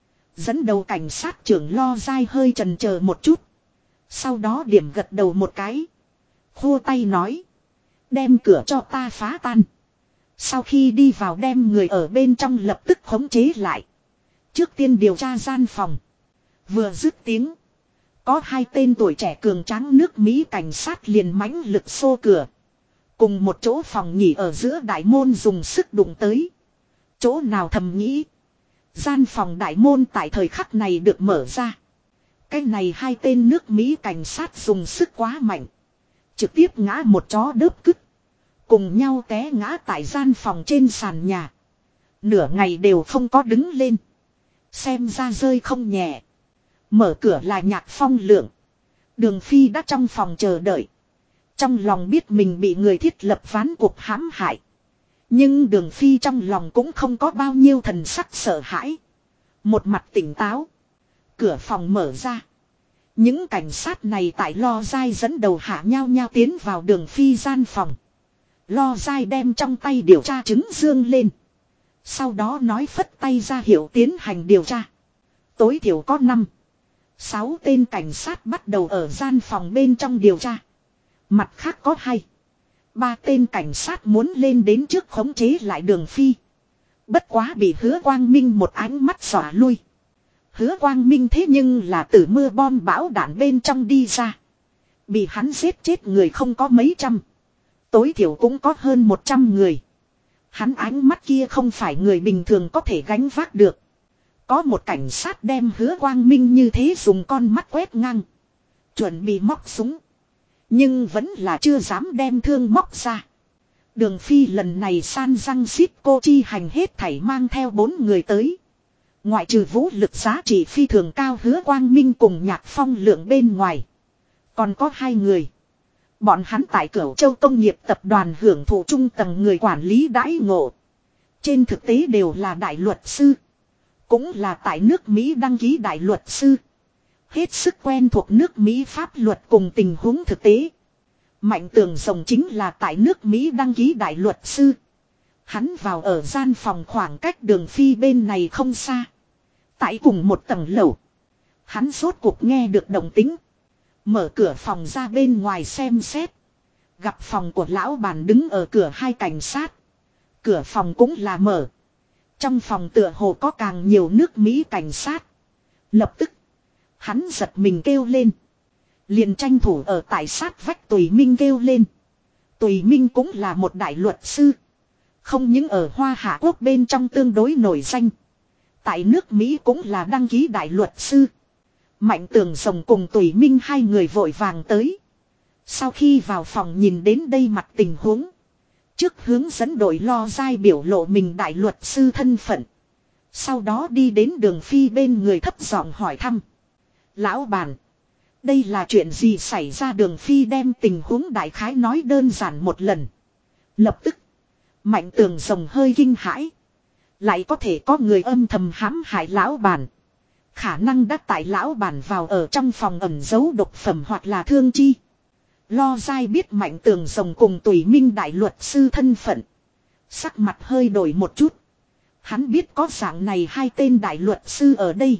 Dẫn đầu cảnh sát trưởng Lo dai hơi chần chờ một chút. Sau đó điểm gật đầu một cái. Khua tay nói. Đem cửa cho ta phá tan. Sau khi đi vào đem người ở bên trong lập tức khống chế lại. Trước tiên điều tra gian phòng. Vừa dứt tiếng. Có hai tên tuổi trẻ cường tráng nước Mỹ cảnh sát liền mãnh lực xô cửa. Cùng một chỗ phòng nghỉ ở giữa đại môn dùng sức đụng tới. Chỗ nào thầm nghĩ. Gian phòng đại môn tại thời khắc này được mở ra. Cái này hai tên nước Mỹ cảnh sát dùng sức quá mạnh. Trực tiếp ngã một chó đớp cứt. Cùng nhau té ngã tại gian phòng trên sàn nhà. Nửa ngày đều không có đứng lên. Xem ra rơi không nhẹ. Mở cửa là Nhạc Phong Lượng. Đường Phi đã trong phòng chờ đợi. Trong lòng biết mình bị người thiết lập ván cuộc hãm hại. Nhưng Đường Phi trong lòng cũng không có bao nhiêu thần sắc sợ hãi. Một mặt tỉnh táo. Cửa phòng mở ra. Những cảnh sát này tại Lo dai dẫn đầu hạ nhau nhau tiến vào Đường Phi gian phòng. Lo dai đem trong tay điều tra chứng dương lên. Sau đó nói phất tay ra hiệu tiến hành điều tra. Tối thiểu có 5-6 tên cảnh sát bắt đầu ở gian phòng bên trong điều tra. Mặt khác có 2-3 tên cảnh sát muốn lên đến trước khống chế lại Đường Phi. Bất quá bị Hứa Quang Minh một ánh mắt dọa lui. Hứa Quang Minh thế nhưng là từ mưa bom bão đạn bên trong đi ra. Bị hắn giết chết người không có mấy trăm. Tối thiểu cũng có hơn 100 người. Hắn ánh mắt kia không phải người bình thường có thể gánh vác được. Có một cảnh sát đem Hứa Quang Minh như thế dùng con mắt quét ngang. Chuẩn bị móc súng. Nhưng vẫn là chưa dám đem thương móc ra. Đường Phi lần này San răng xít cô chi hành hết thảy mang theo 4 người tới. Ngoại trừ vũ lực giá trị phi thường cao Hứa Quang Minh cùng Nhạc Phong Lượng bên ngoài. Còn có 2 người. Bọn hắn tại Cửu Châu Công nghiệp tập đoàn hưởng thụ trung tầng người quản lý đãi ngộ. Trên thực tế đều là đại luật sư. Cũng là tại nước Mỹ đăng ký đại luật sư. Hết sức quen thuộc nước Mỹ pháp luật cùng tình huống thực tế. Mạnh Tường Rồng chính là tại nước Mỹ đăng ký đại luật sư. Hắn vào ở gian phòng khoảng cách Đường Phi bên này không xa. Tại cùng một tầng lầu. Hắn rốt cuộc nghe được động tĩnh. Mở cửa phòng ra bên ngoài xem xét. Gặp phòng của lão bản đứng ở cửa 2 cảnh sát. Cửa phòng cũng là mở. Trong phòng tựa hồ có càng nhiều nước Mỹ cảnh sát. Lập tức. Hắn giật mình kêu lên. Liền tranh thủ ở tại sát vách Tùy Minh kêu lên. Tùy Minh cũng là một đại luật sư. Không những ở Hoa Hạ Quốc bên trong tương đối nổi danh. Tại nước Mỹ cũng là đăng ký đại luật sư. Mạnh Tường Rồng cùng Tùy Minh 2 người vội vàng tới. Sau khi vào phòng nhìn đến đây mặt tình huống. Trước hướng dẫn đội Lo Dai biểu lộ mình đại luật sư thân phận. Sau đó đi đến Đường Phi bên người thấp giọng hỏi thăm. Lão bản. Đây là chuyện gì xảy ra? Đường Phi đem tình huống đại khái nói đơn giản một lần. Lập tức. Mạnh Tường Rồng hơi kinh hãi. Lại có thể có người âm thầm hãm hại lão bản. Khả năng đã tại lão bản vào ở trong phòng ẩn giấu độc phẩm hoặc là thương chi. Lo Dai biết Mạnh Tường Rồng cùng Tùy Minh đại luật sư thân phận. Sắc mặt hơi đổi một chút. Hắn biết có dạng này 2 tên đại luật sư ở đây.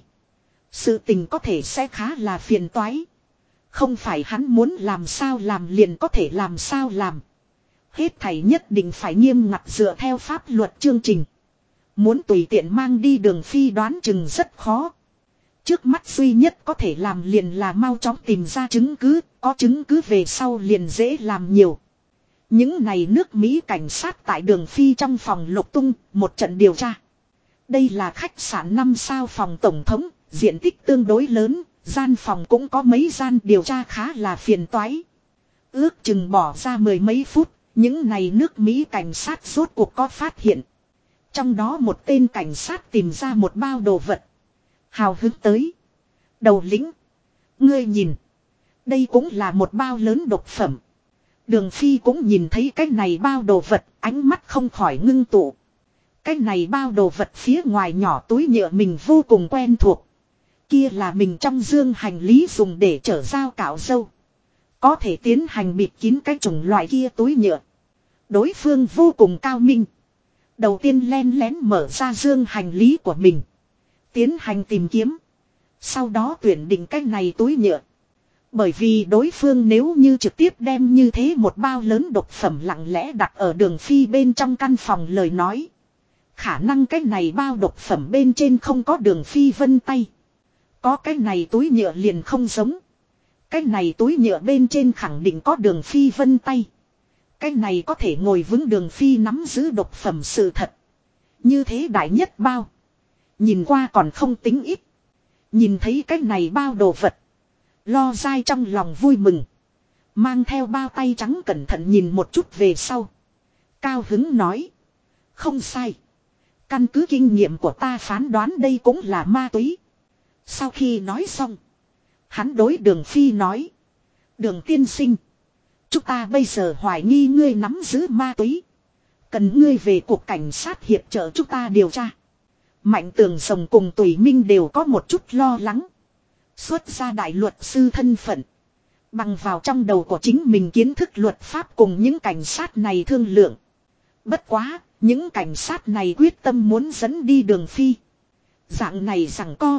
Sự tình có thể sẽ khá là phiền toái. Không phải hắn muốn làm sao làm liền có thể làm sao làm. Hết thảy nhất định phải nghiêm ngặt dựa theo pháp luật chương trình. Muốn tùy tiện mang đi Đường Phi đoán chừng rất khó. Trước mắt duy nhất có thể làm liền là mau chóng tìm ra chứng cứ, có chứng cứ về sau liền dễ làm nhiều. Những này nước Mỹ cảnh sát tại Đường Phi trong phòng lục tung, một trận điều tra. Đây là khách sạn 5 sao phòng tổng thống, diện tích tương đối lớn, gian phòng cũng có mấy gian điều tra khá là phiền toái. Ước chừng bỏ ra 10 mấy phút, những này nước Mỹ cảnh sát rốt cuộc có phát hiện. Trong đó một tên cảnh sát tìm ra một bao đồ vật. Hào hứng tới. Đầu lĩnh. Ngươi nhìn. Đây cũng là một bao lớn độc phẩm. Đường Phi cũng nhìn thấy cái này bao đồ vật, ánh mắt không khỏi ngưng tụ. Cái này bao đồ vật phía ngoài nhỏ túi nhựa mình vô cùng quen thuộc. Kia là mình trong dương hành lý dùng để chở dao cạo râu. Có thể tiến hành bịt kín cái chủng loại kia túi nhựa. Đối phương vô cùng cao minh. Đầu tiên len lén mở ra dương hành lý của mình. Tiến hành tìm kiếm. Sau đó tuyển định cái này túi nhựa. Bởi vì đối phương nếu như trực tiếp đem như thế một bao lớn độc phẩm lặng lẽ đặt ở Đường Phi bên trong căn phòng lời nói. Khả năng cái này bao độc phẩm bên trên không có Đường Phi vân tay. Có cái này túi nhựa liền không giống. Cái này túi nhựa bên trên khẳng định có Đường Phi vân tay. Cái này có thể ngồi vững Đường Phi nắm giữ độc phẩm sự thật. Như thế đại nhất bao. Nhìn qua còn không tính ít. Nhìn thấy cái này bao đồ vật. Lo Dai trong lòng vui mừng. Mang theo bao tay trắng cẩn thận nhìn một chút về sau. Cao hứng nói. Không sai. Căn cứ kinh nghiệm của ta phán đoán đây cũng là ma túy. Sau khi nói xong. Hắn đối Đường Phi nói. Đường tiên sinh. Chúng ta bây giờ hoài nghi ngươi nắm giữ ma túy. Cần ngươi về cuộc cảnh sát hiệp trợ chúng ta điều tra. Mạnh Tường Rồng cùng Tùy Minh đều có một chút lo lắng. Xuất ra đại luật sư thân phận. Bằng vào trong đầu của chính mình kiến thức luật pháp cùng những cảnh sát này thương lượng. Bất quá, những cảnh sát này quyết tâm muốn dẫn đi Đường Phi. Dạng này rằng co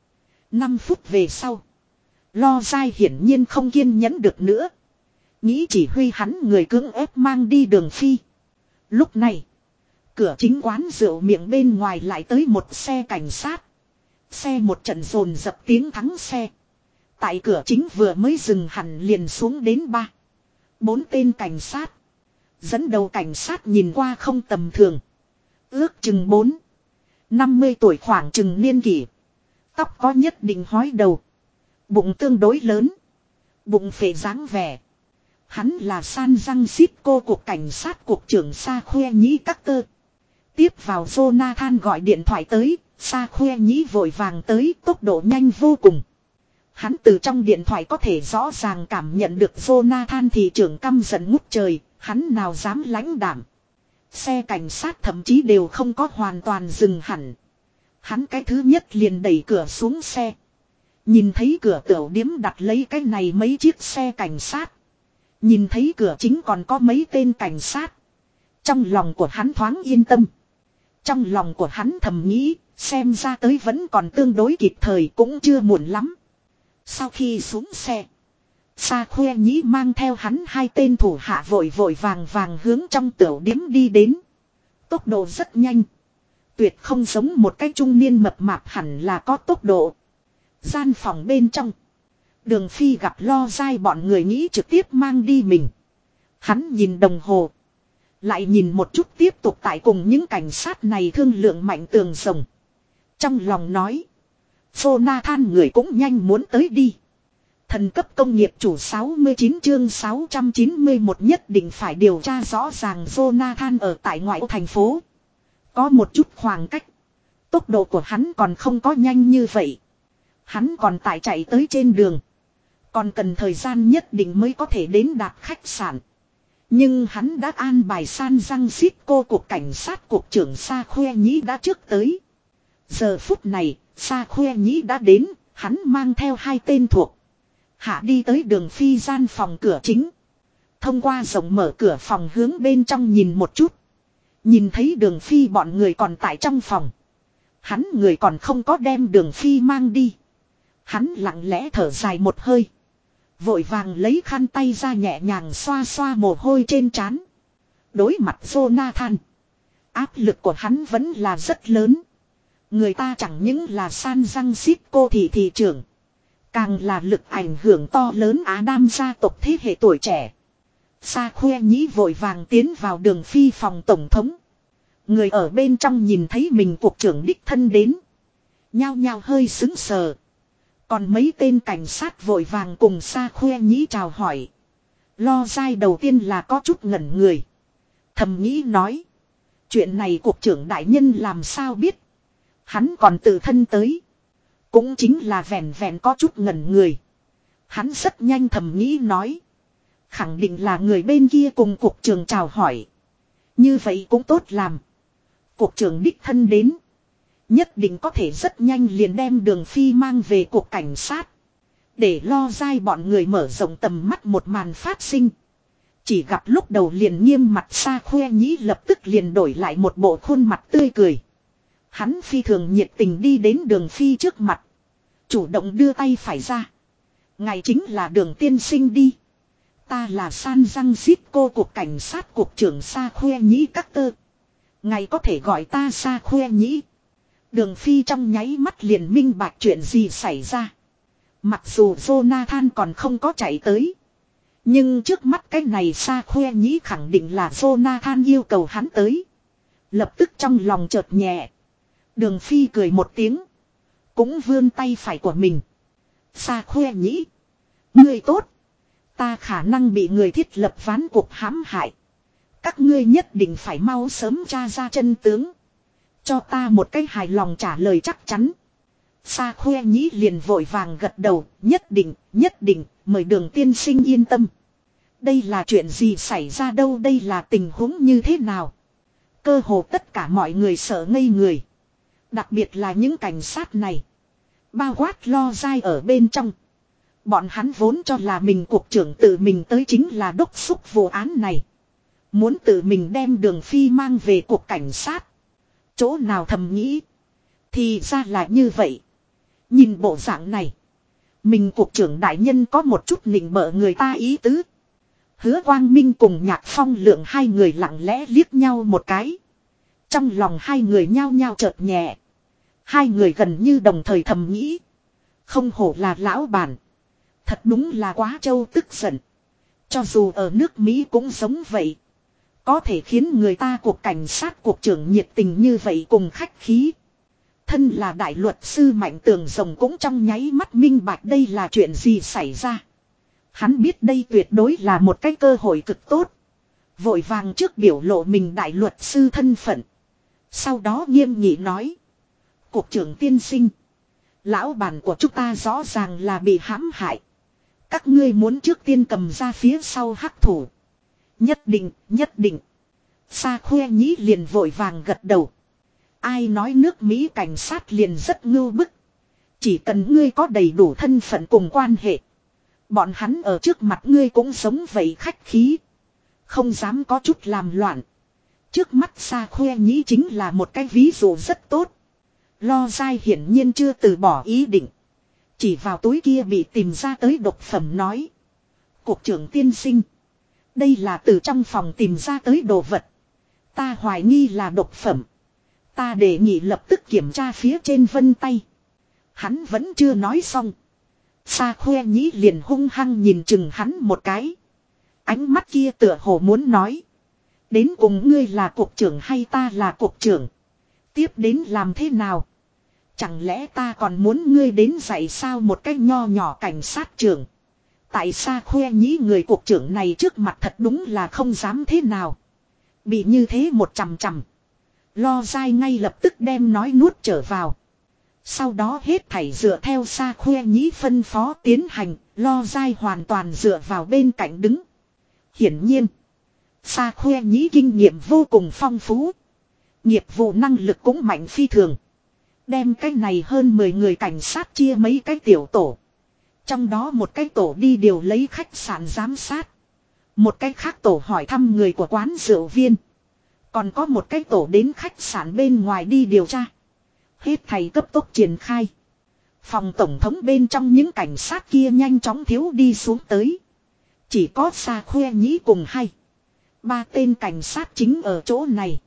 5 phút về sau. Lo Dai hiển nhiên không kiên nhẫn được nữa. Nghĩ chỉ huy hắn người cưỡng ép mang đi Đường Phi. Lúc này, Cửa chính quán rượu miệng bên ngoài lại tới một xe cảnh sát. Xe một trận dồn dập tiếng thắng xe. Tại cửa chính vừa mới dừng hẳn liền xuống đến 4 tên cảnh sát. Dẫn đầu cảnh sát nhìn qua không tầm thường. Ước chừng 50 tuổi khoảng chừng niên kỷ. Tóc có nhất định hói đầu. Bụng tương đối lớn. Bụng phệ dáng vẻ. Hắn là San Francisco cục cảnh sát cục trưởng Sa Khoe Nhĩ Carter. Tiếp vào Jonathan gọi điện thoại tới, Sa Khoe Nhĩ vội vàng tới, tốc độ nhanh vô cùng. Hắn từ trong điện thoại có thể rõ ràng cảm nhận được Jonathan thị trưởng căm giận ngút trời, hắn nào dám lãnh đảm. Xe cảnh sát thậm chí đều không có hoàn toàn dừng hẳn. Hắn cái thứ nhất liền đẩy cửa xuống xe. Nhìn thấy cửa tiểu điếm đặt lấy cái này mấy chiếc xe cảnh sát. Nhìn thấy cửa chính còn có mấy tên cảnh sát. Trong lòng của hắn thoáng yên tâm. Trong lòng của hắn thầm nghĩ, xem ra tới vẫn còn tương đối kịp thời cũng chưa muộn lắm. Sau khi xuống xe, Sa Khoe Nhĩ mang theo hắn 2 tên thủ hạ vội vàng hướng trong tiểu điếm đi đến. Tốc độ rất nhanh. Tuyệt không giống một cái trung niên mập mạp hẳn là có tốc độ. Gian phòng bên trong. Đường Phi gặp lo dai bọn người nghĩ trực tiếp mang đi mình. Hắn nhìn đồng hồ. Lại nhìn một chút tiếp tục tại cùng những cảnh sát này thương lượng mạnh tường rồng. Trong lòng nói. Jonathan người cũng nhanh muốn tới đi. Thần cấp công nghiệp chủ 69 chương 691 nhất định phải điều tra rõ ràng Jonathan ở tại ngoại ô thành phố. Có một chút khoảng cách. Tốc độ của hắn còn không có nhanh như vậy. Hắn còn tại chạy tới trên đường. Còn cần thời gian nhất định mới có thể đến đạt khách sạn. Nhưng hắn đã an bài San Francisco cục cảnh sát cục trưởng Sa Khoe Nhĩ đã trước tới. Giờ phút này, Sa Khoe Nhĩ đã đến, hắn mang theo 2 tên thuộc hạ đi tới đường Phi gian phòng cửa chính. Thông qua rộng mở cửa phòng hướng bên trong nhìn một chút. Nhìn thấy đường Phi bọn người còn tại trong phòng. Hắn người còn không có đem đường Phi mang đi. Hắn lặng lẽ thở dài một hơi. Vội vàng lấy khăn tay ra nhẹ nhàng xoa xoa mồ hôi trên trán. Đối mặt Jonathan. Áp lực của hắn vẫn là rất lớn. Người ta chẳng những là San Francisco thị trưởng. Càng là lực ảnh hưởng to lớn Á Đam gia tộc thế hệ tuổi trẻ. Sa Khoe Nhĩ vội vàng tiến vào đường Phi phòng tổng thống. Người ở bên trong nhìn thấy mình cục trưởng đích thân đến. Nhao nhao hơi sững sờ. Còn mấy tên cảnh sát vội vàng cùng Sa Khoe Nhĩ chào hỏi. Lo dai đầu tiên là có chút ngẩn người. Thầm nghĩ nói. Chuyện này cục trưởng đại nhân làm sao biết. Hắn còn tự thân tới. Cũng chính là vẹn vẹn có chút ngẩn người. Hắn rất nhanh thầm nghĩ nói. Khẳng định là người bên kia cùng cục trưởng chào hỏi. Như vậy cũng tốt làm. Cục trưởng đích thân đến. Nhất định có thể rất nhanh liền đem đường Phi mang về cục cảnh sát. Để lo dai bọn người mở rộng tầm mắt một màn phát sinh. Chỉ gặp lúc đầu liền nghiêm mặt Sa Khoe Nhĩ lập tức liền đổi lại một bộ khuôn mặt tươi cười. Hắn phi thường nhiệt tình đi đến đường Phi trước mặt. Chủ động đưa tay phải ra. Ngài chính là đường tiên sinh đi. Ta là San Francisco cục cảnh sát cục trưởng Sa Khoe Nhĩ Carter. Ngài có thể gọi ta Sa Khoe Nhĩ. Đường Phi trong nháy mắt liền minh bạch chuyện gì xảy ra. Mặc dù Jonathan còn không có chạy tới. Nhưng trước mắt cái này Sa Khoe Nhĩ khẳng định là Jonathan yêu cầu hắn tới. Lập tức trong lòng chợt nhẹ. Đường Phi cười một tiếng. Cũng vươn tay phải của mình. Sa Khoe Nhĩ. Ngươi tốt. Ta khả năng bị người thiết lập ván cuộc hãm hại. Các ngươi nhất định phải mau sớm tra ra chân tướng. Cho ta một cái hài lòng trả lời chắc chắn. Sa Khoe Nhĩ liền vội vàng gật đầu. Nhất định, mời đường tiên sinh yên tâm. Đây là chuyện gì xảy ra đâu, đây là tình huống như thế nào? Cơ hồ tất cả mọi người sợ ngây người. Đặc biệt là những cảnh sát này. Bao quát lo dai ở bên trong. Bọn hắn vốn cho là mình cục trưởng tự mình tới chính là đốc thúc vụ án này. Muốn tự mình đem đường Phi mang về cục cảnh sát. Chỗ nào thầm nghĩ. Thì ra là như vậy. Nhìn bộ dạng này. Mình cục trưởng đại nhân có một chút nịnh bợ người ta ý tứ. Hứa Quang Minh cùng Nhạc Phong Lượng 2 người lặng lẽ liếc nhau một cái. Trong lòng hai người nhao nhao chợt nhẹ. Hai người gần như đồng thời thầm nghĩ. Không hổ là lão bản. Thật đúng là quá trâu tức giận. Cho dù ở nước Mỹ cũng giống vậy. Có thể khiến người ta cuộc cảnh sát cuộc trưởng nhiệt tình như vậy cùng khách khí. Thân là đại luật sư Mạnh Tường Rồng cũng trong nháy mắt minh bạch đây là chuyện gì xảy ra. Hắn biết đây tuyệt đối là một cái cơ hội cực tốt. Vội vàng trước biểu lộ mình đại luật sư thân phận. Sau đó nghiêm nghị nói. Cục trưởng tiên sinh. Lão bản của chúng ta rõ ràng là bị hãm hại. Các ngươi muốn trước tiên cầm ra phía sau hắc thủ. Nhất định, nhất định. Sa Khoe Nhĩ liền vội vàng gật đầu. Ai nói nước Mỹ cảnh sát liền rất ngưu bức. Chỉ cần ngươi có đầy đủ thân phận cùng quan hệ. Bọn hắn ở trước mặt ngươi cũng giống vậy khách khí. Không dám có chút làm loạn. Trước mắt Sa Khoe Nhĩ chính là một cái ví dụ rất tốt. Lo dai hiển nhiên chưa từ bỏ ý định. Chỉ vào túi kia bị tìm ra tới độc phẩm nói. Cục trưởng tiên sinh. Đây là từ trong phòng tìm ra tới đồ vật. Ta hoài nghi là độc phẩm. Ta đề nghị lập tức kiểm tra phía trên vân tay. Hắn vẫn chưa nói xong. Sa Khoe Nhĩ liền hung hăng nhìn chừng hắn một cái. Ánh mắt kia tựa hồ muốn nói. Đến cùng ngươi là cục trưởng hay ta là cục trưởng. Tiếp đến làm thế nào? Chẳng lẽ ta còn muốn ngươi đến dạy sao một cái nho nhỏ cảnh sát trưởng. Tại Sa Khoe Nhĩ người cục trưởng này trước mặt thật đúng là không dám thế nào. Bị như thế một chằm chằm. Lo dai ngay lập tức đem nói nuốt trở vào. Sau đó hết thảy dựa theo Sa Khoe Nhĩ phân phó tiến hành. Lo dai hoàn toàn dựa vào bên cạnh đứng. Hiển nhiên. Sa Khoe Nhĩ kinh nghiệm vô cùng phong phú. Nghiệp vụ năng lực cũng mạnh phi thường. Đem cái này hơn 10 người cảnh sát chia mấy cái tiểu tổ. Trong đó một cái tổ đi điều lấy khách sạn giám sát. Một cái khác tổ hỏi thăm người của quán rượu viên. Còn có một cái tổ đến khách sạn bên ngoài đi điều tra. Hết thầy cấp tốc triển khai. Phòng tổng thống bên trong những cảnh sát kia nhanh chóng thiếu đi xuống tới. Chỉ có Sa Khoe Nhĩ cùng hay. 3 tên cảnh sát chính ở chỗ này.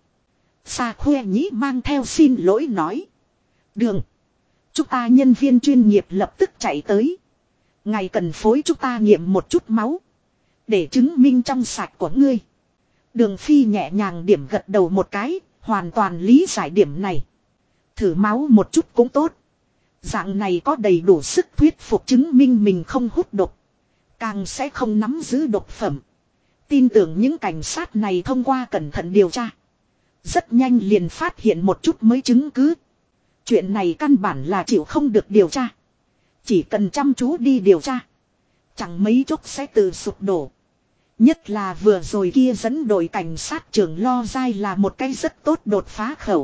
Sa Khoe Nhĩ mang theo xin lỗi nói. Đường. Chúng ta nhân viên chuyên nghiệp lập tức chạy tới. Ngài cần phối chúng ta nghiệm một chút máu. Để chứng minh trong sạch của ngươi. Đường Phi nhẹ nhàng điểm gật đầu một cái. Hoàn toàn lý giải điểm này. Thử máu một chút cũng tốt. Dạng này có đầy đủ sức thuyết phục chứng minh mình không hút độc. Càng sẽ không nắm giữ độc phẩm. Tin tưởng những cảnh sát này thông qua cẩn thận điều tra. Rất nhanh liền phát hiện một chút mới chứng cứ. Chuyện này căn bản là chịu không được điều tra. Chỉ cần chăm chú đi điều tra. Chẳng mấy chốc sẽ tự sụp đổ. Nhất là vừa rồi kia dẫn đội cảnh sát trưởng Lo Dai là một cái rất tốt đột phá khẩu.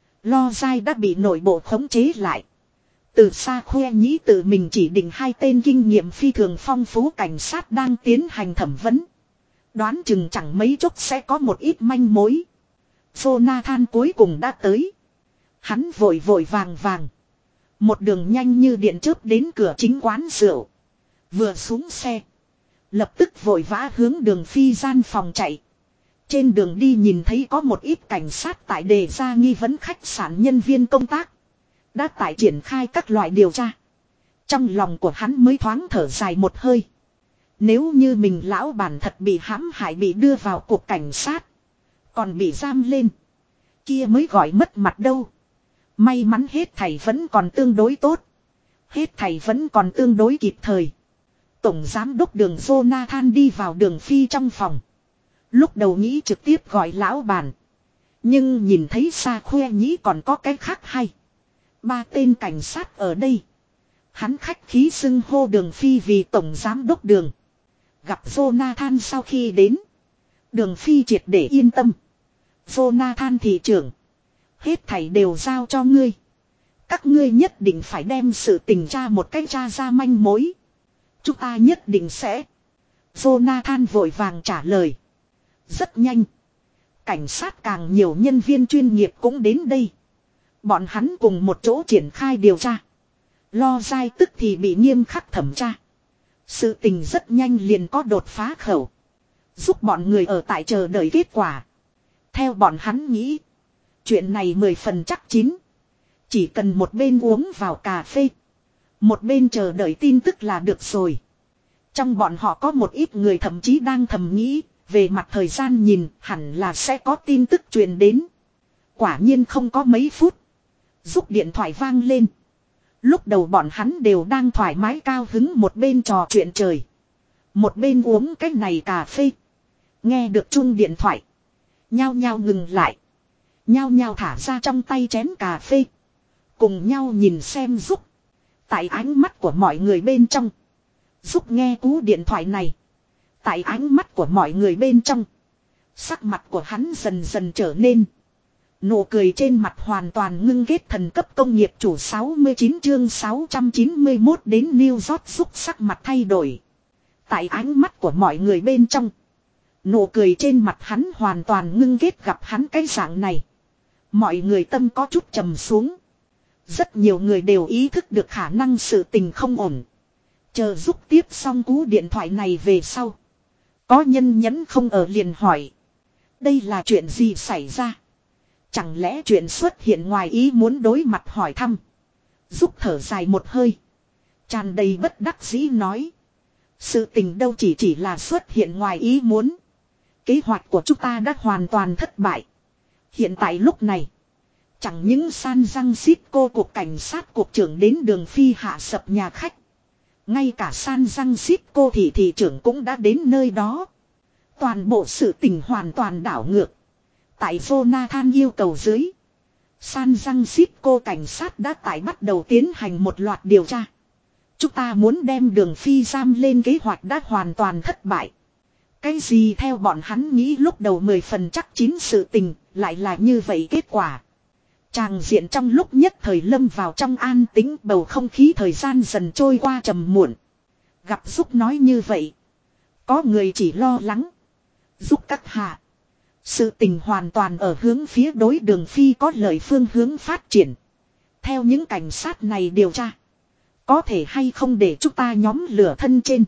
Lo Dai đã bị nội bộ khống chế lại. Từ Sa Khoe Nhĩ tự mình chỉ định 2 tên kinh nghiệm phi thường phong phú cảnh sát đang tiến hành thẩm vấn. Đoán chừng chẳng mấy chốc sẽ có một ít manh mối. Jonathan cuối cùng đã tới. Hắn vội vội vàng. Một đường nhanh như điện chớp đến cửa chính quán rượu. Vừa xuống xe. Lập tức vội vã hướng đường Phi gian phòng chạy. Trên đường đi nhìn thấy có một ít cảnh sát tại đề ra nghi vấn khách sạn nhân viên công tác. Đã tại triển khai các loại điều tra. Trong lòng của hắn mới thoáng thở dài một hơi. Nếu như mình lão bản thật bị hãm hại bị đưa vào cục cảnh sát. Còn bị giam lên. Kia mới gọi mất mặt đâu. May mắn hết thầy vẫn còn tương đối tốt. Hết thầy vẫn còn tương đối kịp thời. Tổng giám đốc đường Jonathan đi vào đường Phi trong phòng. Lúc đầu nghĩ trực tiếp gọi lão bản. Nhưng nhìn thấy Sa Khoe Nhĩ còn có cái khác hay. 3 tên cảnh sát ở đây. Hắn khách khí xưng hô đường Phi vì tổng giám đốc đường. Gặp Jonathan sau khi đến. Đường Phi triệt để yên tâm. Jonathan thị trưởng. Hết thảy đều giao cho ngươi. Các ngươi nhất định phải đem sự tình tra một cách tra ra manh mối. Chúng ta nhất định sẽ. Jonathan vội vàng trả lời. Rất nhanh. Cảnh sát càng nhiều nhân viên chuyên nghiệp cũng đến đây. Bọn hắn cùng một chỗ triển khai điều tra. Lo dai tức thì bị nghiêm khắc thẩm tra. Sự tình rất nhanh liền có đột phá khẩu. Giúp bọn người ở tại chờ đợi kết quả. Theo bọn hắn nghĩ. Chuyện này 10 phần chắc chín. Chỉ cần một bên uống vào cà phê, một bên chờ đợi tin tức là được rồi. Trong bọn họ có một ít người thậm chí đang thầm nghĩ, về mặt thời gian nhìn hẳn là sẽ có tin tức truyền đến. Quả nhiên không có mấy phút, Giúp điện thoại vang lên. Lúc đầu bọn hắn đều đang thoải mái cao hứng một bên trò chuyện trời, một bên uống cái này cà phê. Nghe được chuông điện thoại, nhao nhao ngừng lại, nhao nhao thả ra trong tay chén cà phê, cùng nhau nhìn xem Giúp. Tại ánh mắt của mọi người bên trong, Giúp nghe cú điện thoại này. Tại ánh mắt của mọi người bên trong, sắc mặt của hắn dần dần trở nên. Nụ cười trên mặt hoàn toàn ngưng ghét. Thần cấp công nghiệp chủ 69 chương 691 đến New York. Giúp sắc mặt thay đổi. Tại ánh mắt của mọi người bên trong, nụ cười trên mặt hắn hoàn toàn ngưng ghét. Gặp hắn cái dạng này, mọi người tâm có chút trầm xuống. Rất nhiều người đều ý thức được khả năng sự tình không ổn. Chờ Giúp tiếp xong cú điện thoại này về sau, có nhân nhẫn không ở liền hỏi, đây là chuyện gì xảy ra? Chẳng lẽ chuyện xuất hiện ngoài ý muốn? Đối mặt hỏi thăm, Giúp thở dài một hơi, tràn đầy bất đắc dĩ nói, sự tình đâu chỉ là xuất hiện ngoài ý muốn. Kế hoạch của chúng ta đã hoàn toàn thất bại. Hiện tại lúc này, chẳng những San Francisco cục cảnh sát cục trưởng đến đường phi hạ sập nhà khách, ngay cả San Francisco thị trưởng cũng đã đến nơi đó. Toàn bộ sự tình hoàn toàn đảo ngược. Tại Jonathan yêu cầu dưới, San Francisco cảnh sát đã bắt đầu tiến hành một loạt điều tra. Chúng ta muốn đem đường phi giam lên kế hoạch đã hoàn toàn thất bại. Cái gì theo bọn hắn nghĩ lúc đầu 10 phần chắc chín sự tình, lại là như vậy kết quả. Tràng diện trong lúc nhất thời lâm vào trong an tĩnh, bầu không khí thời gian dần trôi qua trầm muộn. Gặp Giúp nói như vậy, có người chỉ lo lắng. Giúp các hạ, sự tình hoàn toàn ở hướng phía đối đường phi có lợi phương hướng phát triển. Theo những cảnh sát này điều tra, có thể hay không để chúng ta nhóm lửa thân trên,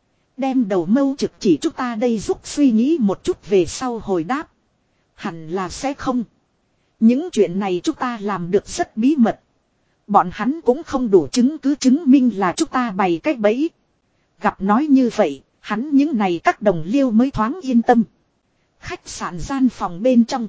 đem đầu mâu trực chỉ chúng ta đây? Giúp suy nghĩ một chút về sau hồi đáp, hẳn là sẽ không. Những chuyện này chúng ta làm được rất bí mật. Bọn hắn cũng không đủ chứng cứ chứng minh là chúng ta bày cách bẫy. Gặp nói như vậy, hắn những này các đồng liêu mới thoáng yên tâm. Khách sạn gian phòng bên trong,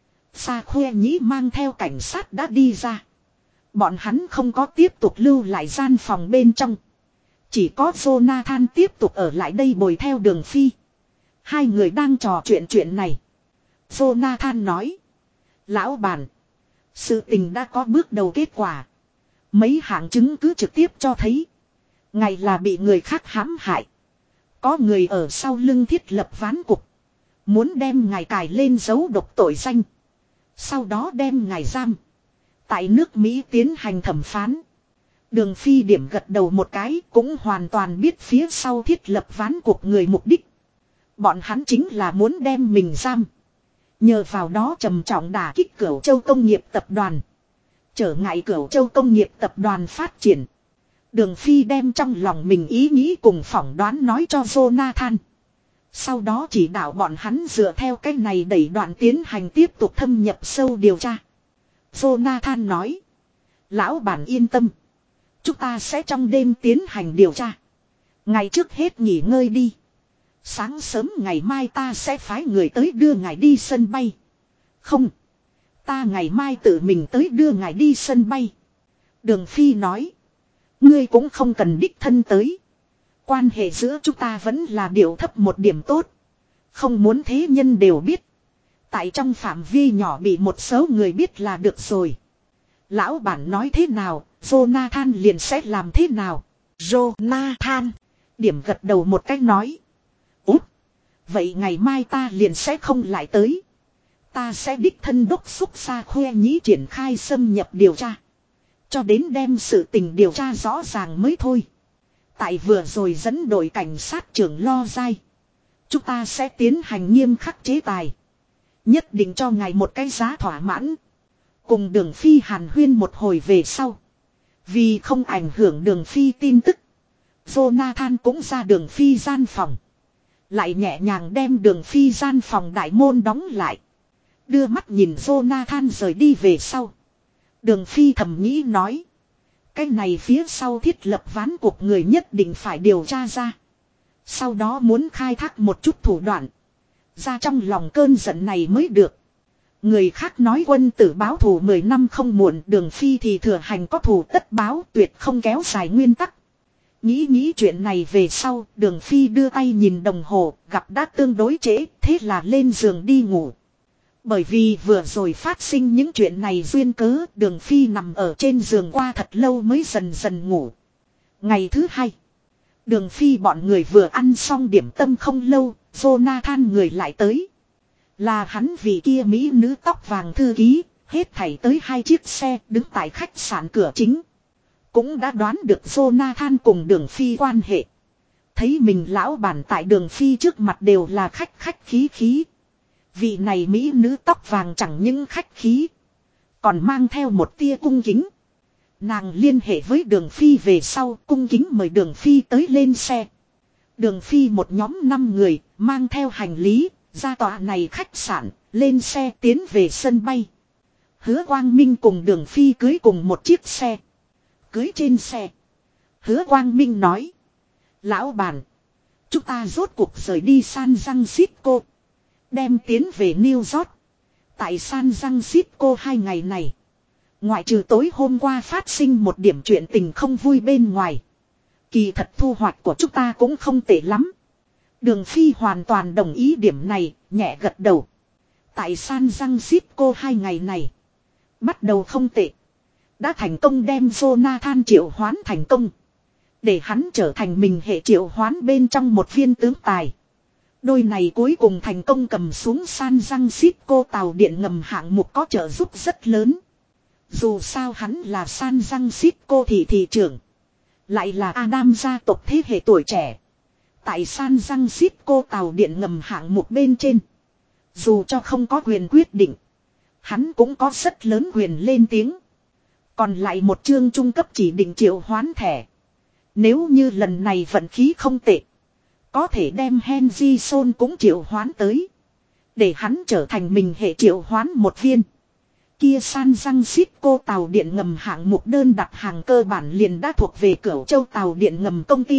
Sa Khuê Nhĩ mang theo cảnh sát đã đi ra. Bọn hắn không có tiếp tục lưu lại gian phòng bên trong, chỉ có Jonathan tiếp tục ở lại đây bồi theo đường phi. Hai người đang trò chuyện này. Jonathan nói, lão bản, sự tình đã có bước đầu kết quả. Mấy hạng chứng cứ trực tiếp cho thấy ngài là bị người khác hãm hại. Có người ở sau lưng thiết lập ván cục, muốn đem ngài cài lên dấu độc tội danh, sau đó đem ngài giam. Tại nước Mỹ tiến hành thẩm phán. Đường phi điểm gật đầu một cái, cũng hoàn toàn biết phía sau thiết lập ván cục người mục đích. Bọn hắn chính là muốn đem mình giam, nhờ vào đó trầm trọng đả kích Cửu Châu công nghiệp tập đoàn, trở ngại Cửu Châu công nghiệp tập đoàn phát triển. Đường phi đem trong lòng mình ý nghĩ cùng phỏng đoán nói cho Jonathan. Sau đó chỉ đạo bọn hắn dựa theo cách này đẩy đoạn tiến hành tiếp tục thâm nhập sâu điều tra. Jonathan nói, lão bản yên tâm, chúng ta sẽ trong đêm tiến hành điều tra. Ngày trước hết nghỉ ngơi đi. Sáng sớm ngày mai ta sẽ phái người tới đưa ngài đi sân bay. Không, ta ngày mai tự mình tới đưa ngài đi sân bay. Đường phi nói, ngươi cũng không cần đích thân tới. Quan hệ giữa chúng ta vẫn là điều thấp một điểm tốt. Không muốn thế nhân đều biết. Tại trong phạm vi nhỏ bị một số người biết là được rồi. Lão bản nói thế nào, Jonathan liền sẽ làm thế nào. Jonathan điểm gật đầu một cách nói, út, vậy ngày mai ta liền sẽ không lại tới. Ta sẽ đích thân đốc xúc Sa Khuê Nhĩ triển khai xâm nhập điều tra, cho đến đem sự tình điều tra rõ ràng mới thôi. Tại vừa rồi dẫn đội cảnh sát trưởng Lo Dai, chúng ta sẽ tiến hành nghiêm khắc chế tài, nhất định cho ngài một cái giá thỏa mãn. Cùng đường phi hàn huyên một hồi về sau, vì không ảnh hưởng đường phi tin tức, Jonathan cũng ra đường phi gian phòng, lại nhẹ nhàng đem đường phi gian phòng đại môn đóng lại. Đưa mắt nhìn Jonathan rời đi về sau. Đường Phi thầm nghĩ nói. Cái này phía sau thiết lập ván cuộc người nhất định phải điều tra ra. Sau đó muốn khai thác một chút thủ đoạn. Ra trong lòng cơn giận này mới được. Người khác nói quân tử báo thù 10 năm không muộn. Đường Phi thì thừa hành có thù tất báo, tuyệt không kéo dài nguyên tắc. Nghĩ chuyện này về sau, Đường Phi đưa tay nhìn đồng hồ, gặp đã tương đối trễ, thế là lên giường đi ngủ. Bởi vì vừa rồi phát sinh những chuyện này duyên cớ, Đường Phi nằm ở trên giường qua thật lâu mới dần dần ngủ. Ngày thứ hai, Đường Phi bọn người vừa ăn xong điểm tâm không lâu, Jonathan người lại tới. Là hắn vì kia mỹ nữ tóc vàng thư ký, hết thảy tới 2 chiếc xe đứng tại khách sạn cửa chính. Cũng đã đoán được Jonathan cùng Đường Phi quan hệ. Thấy mình lão bản tại Đường Phi trước mặt đều là khách khí. Vị này mỹ nữ tóc vàng chẳng những khách khí. Còn mang theo một tia cung kính. Nàng liên hệ với Đường Phi về sau cung kính mời Đường Phi tới lên xe. Đường Phi một nhóm 5 người mang theo hành lý ra tòa này khách sạn lên xe tiến về sân bay. Hứa Quang Minh cùng Đường Phi cưới cùng một chiếc xe. Cưới trên xe. Hứa Quang Minh nói. Lão bản. Chúng ta rốt cuộc rời đi San Francisco. Đem tiến về New York. Tại San Francisco 2 ngày này. Ngoại trừ tối hôm qua phát sinh một điểm chuyện tình không vui bên ngoài. Kỳ thật thu hoạch của chúng ta cũng không tệ lắm. Đường Phi hoàn toàn đồng ý điểm này, nhẹ gật đầu. Tại San Francisco 2 ngày này. Bắt đầu không tệ. Đã thành công đem Jonathan triệu hoán thành công. Để hắn trở thành mình hệ triệu hoán bên trong một viên tướng tài. Đôi này cuối cùng thành công cầm xuống San Francisco tàu điện ngầm hạng mục có trợ giúp rất lớn. Dù sao hắn là San Francisco thị trưởng. Lại là Adam gia tộc thế hệ tuổi trẻ. Tại San Francisco tàu điện ngầm hạng mục bên trên. Dù cho không có quyền quyết định. Hắn cũng có rất lớn quyền lên tiếng. Còn lại một chương trung cấp chỉ định triệu hoán thẻ. Nếu như lần này vận khí không tệ. Có thể đem Henry Son cũng triệu hoán tới. Để hắn trở thành mình hệ triệu hoán một viên. Kia San Francisco tàu điện ngầm hạng mục đơn đặt hàng cơ bản liền đã thuộc về Cửu Châu tàu điện ngầm công ty.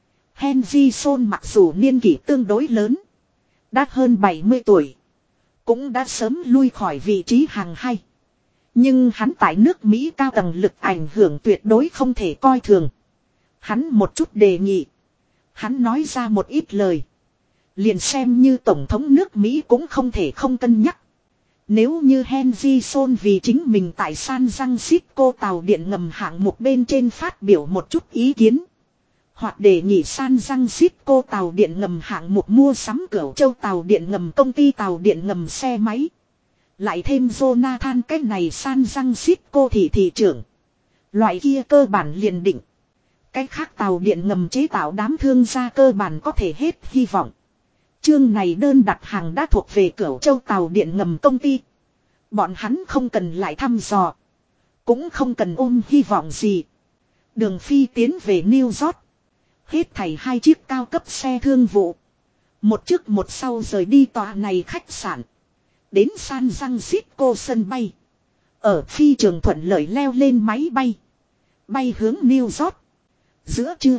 Henry Son mặc dù niên kỷ tương đối lớn. Đã hơn 70 tuổi. Cũng đã sớm lui khỏi vị trí hàng hai. Nhưng hắn tại nước Mỹ cao tầng lực ảnh hưởng tuyệt đối không thể coi thường. Hắn một chút đề nghị. Hắn nói ra một ít lời. Liền xem như tổng thống nước Mỹ cũng không thể không cân nhắc. Nếu như Henry Son vì chính mình tại San Francisco tàu điện ngầm hạng mục bên trên phát biểu một chút ý kiến. Hoặc đề nghị San Francisco tàu điện ngầm hạng mục mua sắm Cửu Châu tàu điện ngầm công ty tàu điện ngầm xe máy. Lại thêm Jonathan cái này San Francisco thị trưởng. Loại kia cơ bản liền định. Cái khác tàu điện ngầm chế tạo đám thương gia cơ bản có thể hết hy vọng. Chương này đơn đặt hàng đã thuộc về Cửu Châu tàu điện ngầm công ty. Bọn hắn không cần lại thăm dò. Cũng không cần ôm hy vọng gì. Đường Phi tiến về New York. Hết thảy 2 chiếc cao cấp xe thương vụ. Một trước một sau rời đi tòa này khách sạn. Đến San Francisco sân bay. Ở phi trường thuận lợi leo lên máy bay. Bay hướng New York. Giữa trưa.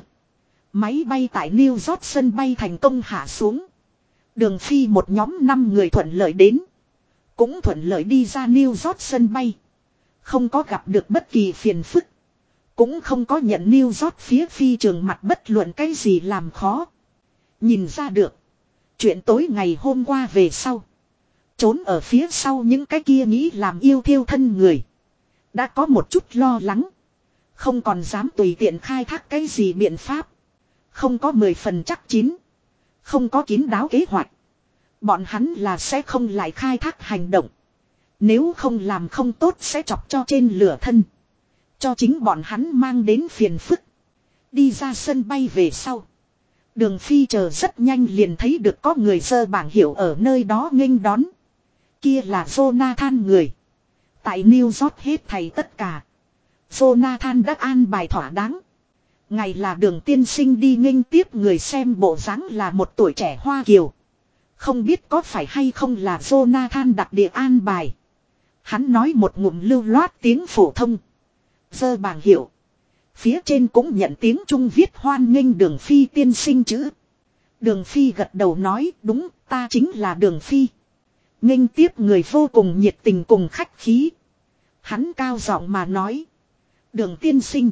Máy bay tại New York sân bay thành công hạ xuống. Đường Phi một nhóm 5 người thuận lợi đến. Cũng thuận lợi đi ra New York sân bay. Không có gặp được bất kỳ phiền phức. Cũng không có nhận New York phía phi trường mặt bất luận cái gì làm khó. Nhìn ra được. Chuyện tối ngày hôm qua về sau. Trốn ở phía sau những cái kia nghĩ làm yêu thiêu thân người. Đã có một chút lo lắng. Không còn dám tùy tiện khai thác cái gì biện pháp. Không có 10 phần chắc chín. Không có kín đáo kế hoạch. Bọn hắn là sẽ không lại khai thác hành động. Nếu không làm không tốt sẽ chọc cho trên lửa thân. Cho chính bọn hắn mang đến phiền phức. Đi ra sân bay về sau. Đường Phi chờ rất nhanh liền thấy được có người giơ bảng hiệu ở nơi đó nghênh đón. Kia là Jonathan người. Tại New York hết thầy tất cả. Jonathan đã an bài thỏa đáng. Ngày là Đường tiên sinh đi nghênh tiếp người xem bộ dáng là một tuổi trẻ Hoa Kiều. Không biết có phải hay không là Jonathan đặc địa an bài. Hắn nói một ngụm lưu loát tiếng phổ thông. Giơ bảng hiệu. Phía trên cũng nhận tiếng Trung viết hoan nghênh Đường Phi tiên sinh chữ. Đường Phi gật đầu nói đúng, ta chính là Đường Phi. Nghênh tiếp người vô cùng nhiệt tình cùng khách khí. Hắn cao giọng mà nói. Đường tiên sinh.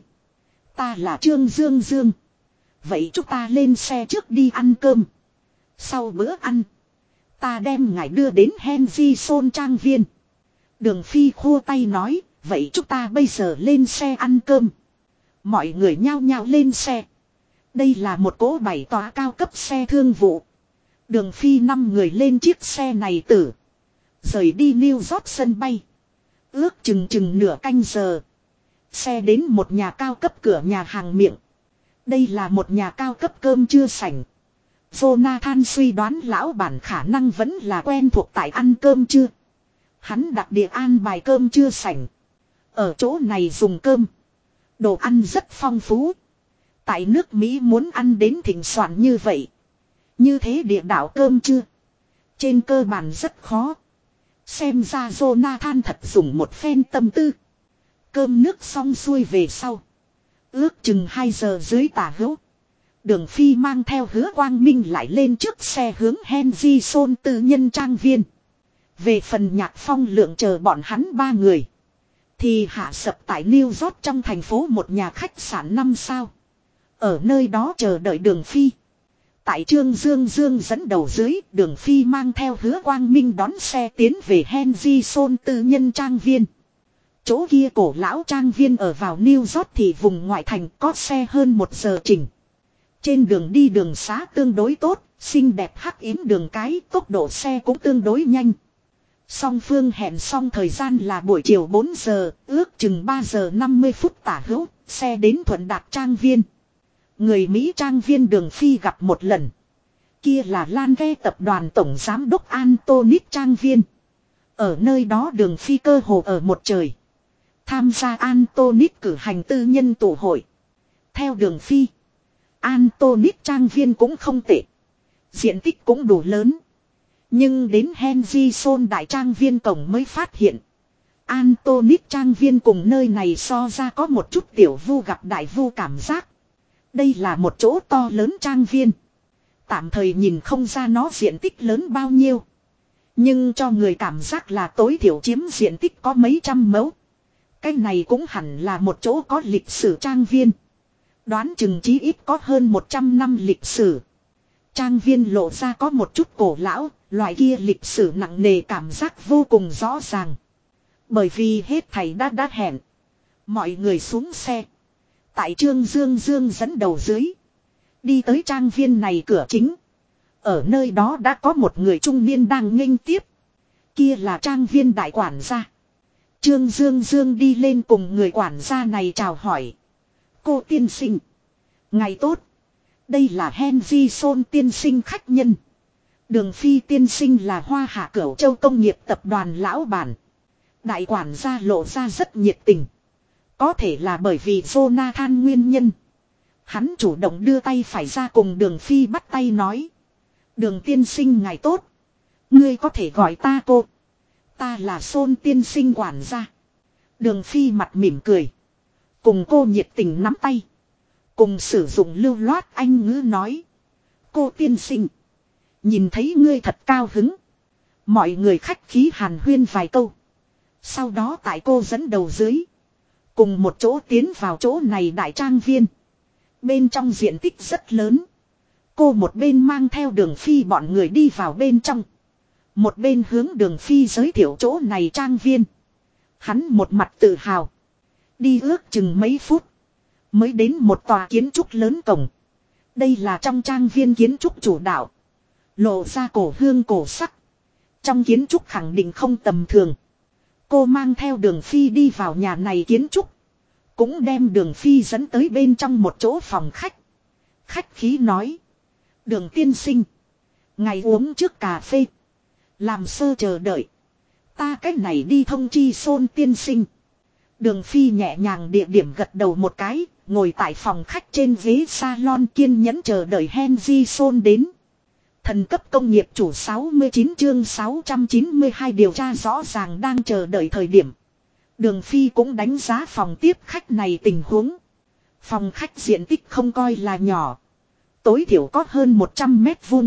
Ta là Trương Dương Dương. Vậy chúng ta lên xe trước đi ăn cơm. Sau bữa ăn. Ta đem ngài đưa đến Henry Son trang viên. Đường Phi khua tay nói. Vậy chúng ta bây giờ lên xe ăn cơm. Mọi người nhao nhao lên xe. Đây là một cỗ 7 tòa cao cấp xe thương vụ. Đường Phi 5 người lên chiếc xe này tử. Rời đi New York sân bay. Ước chừng nửa canh giờ. Xe đến một nhà cao cấp cửa nhà hàng miệng. Đây là một nhà cao cấp cơm trưa sảnh. Jonathan suy đoán lão bản khả năng vẫn là quen thuộc tại ăn cơm trưa. Hắn đặc địa an bài cơm trưa sảnh. Ở chỗ này dùng cơm. Đồ ăn rất phong phú. Tại nước Mỹ muốn ăn đến thịnh soạn như vậy. Như thế địa đạo cơm trưa. Trên cơ bản rất khó. Xem ra Jonathan thật dùng một phen tâm tư. Cơm nước xong xuôi về sau. Ước chừng 2 giờ dưới tả hữu. Đường Phi mang theo Hứa Quang Minh lại lên trước xe hướng Henry Son tư nhân trang viên. Về phần Nhạc Phong Lượng chờ bọn hắn 3 người. Thì hạ sập tại New York trong thành phố một nhà khách sạn 5 sao. Ở nơi đó chờ đợi Đường Phi. Tại Trương Dương Dương dẫn đầu dưới, Đường Phi mang theo Hứa Quang Minh đón xe tiến về Henry Son tư nhân trang viên. Chỗ kia cổ lão trang viên ở vào New York thì vùng ngoại thành có xe hơn 1 giờ trình. Trên đường đi đường xá tương đối tốt, xinh đẹp hắc yếm đường cái, tốc độ xe cũng tương đối nhanh. Song phương hẹn xong thời gian là buổi chiều 4 giờ, ước chừng 3 giờ 50 phút tả hữu, xe đến Thuận Đạt trang viên. Người Mỹ trang viên Đường Phi gặp một lần. Kia là Lan Ghe tập đoàn tổng giám đốc Antonis trang viên. Ở nơi đó Đường Phi cơ hồ ở một trời. Tham gia Antonis cử hành tư nhân tụ hội. Theo Đường Phi, Antonis trang viên cũng không tệ. Diện tích cũng đủ lớn. Nhưng đến Henry Son đại trang viên cổng mới phát hiện. Antonis trang viên cùng nơi này so ra có một chút tiểu vu gặp đại vu cảm giác. Đây là một chỗ to lớn trang viên. Tạm thời nhìn không ra nó diện tích lớn bao nhiêu. Nhưng cho người cảm giác là tối thiểu chiếm diện tích có mấy trăm mẫu. Cái này cũng hẳn là một chỗ có lịch sử trang viên. Đoán chừng chí ít có hơn 100 năm lịch sử. Trang viên lộ ra có một chút cổ lão, loại kia lịch sử nặng nề cảm giác vô cùng rõ ràng. Bởi vì hết thầy đã hẹn. Mọi người xuống xe. Tại Trương Dương Dương dẫn đầu dưới. Đi tới trang viên này cửa chính. Ở nơi đó đã có một người trung niên đang nghênh tiếp. Kia là trang viên đại quản gia. Trương Dương Dương đi lên cùng người quản gia này chào hỏi. Cô tiên sinh. Ngày tốt. Đây là Henry Son tiên sinh khách nhân. Đường Phi tiên sinh là Hoa Hạ Cửu Châu công nghiệp tập đoàn lão bản. Đại quản gia lộ ra rất nhiệt tình. Có thể là bởi vì Jonathan nguyên nhân. Hắn chủ động đưa tay phải ra cùng Đường Phi bắt tay nói. Đường tiên sinh ngày tốt. Ngươi có thể gọi ta cô. Ta là Son tiên sinh quản gia. Đường Phi mặt mỉm cười. Cùng cô nhiệt tình nắm tay. Cùng sử dụng lưu loát anh ngữ nói. Cô tiên sinh. Nhìn thấy ngươi thật cao hứng. Mọi người khách khí hàn huyên vài câu. Sau đó tại cô dẫn đầu dưới. Cùng một chỗ tiến vào chỗ này đại trang viên. Bên trong diện tích rất lớn. Cô một bên mang theo Đường Phi bọn người đi vào bên trong. Một bên hướng Đường Phi giới thiệu chỗ này trang viên. Hắn một mặt tự hào. Đi ước chừng mấy phút. Mới đến một tòa kiến trúc lớn cổng. Đây là trong trang viên kiến trúc chủ đạo. Lộ ra cổ hương cổ sắc. Trong kiến trúc khẳng định không tầm thường. Cô mang theo Đường Phi đi vào nhà này kiến trúc. Cũng đem Đường Phi dẫn tới bên trong một chỗ phòng khách. Khách khí nói. Đường tiên sinh. Ngày uống trước cà phê. Làm sơ chờ đợi. Ta cách này đi thông chi Son tiên sinh. Đường Phi nhẹ nhàng địa điểm gật đầu một cái. Ngồi tại phòng khách trên ghế salon kiên nhẫn chờ đợi Henry Son đến. Thần cấp công nghiệp chủ 69 chương 692 điều tra rõ ràng đang chờ đợi thời điểm. Đường Phi cũng đánh giá phòng tiếp khách này tình huống. Phòng khách diện tích không coi là nhỏ. Tối thiểu có hơn 100 mét vuông.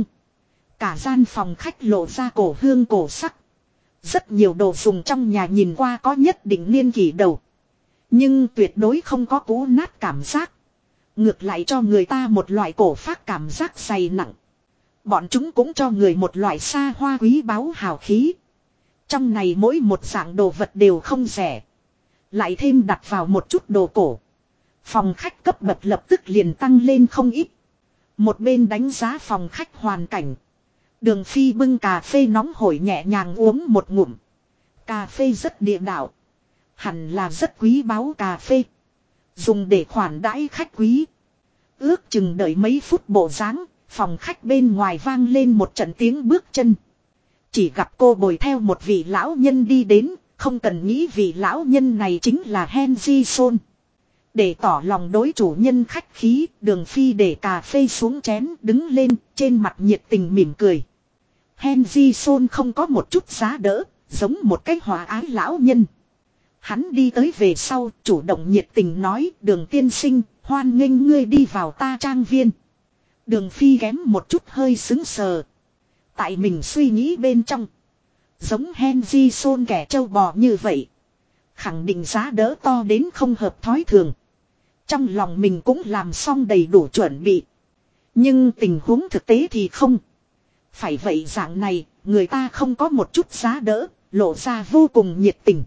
Cả gian phòng khách lộ ra cổ hương cổ sắc. Rất nhiều đồ dùng trong nhà nhìn qua có nhất định niên kỷ đầu. Nhưng tuyệt đối không có cũ nát cảm giác. Ngược lại cho người ta một loại cổ phác cảm giác dày nặng. Bọn chúng cũng cho người một loại xa hoa quý báu hào khí. Trong này mỗi một dạng đồ vật đều không rẻ. Lại thêm đặt vào một chút đồ cổ. Phòng khách cấp bậc lập tức liền tăng lên không ít. Một bên đánh giá phòng khách hoàn cảnh. Đường Phi bưng cà phê nóng hổi nhẹ nhàng uống một ngụm. Cà phê rất địa đạo. Hẳn là rất quý báu cà phê. Dùng để khoản đãi khách quý. Ước chừng đợi mấy phút bộ dáng, phòng khách bên ngoài vang lên một trận tiếng bước chân. Chỉ gặp cô bồi theo một vị lão nhân đi đến, không cần nghĩ vị lão nhân này chính là Henry Son. Để tỏ lòng đối chủ nhân khách khí, Đường Phi để cà phê xuống chén đứng lên, trên mặt nhiệt tình mỉm cười. Henry Son không có một chút giá đỡ, giống một cái hòa ái lão nhân. Hắn đi tới về sau, chủ động nhiệt tình nói, Đường tiên sinh, hoan nghênh ngươi đi vào ta trang viên. Đường Phi kém một chút hơi sững sờ. Tại mình suy nghĩ bên trong. Giống Henry Son kẻ trâu bò như vậy. Khẳng định giá đỡ to đến không hợp thói thường. Trong lòng mình cũng làm xong đầy đủ chuẩn bị. Nhưng tình huống thực tế thì không. Phải vậy dạng này, người ta không có một chút giá đỡ, lộ ra vô cùng nhiệt tình.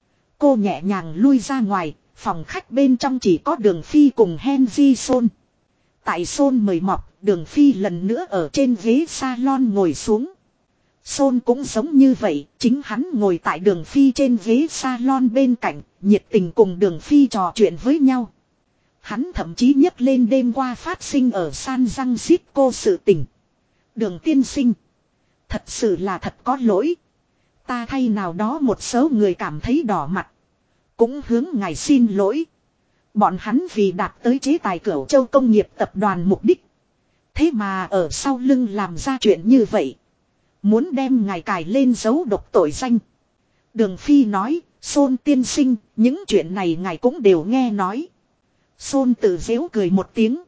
Cô nhẹ nhàng lui ra ngoài, phòng khách bên trong chỉ có Đường Phi cùng Henry Son. Tại Son mời mọc, Đường Phi lần nữa ở trên ghế salon ngồi xuống. Son cũng giống như vậy, chính hắn ngồi tại Đường Phi trên ghế salon bên cạnh, nhiệt tình cùng Đường Phi trò chuyện với nhau. Hắn thậm chí nhắc lên đêm qua phát sinh ở San Francisco sự tình. Đường tiên sinh. Thật sự là thật có lỗi. Ta thay nào đó một số người cảm thấy đỏ mặt. Cũng hướng ngài xin lỗi. Bọn hắn vì đạt tới chế tài Cửu Châu công nghiệp tập đoàn mục đích. Thế mà ở sau lưng làm ra chuyện như vậy. Muốn đem ngài cài lên dấu độc tội danh. Đường Phi nói, Son tiên sinh, những chuyện này ngài cũng đều nghe nói. Son tự giễu cười một tiếng.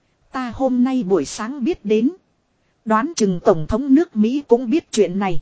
Ta hôm nay buổi sáng biết đến. Đoán chừng Tổng thống nước Mỹ cũng biết chuyện này.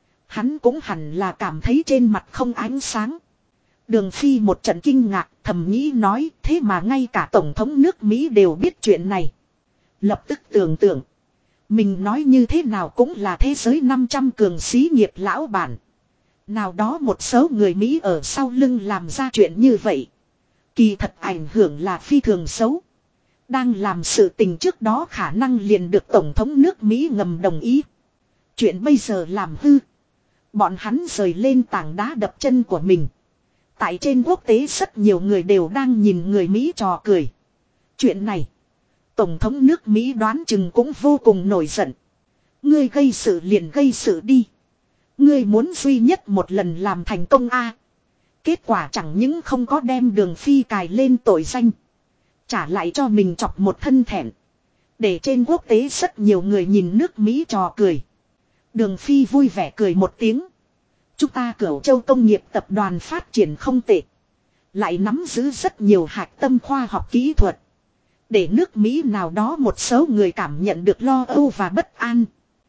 Hắn cũng hẳn là cảm thấy trên mặt không ánh sáng. Đường Phi một trận kinh ngạc thầm nghĩ nói thế mà ngay cả Tổng thống nước Mỹ đều biết chuyện này. Lập tức tưởng tượng. Mình nói như thế nào cũng là thế giới 500 cường xí nghiệp lão bản. Nào đó một số người Mỹ ở sau lưng làm ra chuyện như vậy. Kỳ thật ảnh hưởng là phi thường xấu. Đang làm sự tình trước đó khả năng liền được Tổng thống nước Mỹ ngầm đồng ý. Chuyện bây giờ làm hư. Bọn hắn rời lên tảng đá đập chân của mình. Tại trên quốc tế rất nhiều người đều đang nhìn người Mỹ trò cười. Chuyện này. Tổng thống nước Mỹ đoán chừng cũng vô cùng nổi giận. Ngươi gây sự liền gây sự đi. Ngươi muốn duy nhất một lần làm thành công a. Kết quả chẳng những không có đem Đường Phi cài lên tội danh. Trả lại cho mình chọc một thân thẹn. Để trên quốc tế rất nhiều người nhìn nước Mỹ trò cười. Đường Phi vui vẻ cười một tiếng. Chúng ta Cửu Châu công nghiệp tập đoàn phát triển không tệ. Lại nắm giữ rất nhiều hạch tâm khoa học kỹ thuật. Để nước Mỹ nào đó một số người cảm nhận được lo âu và bất an.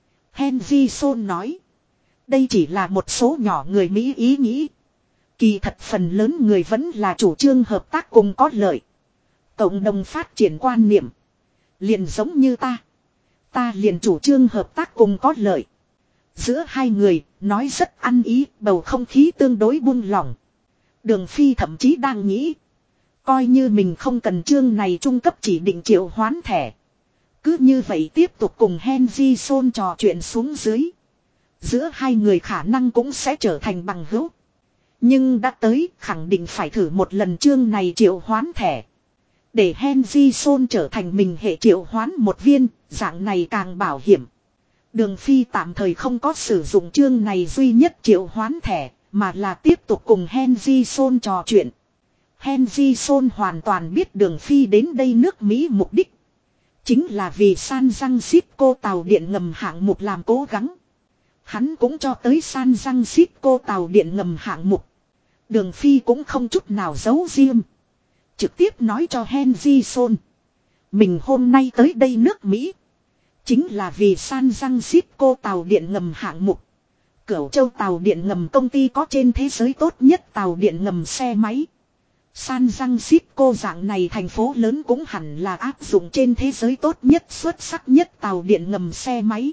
Henry Son nói. Đây chỉ là một số nhỏ người Mỹ ý nghĩ. Kỳ thật phần lớn người vẫn là chủ trương hợp tác cùng có lợi. Cộng đồng phát triển quan niệm. Liền giống như ta. Ta liền chủ trương hợp tác cùng có lợi. Giữa hai người, nói rất ăn ý, bầu không khí tương đối buông lỏng. Đường Phi thậm chí đang nghĩ. Coi như mình không cần chương này trung cấp chỉ định triệu hoán thẻ. Cứ như vậy tiếp tục cùng Henry Son trò chuyện xuống dưới. Giữa hai người khả năng cũng sẽ trở thành bằng hữu. Nhưng đã tới, khẳng định phải thử một lần chương này triệu hoán thẻ. Để Henry Son trở thành mình hệ triệu hoán một viên, dạng này càng bảo hiểm. Đường Phi tạm thời không có sử dụng chương này duy nhất triệu hoán thẻ, mà là tiếp tục cùng Henry Son trò chuyện. Henry Son hoàn toàn biết Đường Phi đến đây nước Mỹ mục đích. chính là vì San Francisco tàu điện ngầm hạng mục làm cố gắng. Hắn cũng cho tới San Francisco tàu điện ngầm hạng mục. Đường Phi cũng không chút nào giấu riêng. Trực tiếp nói cho Henry Son. Mình hôm nay tới đây nước Mỹ. Chính là vì San Francisco tàu điện ngầm hạng mục. Cửu Châu tàu điện ngầm công ty có trên thế giới tốt nhất tàu điện ngầm xe máy. San Francisco dạng này thành phố lớn cũng hẳn là áp dụng trên thế giới tốt nhất xuất sắc nhất tàu điện ngầm xe máy.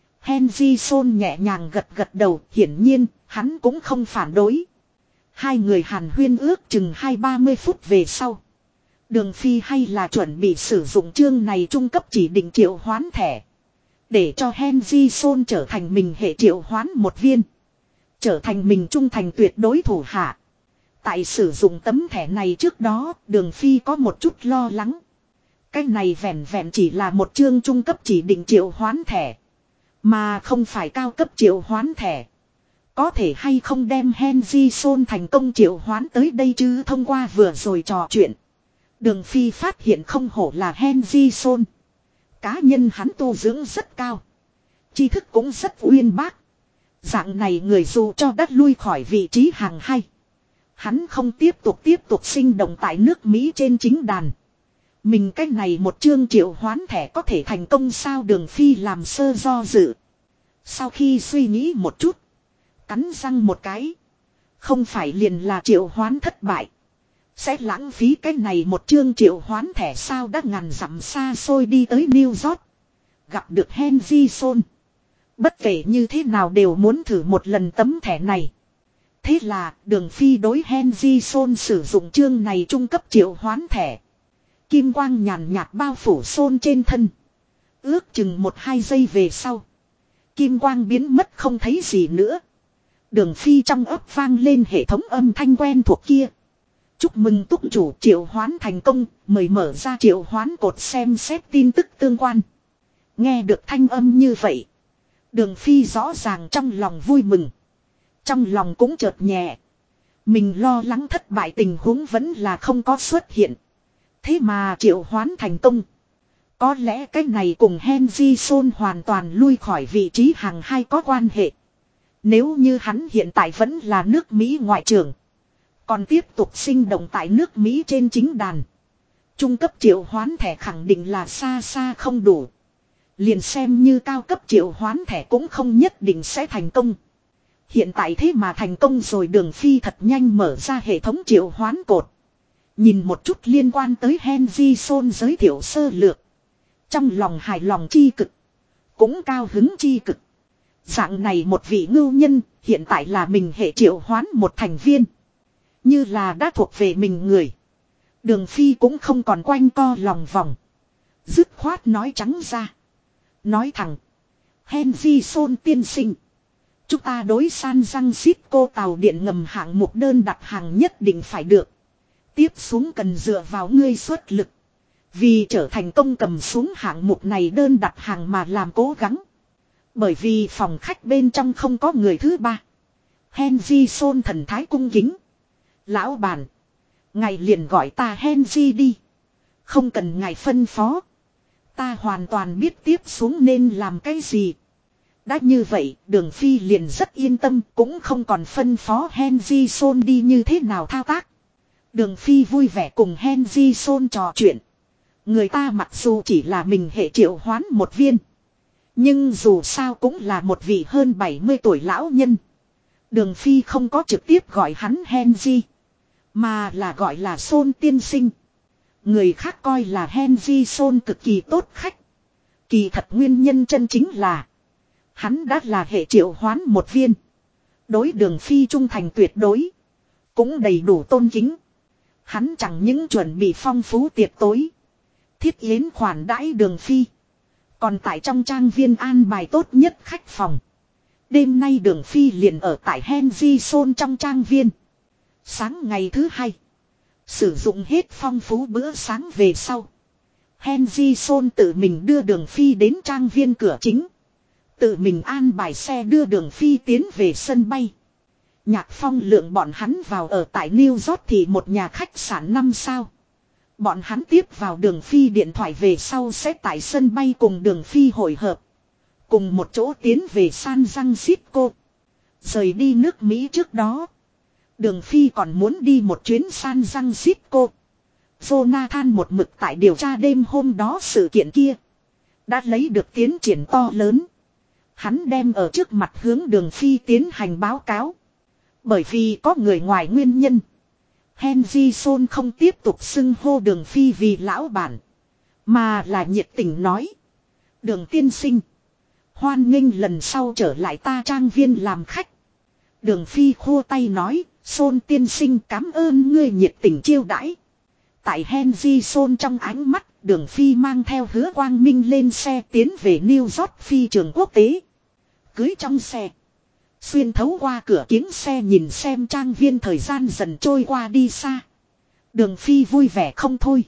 Henry Son nhẹ nhàng gật gật đầu, hiển nhiên, hắn cũng không phản đối. Hai người hàn huyên ước chừng 20-30 phút về sau. Đường Phi hay là chuẩn bị sử dụng chương này trung cấp chỉ định triệu hoán thẻ. Để cho Henry Son trở thành mình hệ triệu hoán một viên. Trở thành mình trung thành tuyệt đối thủ hạ. Tại sử dụng tấm thẻ này trước đó, Đường Phi có một chút lo lắng. Cái này vẹn vẹn chỉ là một chương trung cấp chỉ định triệu hoán thẻ. Mà không phải cao cấp triệu hoán thẻ. Có thể hay không đem Henry Son thành công triệu hoán tới đây chứ thông qua vừa rồi trò chuyện. Đường Phi phát hiện không hổ là Henry Son. Cá nhân hắn tu dưỡng rất cao. Tri thức cũng rất uyên bác. Dạng này người dù cho đắt lui khỏi vị trí hàng hay. Hắn không tiếp tục sinh động tại nước Mỹ trên chính đàn. Mình cách này một chương triệu hoán thẻ có thể thành công sao Đường Phi làm sơ do dự. Sau khi suy nghĩ một chút. Cắn răng một cái. Không phải liền là triệu hoán thất bại. Sẽ lãng phí cái này một chương triệu hoán thẻ sao đã ngàn dặm xa xôi đi tới New York. Gặp được Henry Son. Bất kể như thế nào đều muốn thử một lần tấm thẻ này. Thế là Đường Phi đối Henry Son sử dụng chương này trung cấp triệu hoán thẻ. Kim quang nhàn nhạt bao phủ Son trên thân. Ước chừng 1-2 giây về sau. Kim quang biến mất không thấy gì nữa. Đường Phi trong ấp vang lên hệ thống âm thanh quen thuộc kia. Chúc mừng túc chủ triệu hoán thành công, mời mở ra triệu hoán cột xem xét tin tức tương quan. Nghe được thanh âm như vậy. Đường Phi rõ ràng trong lòng vui mừng. Trong lòng cũng chợt nhẹ. Mình lo lắng thất bại tình huống vẫn là không có xuất hiện. Thế mà triệu hoán thành công. Có lẽ cái này cùng Henry Son hoàn toàn lui khỏi vị trí hàng hai có quan hệ. Nếu như hắn hiện tại vẫn là nước Mỹ ngoại trưởng. Còn tiếp tục sinh động tại nước Mỹ trên chính đàn. Trung cấp triệu hoán thẻ khẳng định là xa xa không đủ. Liền xem như cao cấp triệu hoán thẻ cũng không nhất định sẽ thành công. Hiện tại thế mà thành công rồi Đường Phi thật nhanh mở ra hệ thống triệu hoán cột. Nhìn một chút liên quan tới Henry Son giới thiệu sơ lược. Trong lòng hài lòng chi cực. Cũng cao hứng chi cực. Dạng này một vị ngưu nhân hiện tại là mình hệ triệu hoán một thành viên. Như là đã thuộc về mình người. Đường Phi cũng không còn quanh co lòng vòng. Dứt khoát nói trắng ra. Nói thẳng. Henry Son tiên sinh. Chúng ta đối San Francisco tàu điện ngầm hạng mục đơn đặt hàng nhất định phải được. Tiếp xuống cần dựa vào ngươi xuất lực. Vì trở thành công cầm xuống hạng mục này đơn đặt hàng mà làm cố gắng. Bởi vì phòng khách bên trong không có người thứ ba. Henry Son thần thái cung kính. Lão bản. Ngài liền gọi ta Henry đi. Không cần ngài phân phó. Ta hoàn toàn biết tiếp xuống nên làm cái gì. Đã như vậy, Đường Phi liền rất yên tâm, cũng không còn phân phó Henry Son đi như thế nào thao tác. Đường Phi vui vẻ cùng Henry Son trò chuyện. Người ta mặc dù chỉ là mình hệ triệu hoán một viên. Nhưng dù sao cũng là một vị hơn 70 tuổi lão nhân. Đường Phi không có trực tiếp gọi hắn Henry. Mà là gọi là Son tiên sinh. Người khác coi là Henry Son cực kỳ tốt khách. Kỳ thật nguyên nhân chân chính là. Hắn đã là hệ triệu hoán một viên. Đối Đường Phi trung thành tuyệt đối. Cũng đầy đủ tôn kính. Hắn chẳng những chuẩn bị phong phú tiệc tối. Thiết yến khoản đãi Đường Phi. Còn tại trong trang viên an bài tốt nhất khách phòng. Đêm nay Đường Phi liền ở tại Henry Son trong trang viên. Sáng ngày thứ hai. Sử dụng hết phong phú bữa sáng về sau. Henry Son tự mình đưa Đường Phi đến trang viên cửa chính. Tự mình an bài xe đưa Đường Phi tiến về sân bay. Nhạc Phong lượng bọn hắn vào ở tại New York thì một nhà khách sạn 5 sao. Bọn hắn tiếp vào Đường Phi điện thoại về sau sẽ tại sân bay cùng Đường Phi hội hợp. Cùng một chỗ tiến về San Francisco. Rời đi nước Mỹ trước đó. Đường Phi còn muốn đi một chuyến San Francisco. Jonathan một mực tại điều tra đêm hôm đó sự kiện kia. Đã lấy được tiến triển to lớn. Hắn đem ở trước mặt hướng Đường Phi tiến hành báo cáo. Bởi vì có người ngoài nguyên nhân. Henry Son không tiếp tục xưng hô Đường Phi vì lão bản. Mà là nhiệt tình nói. Đường tiên sinh. Hoan nghênh lần sau trở lại ta trang viên làm khách. Đường Phi khô tay nói. Son tiên sinh cảm ơn ngươi nhiệt tình chiêu đãi. Tại Henry Son trong ánh mắt. Đường Phi mang theo Hứa Quang Minh lên xe tiến về New York phi trường quốc tế. Cưới trong xe. Xuyên thấu qua cửa kính xe nhìn xem trang viên thời gian dần trôi qua đi xa. Đường Phi vui vẻ không thôi.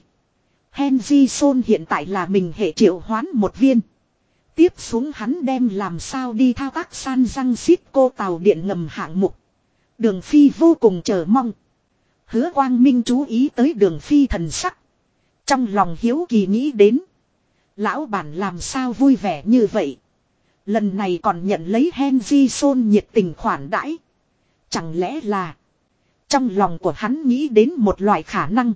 Henry Son hiện tại là mình hệ triệu hoán một viên. Tiếp xuống hắn đem làm sao đi thao tác San Francisco tàu điện ngầm hạng mục. Đường Phi vô cùng chờ mong. Hứa Quang Minh chú ý tới Đường Phi thần sắc. Trong lòng hiếu kỳ nghĩ đến. Lão bản làm sao vui vẻ như vậy. Lần này còn nhận lấy Henry Son nhiệt tình khoản đãi. Chẳng lẽ là. Trong lòng của hắn nghĩ đến một loại khả năng.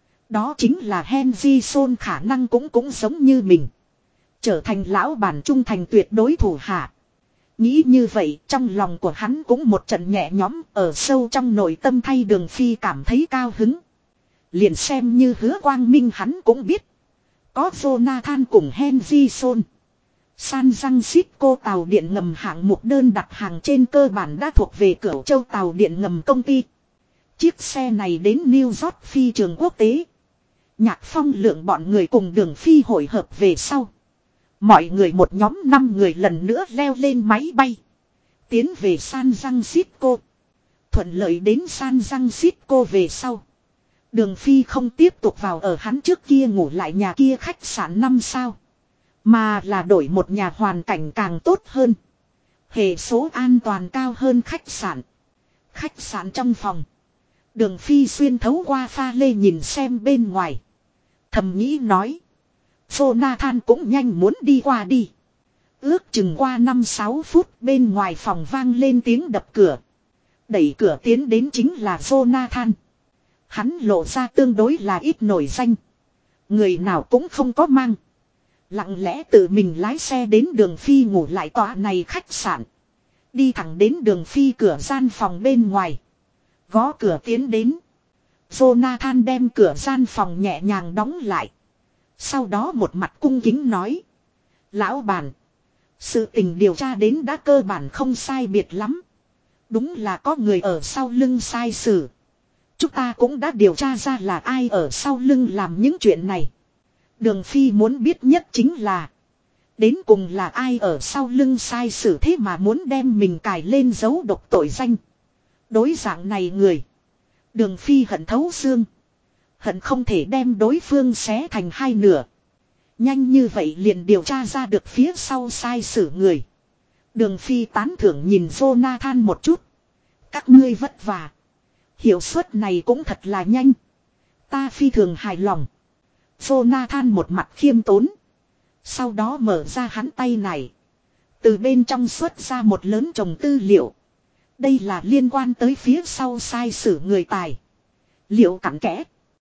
Đó chính là Henry Son khả năng cũng giống như mình. Trở thành lão bản trung thành tuyệt đối thủ hạ. Nghĩ như vậy trong lòng của hắn cũng một trận nhẹ nhõm ở sâu trong nội tâm thay Đường Phi cảm thấy cao hứng. Liền xem như Hứa Quang Minh hắn cũng biết. Có Jonathan cùng Henry Son. San Francisco tàu điện ngầm hạng mục đơn đặt hàng trên cơ bản đã thuộc về Cửu Châu tàu điện ngầm công ty. Chiếc xe này đến New York phi trường quốc tế. Nhạc Phong lượng bọn người cùng Đường Phi hội hợp về sau. Mọi người một nhóm 5 người lần nữa leo lên máy bay. Tiến về San Francisco. Thuận lợi đến San Francisco về sau. Đường Phi không tiếp tục vào ở hắn trước kia ngủ lại nhà kia khách sạn 5 sao. Mà là đổi một nhà hoàn cảnh càng tốt hơn. Hệ số an toàn cao hơn khách sạn. Khách sạn trong phòng. Đường Phi xuyên thấu qua pha lê nhìn xem bên ngoài. Thầm nghĩ nói. Jonathan cũng nhanh muốn đi qua đi. Ước chừng qua 5-6 phút bên ngoài phòng vang lên tiếng đập cửa. Đẩy cửa tiến đến chính là Jonathan. Hắn lộ ra tương đối là ít nổi danh. Người nào cũng không có mang. Lặng lẽ tự mình lái xe đến Đường Phi ngủ lại tòa này khách sạn. Đi thẳng đến Đường Phi cửa gian phòng bên ngoài. Gõ cửa tiến đến. Jonathan đem cửa gian phòng nhẹ nhàng đóng lại. Sau đó một mặt cung kính nói. Lão bản. Sự tình điều tra đến đã cơ bản không sai biệt lắm. Đúng là có người ở sau lưng sai sử. Chúng ta cũng đã điều tra ra là ai ở sau lưng làm những chuyện này. Đường Phi muốn biết nhất chính là. Đến cùng là ai ở sau lưng sai sử thế mà muốn đem mình cài lên dấu độc tội danh. Đối dạng này người. Đường Phi hận thấu xương. Hận không thể đem đối phương xé thành hai nửa. Nhanh như vậy liền điều tra ra được phía sau sai sử người. Đường Phi tán thưởng nhìn Jonathan một chút. Các ngươi vất vả. Hiệu suất này cũng thật là nhanh. Ta phi thường hài lòng. Jonathan một mặt khiêm tốn. Sau đó mở ra hắn tay này. Từ bên trong xuất ra một lớn chồng tư liệu. Đây là liên quan tới phía sau sai sử người tài. Liệu cặn kẽ.